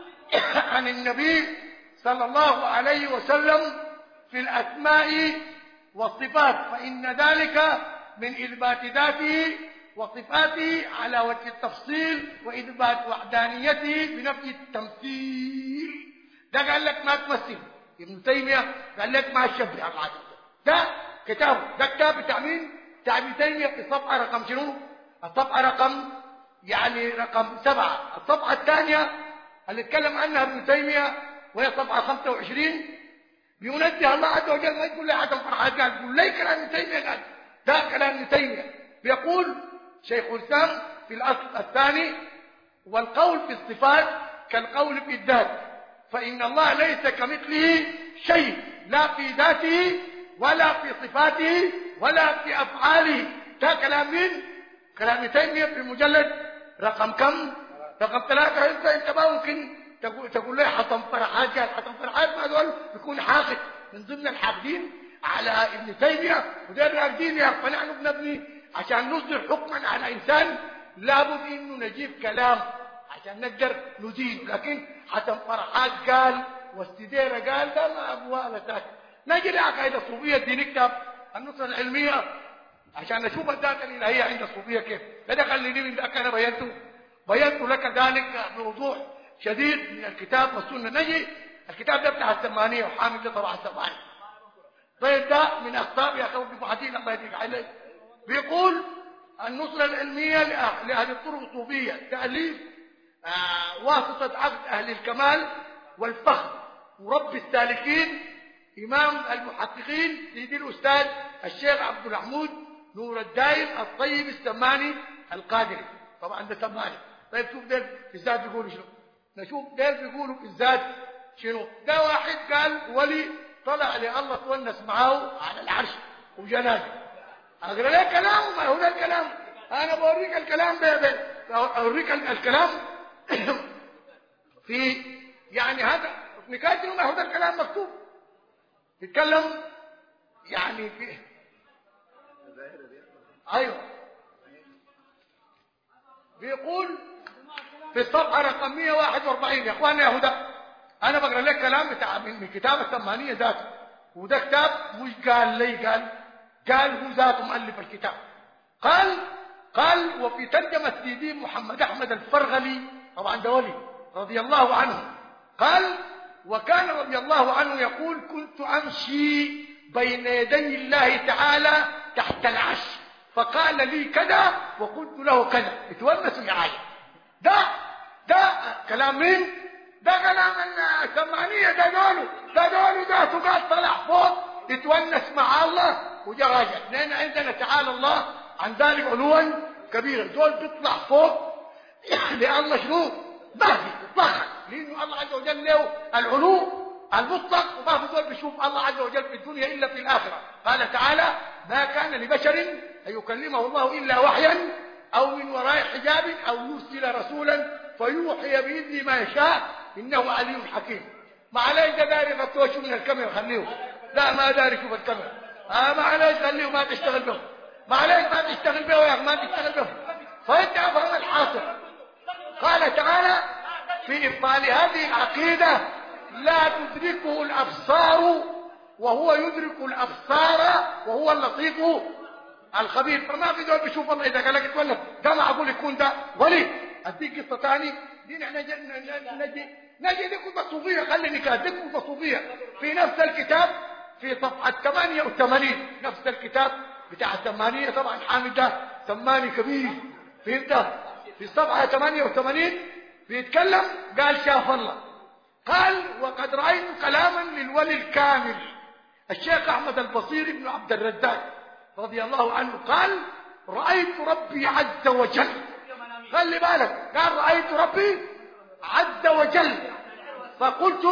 عن النبي صلى الله عليه وسلم في الاسماء والصفات، فان ذلك من اثبات ذاته وصفاته على وجه التفصيل واثبات وحدانيته بنفي التمثيل. ده قال لك ما تمثل. ابن تيميه قال لك ما تشبه الله. ده كتاب ده كتاب بتاع مين؟ بتاع ابن تيميه في الصفحه رقم شنو؟ الصفحه رقم يعني رقم سبعه. الصفحه الثانيه اللي اتكلم عنها ابن تيميه وهي صفحه خمسة وعشرين، بينزه الله عز وجل. ما يقول لي حسن فرحات قال، يقول لي كلام ابن تيميه قال. ده كلام ابن تيميه. بيقول شيخ الاسلام في الاصل الثاني والقول في الصفات كالقول في الذات، فإن الله ليس كمثله شيء لا في ذاته ولا في صفاته ولا في أفعاله. ده كلام مين؟ كلام ابن تيميه في المجلد رقم كم؟ رقم ثلاثة. انت انت ما ممكن تقول تقول لي حطم فرحات. قال حطم فرحات ما دول بيكون حاقد من ضمن الحاقدين على ابن تيميه، وده راقدين يا فنحن بنبني عشان نصدر حكما على انسان لابد انه نجيب كلام عشان نقدر ندين. لكن حتم فرحات قال واستديره قال ده ما ابوها لساك. نجي لعقائد الصوفيه دي نكتب النصره العلميه عشان نشوف الذات الالهيه عند الصوفيه كيف. ده خليني من ذاك انا بينته بينت لك ذلك بوضوح شديد من الكتاب والسنه. نجي الكتاب ده بتاع الثمانيه وحامد ده طبعا الثمانيه. طيب ده من اخطاء يا اخوي فحاتين الله يديك عليه. بيقول النصره العلميه لاهل الطرق الصوفيه تاليف آه واسطه عقد اهل الكمال والفخر ورب السالكين امام المحققين سيدي الاستاذ الشيخ عبد المحمود نور الدايم الطيب السماني القادري. طبعا ده سماني. طيب شوف ده في الذات بيقولوا شنو. نشوف ده بيقولوا في الذات شنو. ده واحد قال ولي طلع لله تونس معاه على العرش وجنازه. اقرا لك كلام ما هو ده الكلام. انا بوريك الكلام ده اوريك الكلام في يعني هذا نكاتل ما هو ده الكلام مكتوب. يتكلم يعني في ايوه بيقول في الصفحه رقم مئة وواحد وأربعين. يا اخواننا يا هدى انا بقرا لك كلام بتاع من كتاب الثمانيه ذاته، وده كتاب مش قال لي قال قال هو ذاته مؤلف الكتاب. قال قال وفي ترجمه سيدي محمد احمد الفرغلي طبعا ده ولي رضي الله عنه قال وكان رضي الله عنه يقول كنت امشي بين يدي الله تعالى تحت العرش فقال لي كذا وقلت له كذا. اتونسوا يا عاية. ده ده كلام مين؟ ده كلام الثمانية. ده دولو ده دولو ذاته قال طلع فوق اتونس مع الله وجا راجع. لان عندنا تعالى الله عن ذلك علوا كبيرا. دول بيطلع فوق لله شنو؟ باقي اطلاقا لانه الله عز وجل له العلو المطلق وما في دول بيشوف الله عز وجل في الدنيا الا في الاخره. قال تعالى ما كان لبشر ان يكلمه الله الا وحيا او من وراء حجاب او يرسل رسولا فيوحي باذن ما يشاء انه عليم حكيم. ما عليك ده داري غطوشه من الكاميرا خليه. لا ما داري شوف الكاميرا. اه ما عليك خليه ما تشتغل به. ما عليك ما تشتغل به يا اخي ما تشتغل به. فانت افهم الحاصل. قال تعالى في ابطال هذه العقيده لا تدركه الابصار وهو يدرك الابصار وهو اللطيف الخبير. فما في دول بيشوف الله اذا قال لك اتولد ده معقول يكون ده ولي. اديك قصه ثاني دي نحن نجي نجي دي كتب صوفيه. خليني كاتب كتب صوفيه في نفس الكتاب في صفحه ثمانية وثمانين نفس الكتاب بتاع الثمانيه. طبعا حامد ده ثماني كبير فهمت. في الصفحه ثمانية وثمانين بيتكلم قال شاف الله. قال وقد رايت كلاما للولي الكامل الشيخ احمد البصير بن عبد الرزاق رضي الله عنه قال رايت ربي عز وجل. خلي بالك قال رايت ربي عز وجل فقلت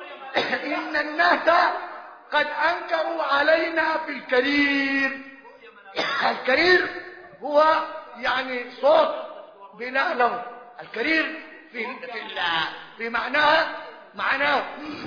ان الناس قد انكروا علينا في الكرير. الكرير هو يعني صوت بلا لون. الكرير في في في معناها معناه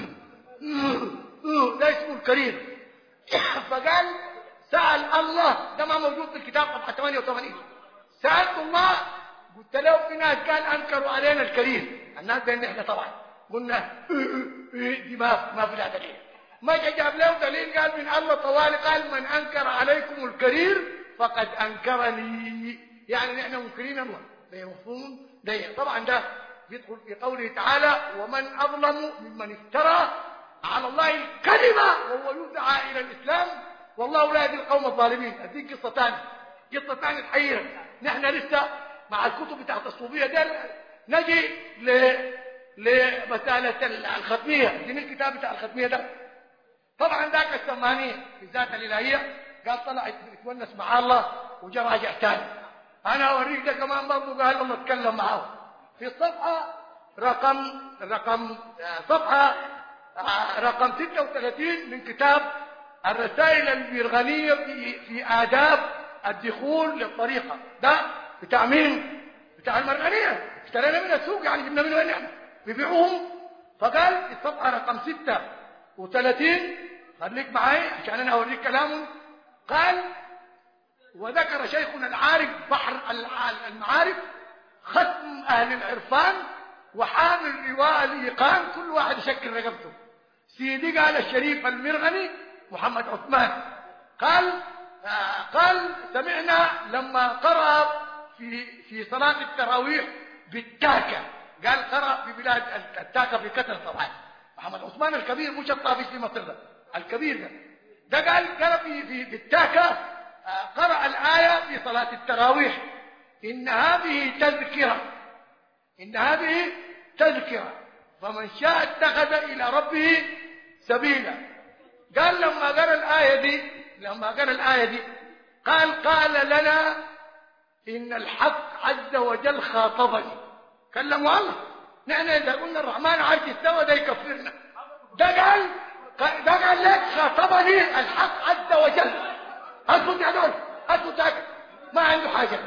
ده اسمه الكرير. فقال سأل الله ده ما موجود في الكتاب صفحة ثمانية وثمانين. سألت الله قلت له في ناس قال انكروا علينا الكرير. الناس زي احنا طبعا قلنا دي ما ما في لها دليل. ما جاب له دليل قال من الله طوالي قال من انكر عليكم الكرير فقد انكرني. يعني نحن منكرين الله. ده مفهوم ده طبعا ده يدخل في قوله تعالى ومن اظلم ممن افترى على الله الكلمه وهو يدعى الى الاسلام والله لا يهدي القوم الظالمين. اديك قصه ثانيه قصه ثانيه تحيرك. نحن لسه مع الكتب بتاعت الصوفيه ده نجي ل لمساله الختميه. دي الكتاب بتاع الختميه ده طبعا ذاك الثمانيه في الذات الالهيه قال طلع يتونس مع الله وجا راجع ثاني. انا اوريك ده كمان برضه قال الله اتكلم معاه في الصفحه رقم رقم صفحه رقم ستة وثلاثين من كتاب الرسائل البرغنيه في في آداب الدخول للطريقه. ده بتاع مين؟ بتاع المرغنية، اشترينا من السوق يعني جبنا منه وين احنا بيبيعوهم. فقال الصفحة رقم ستة وثلاثين، خليك معي عشان انا اوريك كلامه. قال وذكر شيخنا العارف بحر المعارف ختم اهل العرفان وحامل لواء الايقان كل واحد يشكل رقبته. سيدي قال الشريف المرغني محمد عثمان قال آه قال سمعنا لما قرأ في في صلاة التراويح بالتاكة، قال قرأ في بلاد التاكة في قطر طبعا. محمد عثمان الكبير مش الطافي في مصر ده الكبير ده ده قال قرأ في في بالتاكة آه قرأ الآية في صلاة التراويح إن هذه تذكرة إن هذه تذكرة فمن شاء اتخذ إلى ربه سبيلا. قال لما قرأ الآية دي لما قرأ الآية دي قال قال لنا إن الحق عز وجل خاطبني. كلموا الله، نحن إذا قلنا الرحمن عرش استوى ده يكفرنا. ده قال ده قال لك خاطبني الحق عز وجل. أثبت يا دول أثبت هكذا ما عنده حاجة.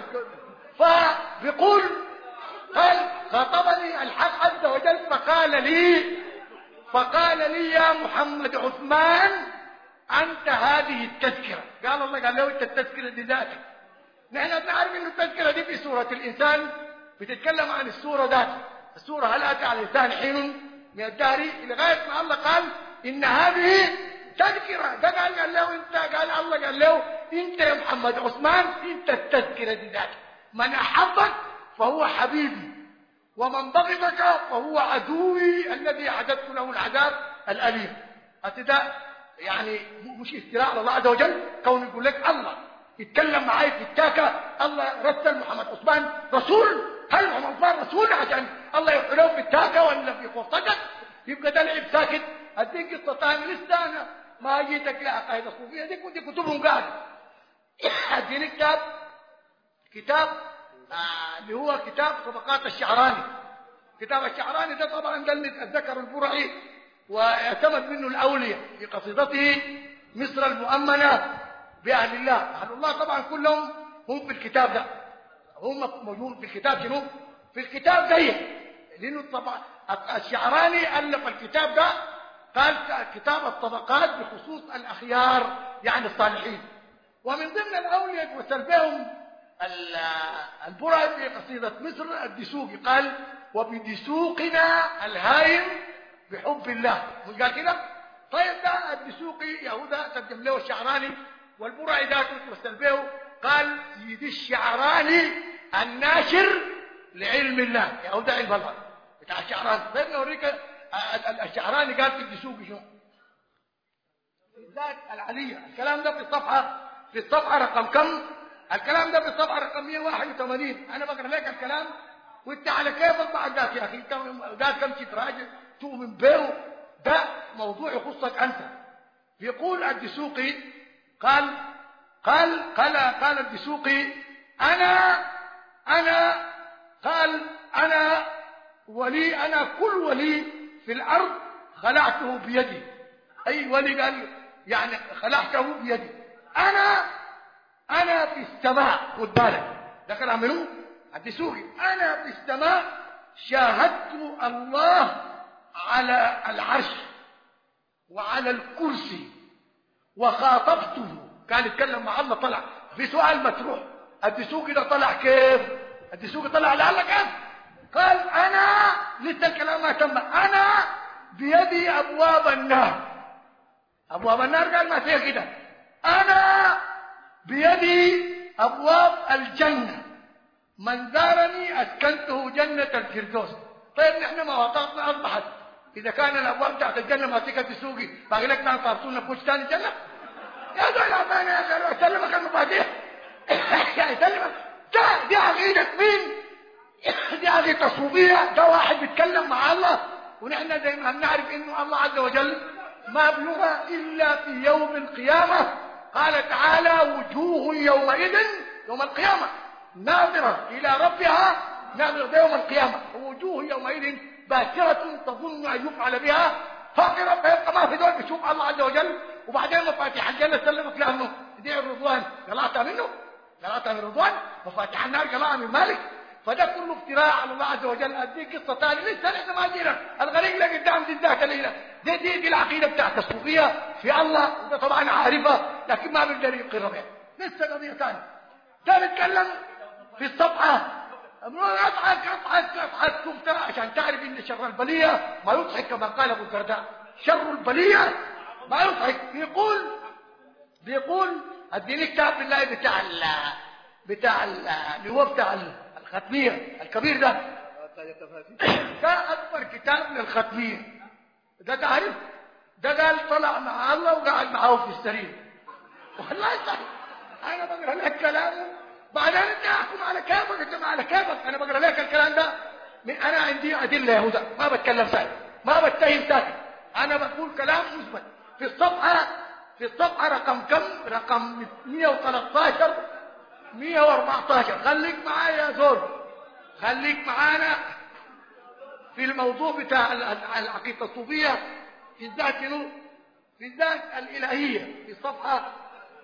فبيقول قال خاطبني الحق عز وجل فقال لي فقال لي يا محمد عثمان أنت هذه التذكرة. قال الله قال له أنت التذكرة دي ذاتك. نحن بنعرف أن التذكرة دي في سورة الإنسان بتتكلم عن السورة ذاتها. السورة هل أتى على الإنسان حين من الدهر لغاية ما الله قال إن هذه تذكرة. ده قال قال له أنت قال الله قال له أنت يا محمد عثمان أنت التذكرة دي ذاتك. من أحبك فهو حبيبي ومن بغضك فهو عدوي الذي أعددت له العذاب الأليم. أتدا يعني مش استراء على الله عز وجل كون يقول لك الله يتكلم معاي في التاكة. الله رسل محمد عثمان رسول. هل محمد عثمان رسول عشان الله يحلو في التاكة ولا في خطتك؟ يبقى ده لعب ساكت. اديك قصة ثانية لسه انا ما جيتك لعقائد الصوفية ديك ودي كتبهم قاعد. اديني كتاب كتاب آه اللي هو كتاب طبقات الشعراني. كتاب الشعراني ده طبعا ده اللي اتذكر البرعي واعتمد منه الاولياء في قصيدته مصر المؤمنة بأهل الله. أهل الله طبعا كلهم هم في الكتاب ده، هم موجود في الكتاب شنو؟ في الكتاب ده لأنه طبعا الشعراني ألف الكتاب ده قال كتاب الطبقات بخصوص الأخيار يعني الصالحين. ومن ضمن الأولياء وسلبهم البرعي في قصيدة مصر الدسوقي قال وبدسوقنا الهايم بحب الله. مش قال كده؟ طيب ده الدسوقي يهودا ترجم له الشعراني والبرعي ذاته توسل به قال سيدي الشعراني الناشر لعلم الله. يهودا علم الله بتاع الشعراني. طيب نوريك الشعراني قال في الدسوقي شو الذات العلية. الكلام ده في الصفحة في الصفحة رقم كم؟ الكلام ده في الصفحة رقم مئة وواحد وثمانين. أنا بقرأ لك الكلام وأنت على كيفك بعد ذاك يا أخي. ده كم شيء تراجع تؤمن به ده موضوع يخصك أنت. يقول الدسوقي قال قال قال قال الدسوقي أنا أنا قال أنا ولي أنا كل ولي في الأرض خلعته بيدي. أي ولي قال يعني خلعته بيدي. أنا أنا في السماء خد بالك ده كلام منه الدسوقي. أنا في السماء شاهدت الله على العرش وعلى الكرسي وخاطبته. كان يتكلم مع الله طلع في سؤال مطروح. الدسوقي ده طلع كيف؟ الدسوقي طلع لعله كيف؟ قال أنا لسه الكلام ما تم. أنا بيدي أبواب النار. أبواب النار قال ما فيها كده. أنا بيدي أبواب الجنة من زارني أسكنته جنة الفردوس. طيب نحن ما وطاقنا أصبحت إذا كان الأبواب تحت الجنة ما تيجي الدسوقي باقي لك ناس صارتونا بوش ثاني الجنة. يا دول عبانا يا قالوا أسلمك المفاتيح يا أسلمك. ده دي عقيدة مين؟ دي عقيدة صوفية. ده واحد بيتكلم مع الله ونحن دائما نعرف إنه الله عز وجل ما بلغ إلا في يوم القيامة. قال تعالى وجوه يومئذ يوم القيامة ناظرة إلى ربها ناظرة يوم القيامة. ووجوه يومئذ باسرة تظن أن يفعل بها فاقرة. فيبقى ما في دول بيشوف الله عز وجل وبعدين مفاتيح الجنة سلمك لأنه دي الرضوان طلعت منه. قراءتها من رضوان، مفاتيح النار قراءة من مالك. فده كله افتراء على الله عز وجل. اديك قصه ثانيه لسه لسه ما جينا الغريق اللي قدام دي ذاك الليله دي دي, دي العقيده بتاعت الصوفيه في الله، وده طبعا عارفها لكن ما بيقدر يقر بها. لسه قضيه ثانيه ده بيتكلم في الصفحه اضحك اضحك اضحك تفترى عشان تعرف ان شر البليه ما يضحك كما قال ابو الدرداء. شر البليه ما يضحك. بيقول بيقول اديني كتاب بالله بتاع ال بتاع اللي هو بتاع الختميه الكبير ده. ده اكبر كتاب للختميه ده تعرف. ده قال طلع مع الله وقعد معه في السرير. والله صح انا بقرا لك كلامه بعدين انت احكم على كيفك انت على كيفك. انا بقرا لك الكلام ده انا عندي ادله يهودا ما بتكلم ساكت ما بتهم ساكت. انا بقول كلام مثبت في الصفحه في الصفحه رقم كم رقم مئة وثلاثة عشر مئة وأربعة عشر. خليك معايا يا زول خليك معانا في الموضوع بتاع العقيده الصوفيه في الذات في الذات الالهيه في الصفحه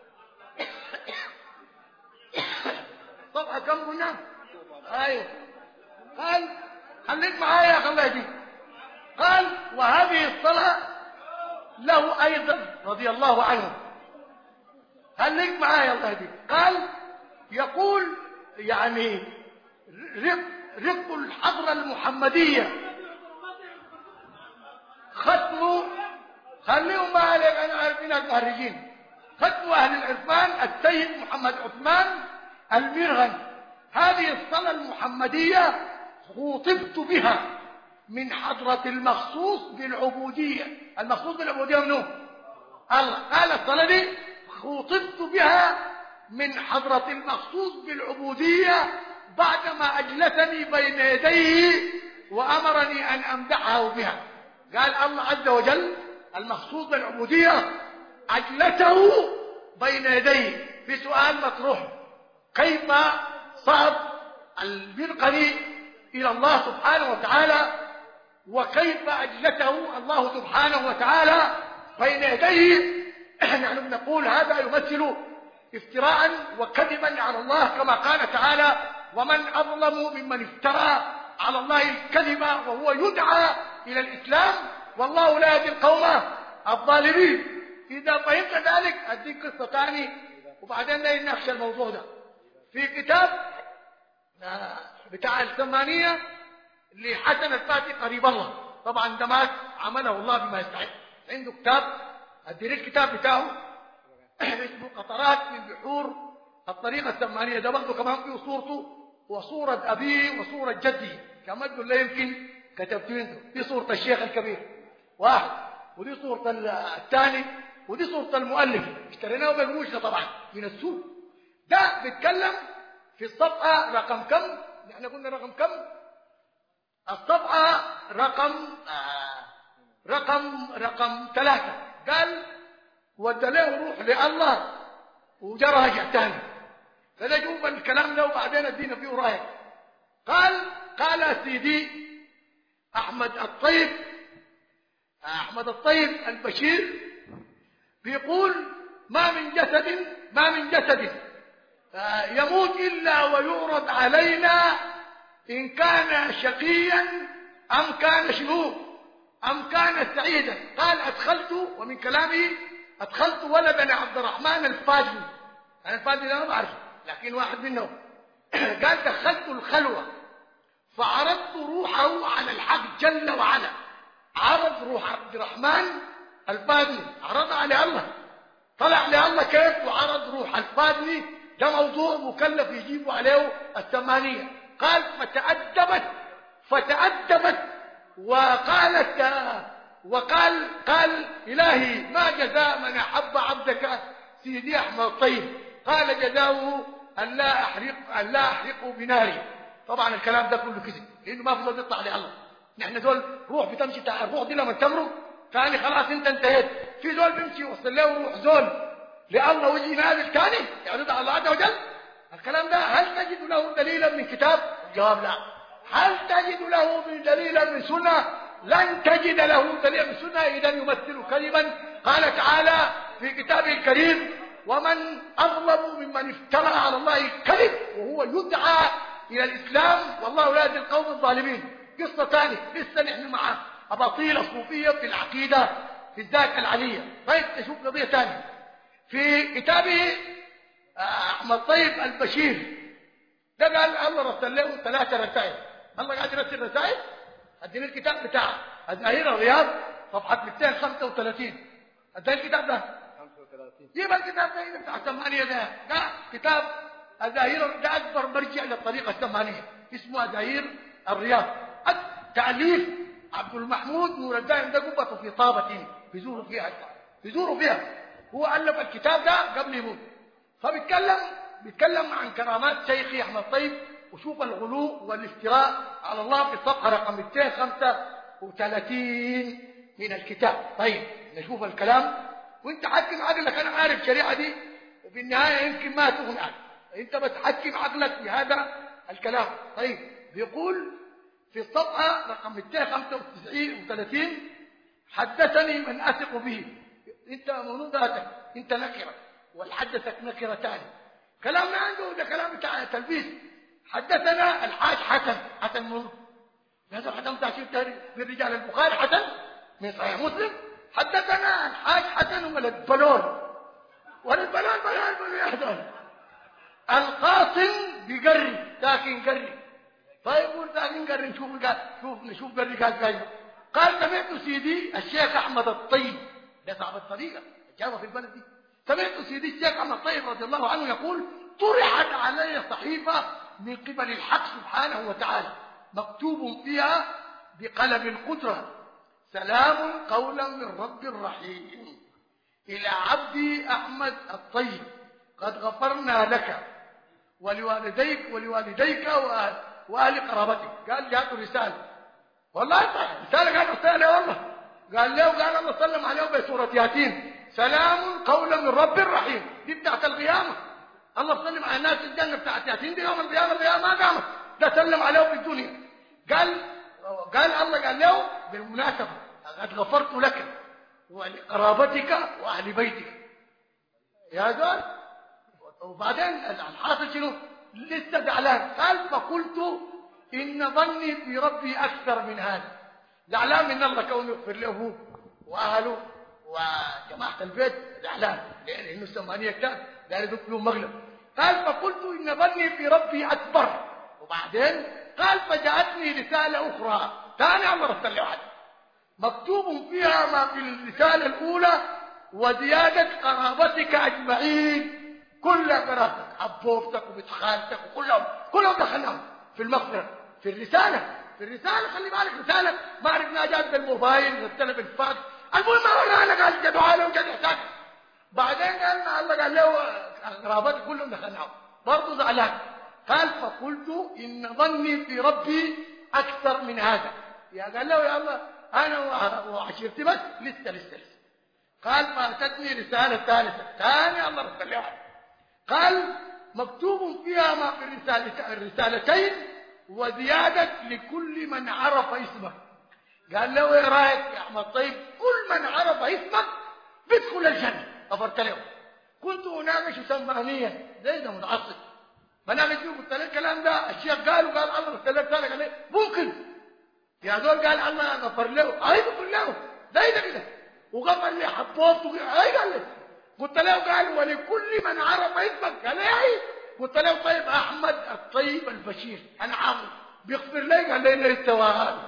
صفحه كم قلنا؟ ايوه قال خليك معايا يا الله يهديك. قال وهذه الصلاه له ايضا رضي الله عنه. خليك معايا الله يهديك. قال يقول يعني رق رق الحضره المحمديه ختم خليهم ما عليك انا عارفين المهرجين. ختم اهل العرفان السيد محمد عثمان المرغني. هذه الصلاه المحمديه خوطبت بها من حضره المخصوص بالعبوديه. المخصوص بالعبوديه منو؟ الله. قال الصلاه دي خوطبت بها من حضره المخصوص بالعبوديه بعدما اجلسني بين يديه وامرني ان امدحه بها. قال الله عز وجل المخصوص بالعبوديه اجلسه بين يديه. في سؤال مطروح كيف صعد المرقني الى الله سبحانه وتعالى وكيف اجلسه الله سبحانه وتعالى بين يديه؟ نحن بنقول هذا يمثل افتراء وكذبا على الله كما قال تعالى ومن اظلم ممن افترى على الله الكذب وهو يدعى الى الاسلام والله لا يهدي القوم الظالمين. اذا فهمت ذلك اديك قصه ثانيه وبعدين نناقش الموضوع ده في كتاب بتاع الثمانيه لحسن الفاتي قريب الله. طبعا ده مات عمله الله بما يستحق. عنده كتاب اديني الكتاب بتاعه اسمه قطرات من بحور الطريقه الثمانيه. ده برضه كمان فيه صورته وصوره ابيه وصوره جدي كمان تقول له يمكن كتبتوا انتم. دي صوره الشيخ الكبير واحد ودي صوره الثاني ودي صوره المؤلف اشتريناه بقروش طبعا من السوق. ده بيتكلم في الصفحه رقم كم؟ احنا قلنا رقم كم؟ الصفحه رقم آه رقم رقم ثلاثة. قال ودلاه روح لله وجرى رجع ثاني. فده جوب الكلام ده وبعدين ادينا فيه رايك. قال قال سيدي احمد الطيب احمد الطيب البشير بيقول ما من جسد ما من جسد يموت الا ويعرض علينا ان كان شقيا ام كان شنو ام كان سعيدا. قال ادخلت ومن كلامه ادخلت ولدا عبد الرحمن الفاجي. انا الفاجي ده ما بعرفه لكن واحد منهم. قال دخلت الخلوه فعرضت روحه على الحق جل وعلا. عرض روح عبد الرحمن الفاجي عرضها على الله طلع لله كيف وعرض روح الفاجي. ده موضوع مكلف يجيبوا عليه الثمانيه. قال فتأدبت فتأدبت وقالت وقال قال إلهي ما جزاء من أحب عبدك سيدي أحمد الطيب. قال جزاؤه أن لا أحرق أن لا أحرقه بناري. طبعا الكلام ده كله كذب لأنه ما في زول يطلع لله. نحن دول روح بتمشي تاع الروح دي لما تمرق ثاني خلاص انت انتهيت. في زول بيمشي يوصل له روح زول لله ويجي نازل ثاني يعرض على الله عز وجل. الكلام ده هل تجد له دليلا من كتاب؟ الجواب لا. هل تجد له دليلا من سنه؟ لن تجد له دليلا من سنه. اذا يمثل كذبا. قال تعالى في كتابه الكريم ومن أظلم ممن افترى على الله الكذب وهو يدعى إلى الإسلام والله لا يهدي القوم الظالمين. قصة ثانية لسه نحن مع أباطيل الصوفية في العقيدة في الذات العلية. طيب نشوف قضية ثانية في كتابه أحمد طيب البشير. ده قال الله رسل له ثلاثة رسائل. الله قاعد يرسل رسائل. اديني الكتاب بتاعه الزهير الرياض صفحة مئتين وخمسة وثلاثين. اديني الكتاب ده خمسة وثلاثين. جيب الكتاب ده بتاع الثمانية ده. ده كتاب الزهير ده أكبر مرجع للطريقة الثمانية اسمه الزهير الرياض. تأليف عبد المحمود نور الدين ده قبته في طابة بيزوروا فيها بيزوروا فيها. هو ألف الكتاب ده قبل يموت. فبيتكلم بيتكلم عن كرامات شيخي أحمد طيب وشوف الغلو والافتراء على الله في الصفحة رقم مئتين وخمسة وثلاثين من الكتاب. طيب نشوف الكلام وانت حكم عقلك. انا عارف الشريعة دي في النهاية يمكن ما تغني عنك. انت بتحكم عقلك بهذا الكلام. طيب بيقول في الصفحة رقم مئتين وخمسة وثلاثين حدثني من أثق به. انت منو ذاتك انت نكرة والحدثك نكرة تاني. كلامنا عنده ده كلام بتاع تلبيس. حدثنا الحاج حسن حسن منو هذا حسن بتاع شيء تاني من رجال البخاري حسن من صحيح مسلم. حدثنا الحاج حسن وولد بلول ولد بلول بلول بلول يحضر القاسم بقري ساكن قري. طيب قول ساكن قري نشوف قال شوف نشوف قري قال قال قال سمعت سيدي الشيخ احمد الطيب ده صاحب الطريقه جابه في البلد دي. سمعت سيدي الشيخ احمد الطيب رضي الله عنه يقول طرحت علي صحيفه من قبل الحق سبحانه وتعالى مكتوب فيها بقلم القدرة سلام قولا من رب رحيم إلى عبدي أحمد الطيب قد غفرنا لك ولوالديك ولوالديك وأهل قرابتك. قال جاءته رسالة والله رسالة قال رسالة والله قال له قال الله سلم عليه بسورة ياسين سلام قولا من رب رحيم. دي بتاعت القيامة. الله سلم على الناس الجنة بتاعت ياسين دي يوم القيامة القيامة ما قامت. ده سلم عليه في الدنيا. قال قال الله قال له بالمناسبة قد غفرت لك ولقرابتك وأهل بيتك يا زول. وبعدين الحاصل شنو لسه زعلان. قال فقلت إن ظني في ربي أكثر من هذا. زعلان من الله كونه يغفر له وأهله وجماعة البيت زعلان لأنه ثمانية كتاب لا يدق له مغلب. قال فقلت إن ظني في ربي أكبر. وبعدين قال فجاءتني رسالة أخرى ثاني الله رسل له واحد مكتوب فيها ما في الرسالة الأولى وزيادة قرابتك أجمعين كل قرابتك عبوبتك وبنت خالتك وكلهم كلهم دخلناهم في المغفرة في الرسالة. في الرسالة خلي بالك رسالة ما عرفنا جات بالموبايل رسالة بالفاكس. المهم ما ورانا قال جدوا عليه وجد إحساك. بعدين قال الله قال له قرابتك كلهم دخلناهم برضه زعلان. قال فقلت إن ظني في ربي أكثر من هذا. يا قال له يا الله أنا وعشيرتي بس لسه لسه لسه. قال فأتتني رسالة ثالثة ثاني الله رسل له. قال مكتوب فيها ما في الرسالة الرسالتين وزيادة لكل من عرف اسمك. قال له ايه رايك يا احمد طيب كل من عرف اسمك بيدخل الجنة. غفرت له. كنت اناقش سمانيا زي ده متعصب بناقش فيه قلت له الكلام ده الشيخ قال وقال الله رسل له رسالة قال ممكن يا دول قال الله غفر له اي غفر له زي ده كده وغفر لي حبوبت اي قال لي قلت له قال ولكل من عرف اسمك قال ايه. قلت له طيب احمد الطيب البشير انا عامل بيغفر لي قال لي ليس وهذا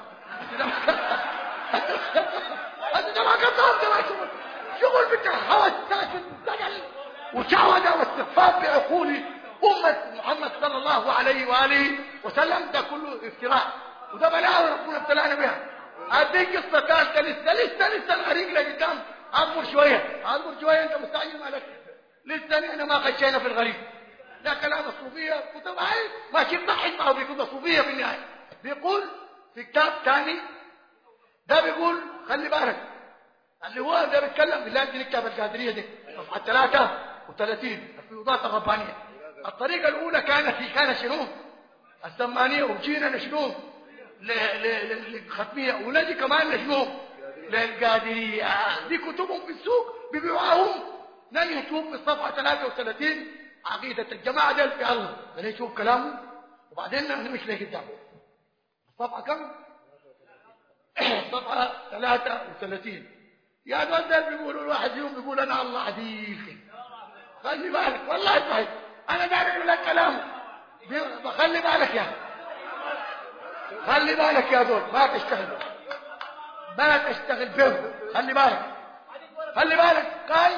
هذا ما قدرت ما شغل شغل بتاع حوس ساكن زعل وشعوذه واستخفاف بعقول امه محمد صلى الله عليه واله وسلم. ده كله افتراء وده بلاوي ربنا ابتلانا بها. اديك قصه ثالثه لسه لسه لسه الغريق لقدام اصبر شويه اصبر شويه انت مستعجل مالك لسه انا ما خشينا في الغريب. ده كلام الصوفيه كتب عايز ماشي بضحك معه بيكون الصوفيه في النهايه. بيقول في كتاب ثاني ده بيقول خلي بالك اللي هو ده بيتكلم بالله دي الكتاب القادريه دي صفحه ثلاثة وثلاثين الفيوضات الربانيه. الطريقه الاولى كانت في كان شنو السمانيه وجينا نشنو للختميه ونجي كمان نشنو للقادريه. دي كتبهم في السوق بيبيعوهم نجي نشوف في الصفحة ثلاثة وثلاثين عقيدة الجماعة دول في الله، نشوف كلامه وبعدين نمشي لقدام. الصفحة كم؟ صفحة ثلاثة وثلاثين. يا دول دول بيقولوا الواحد يوم بيقول أنا الله عديل، خلي بالك والله صحيح أنا داري أقول لك كلامه، خلي بالك يا خلي بالك يا دول، ما تشتغل ما تشتغل بهم، خلي بالك خلي بالك. قال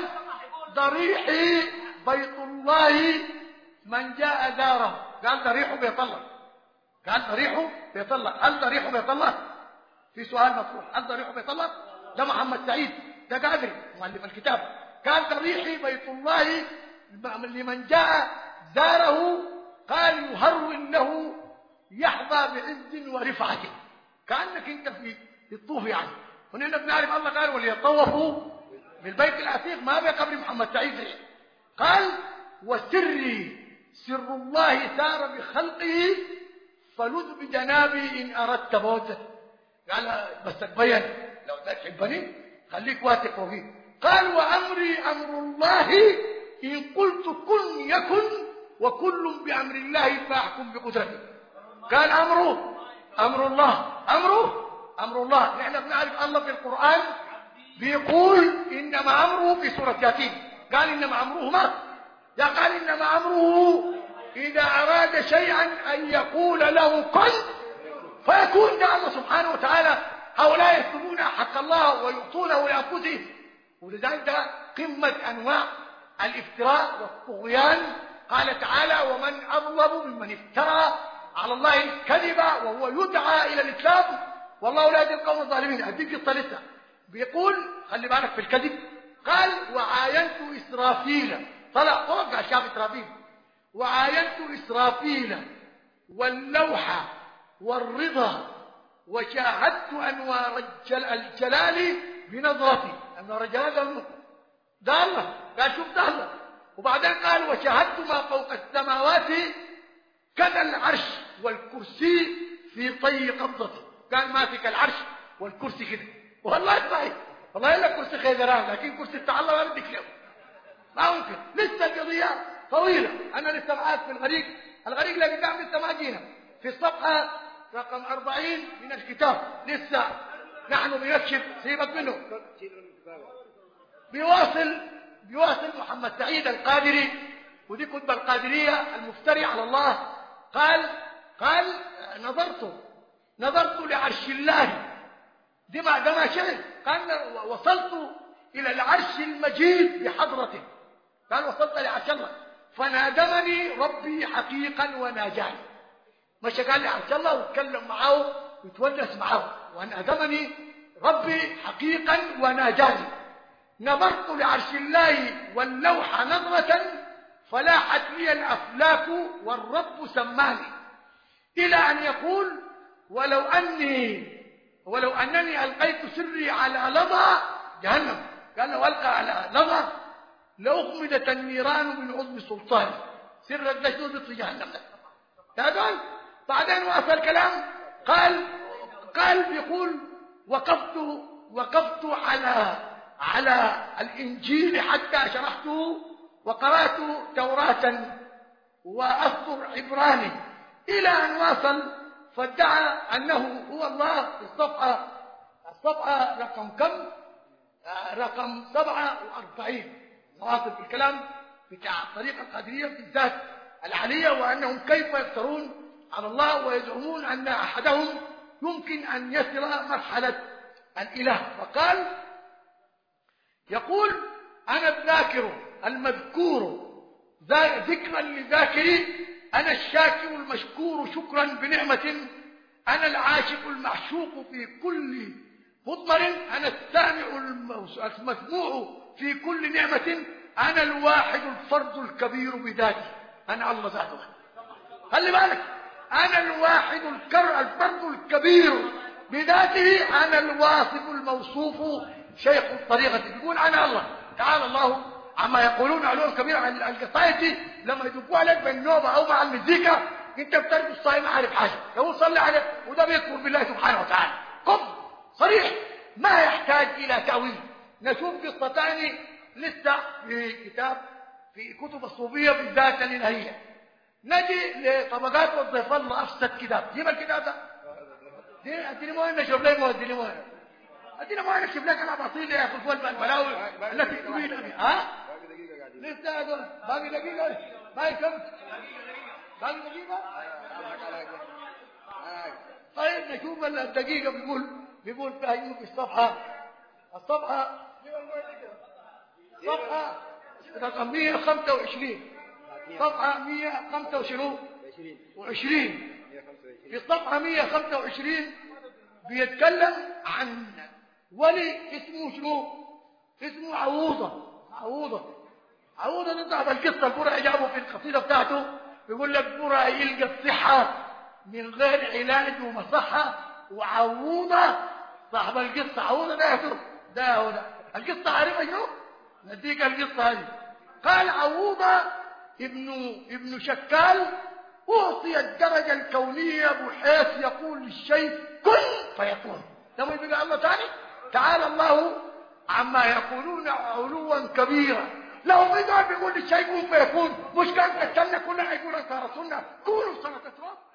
ضريحي بيت الله من جاء زاره، قال ضريحه بيت الله، قال ضريحه بيت الله. هل ضريحه بيت الله؟ في سؤال مطروح، هل ضريحه بيت الله؟ ده محمد سعيد ده قادري مؤلف الكتاب، قال ضريحي بيت الله لمن جاء زاره، قال يهرول له يحظى بعز ورفعة، كأنك انت في الطوف يعني. هنا بنعرف الله قال وليطوفوا بالبيت العتيق، ما بقبر محمد سعيد. قال وسري سر الله سار بخلقه فلذ بجنابي إن أردت موته. قال بس تبين لو تحبني خليك واثق فيه. قال وأمري أمر الله إن قلت كن يكن وكل بأمر الله فاحكم بقدرته. قال أمره أمر الله، أمره أمر الله. نحن بنعرف الله في القرآن بيقول إنما أمره في سورة ياسين، قال إنما أمره ما يا قال إنما أمره إذا أراد شيئا أن يقول له كن فيكون. ده الله سبحانه وتعالى هؤلاء يكتبون حق الله ويعطونه لأنفسهم، ولذلك ده قمة أنواع الافتراء والطغيان. قال تعالى ومن أظلم ممن افترى على الله الكذب وهو يدعى إلى الإسلام والله لا يهدي القوم الظالمين. أديك الطلسة بيقول خلي بالك في الكذب. قال وعاينت إسرافيل، طلع فوق شاف إسرافيل، وعاينت إسرافيل واللوحة والرضا وشاهدت أنوار الجلال بنظرتي. أنوار الجلال ده الله، قال شوف ده الله. وبعدين قال وشاهدت ما فوق السماوات كذا العرش والكرسي في طي قبضتي. كان ماسك العرش والكرسي كده، والله صحيح والله الا كرسي خيزران، لكن كرسي بتاع الله ما بدك له، ما ممكن. لسه القضيه طويله، انا لسه معاك في الغريق، الغريق اللي قدام لسه ما جينا في الصفحه رقم أربعين من الكتاب، لسه نحن بنكشف، سيبك منه. بيواصل بيواصل محمد سعيد القادري، ودي كتب القادريه المفتري على الله. قال قال نظرت نظرت لعرش الله، دي ما ده ما شغل. قال وصلت الى العرش المجيد بحضرته، قال وصلت لعرش الله فنادمني ربي حقيقا وناجاني. مش قال لي عرش الله واتكلم معه ويتونس معه، ونادمني ربي حقيقا وناجاني. نظرت لعرش الله واللوح نظرة فلاحت لي الافلاك والرب سماني، الى ان يقول ولو اني ولو انني القيت سري على لظى جهنم، قال لو القى على لظى لاخمدت النيران من عظم سلطاني. سر الدجول في جهنم. تابعا بعدين واصل الكلام، قال قال بيقول وقفت وقفت على على الانجيل حتى شرحته وقرات توراة واسطر عبراني، الى ان واصل فادعى انه هو الله في الصفحه الصفحه رقم كم؟ رقم سبعة وأربعين. واصل في الكلام بتاع الطريقه القادريه في الذات العليه، وانهم كيف يفترون على الله ويزعمون ان احدهم يمكن ان يصل مرحله الاله. فقال يقول انا الذاكر المذكور ذكرا لذاكري، أنا الشاكر المشكور شكرا بنعمة، أنا العاشق المعشوق في كل مضمر، أنا السامع المسموع في كل نعمة، أنا الواحد الفرد الكبير بذاتي. أنا الله ذاته، خلي بالك، أنا الواحد الكر الفرد الكبير بذاته، أنا الواصف الموصوف شيخ الطريقة. يقول أنا الله تعالى الله عما يقولون علوم كبيرة عن القصائد، لما يدقوا عليك بالنوبة أو مع المزيكا أنت بترجو الصائم عارف حاجة، يقول صلي عليك، وده بيكفر بالله سبحانه وتعالى. قم صريح ما يحتاج إلى تأويل. نشوف قصتان لسه في كتاب في كتب الصوفية بالذات الإلهية. نجي لطبقات وظيفة الله أفسد كتاب. جيب الكتاب ده. اديني مويه نشرب لي مويه اديني مويه اديني مويه نشرب لك انا بعطيه يا اخي فول البلاوي التي تريد ها لسه هذول باقي دقيقه باقي كم باقي دقيقه طيب نشوف الدقيقه بيقول بيقول فيها في الصفحه الصفحه صفحه رقم مئة وخمسة وعشرين صفحه مئة وخمسة وعشرين في الصفحة مئة وخمسة وعشرين بيتكلم عن ولي اسمه شنو؟ اسمه عووضة عووضة عووضة ده صاحب القصة البرعي جابه في القصيدة بتاعته بيقول لك برعي يلقى الصحة من غير علاج ومصحة وعووضة صاحب القصة عووضة ده يهدو ده هو ده القصة عارفة شنو؟ نديك القصة هذه قال عووضة ابن ابن شكال أعطي الدرجة الكونية بحيث يقول للشيء كن فيكون. لما يبقى الله تعالى تعالى الله عما يقولون علوا كبيرا. لو بيقول بيقول للشيء كن فيكون مش كان تتكلم كلنا يقول أنت رسولنا كونوا سنة تراب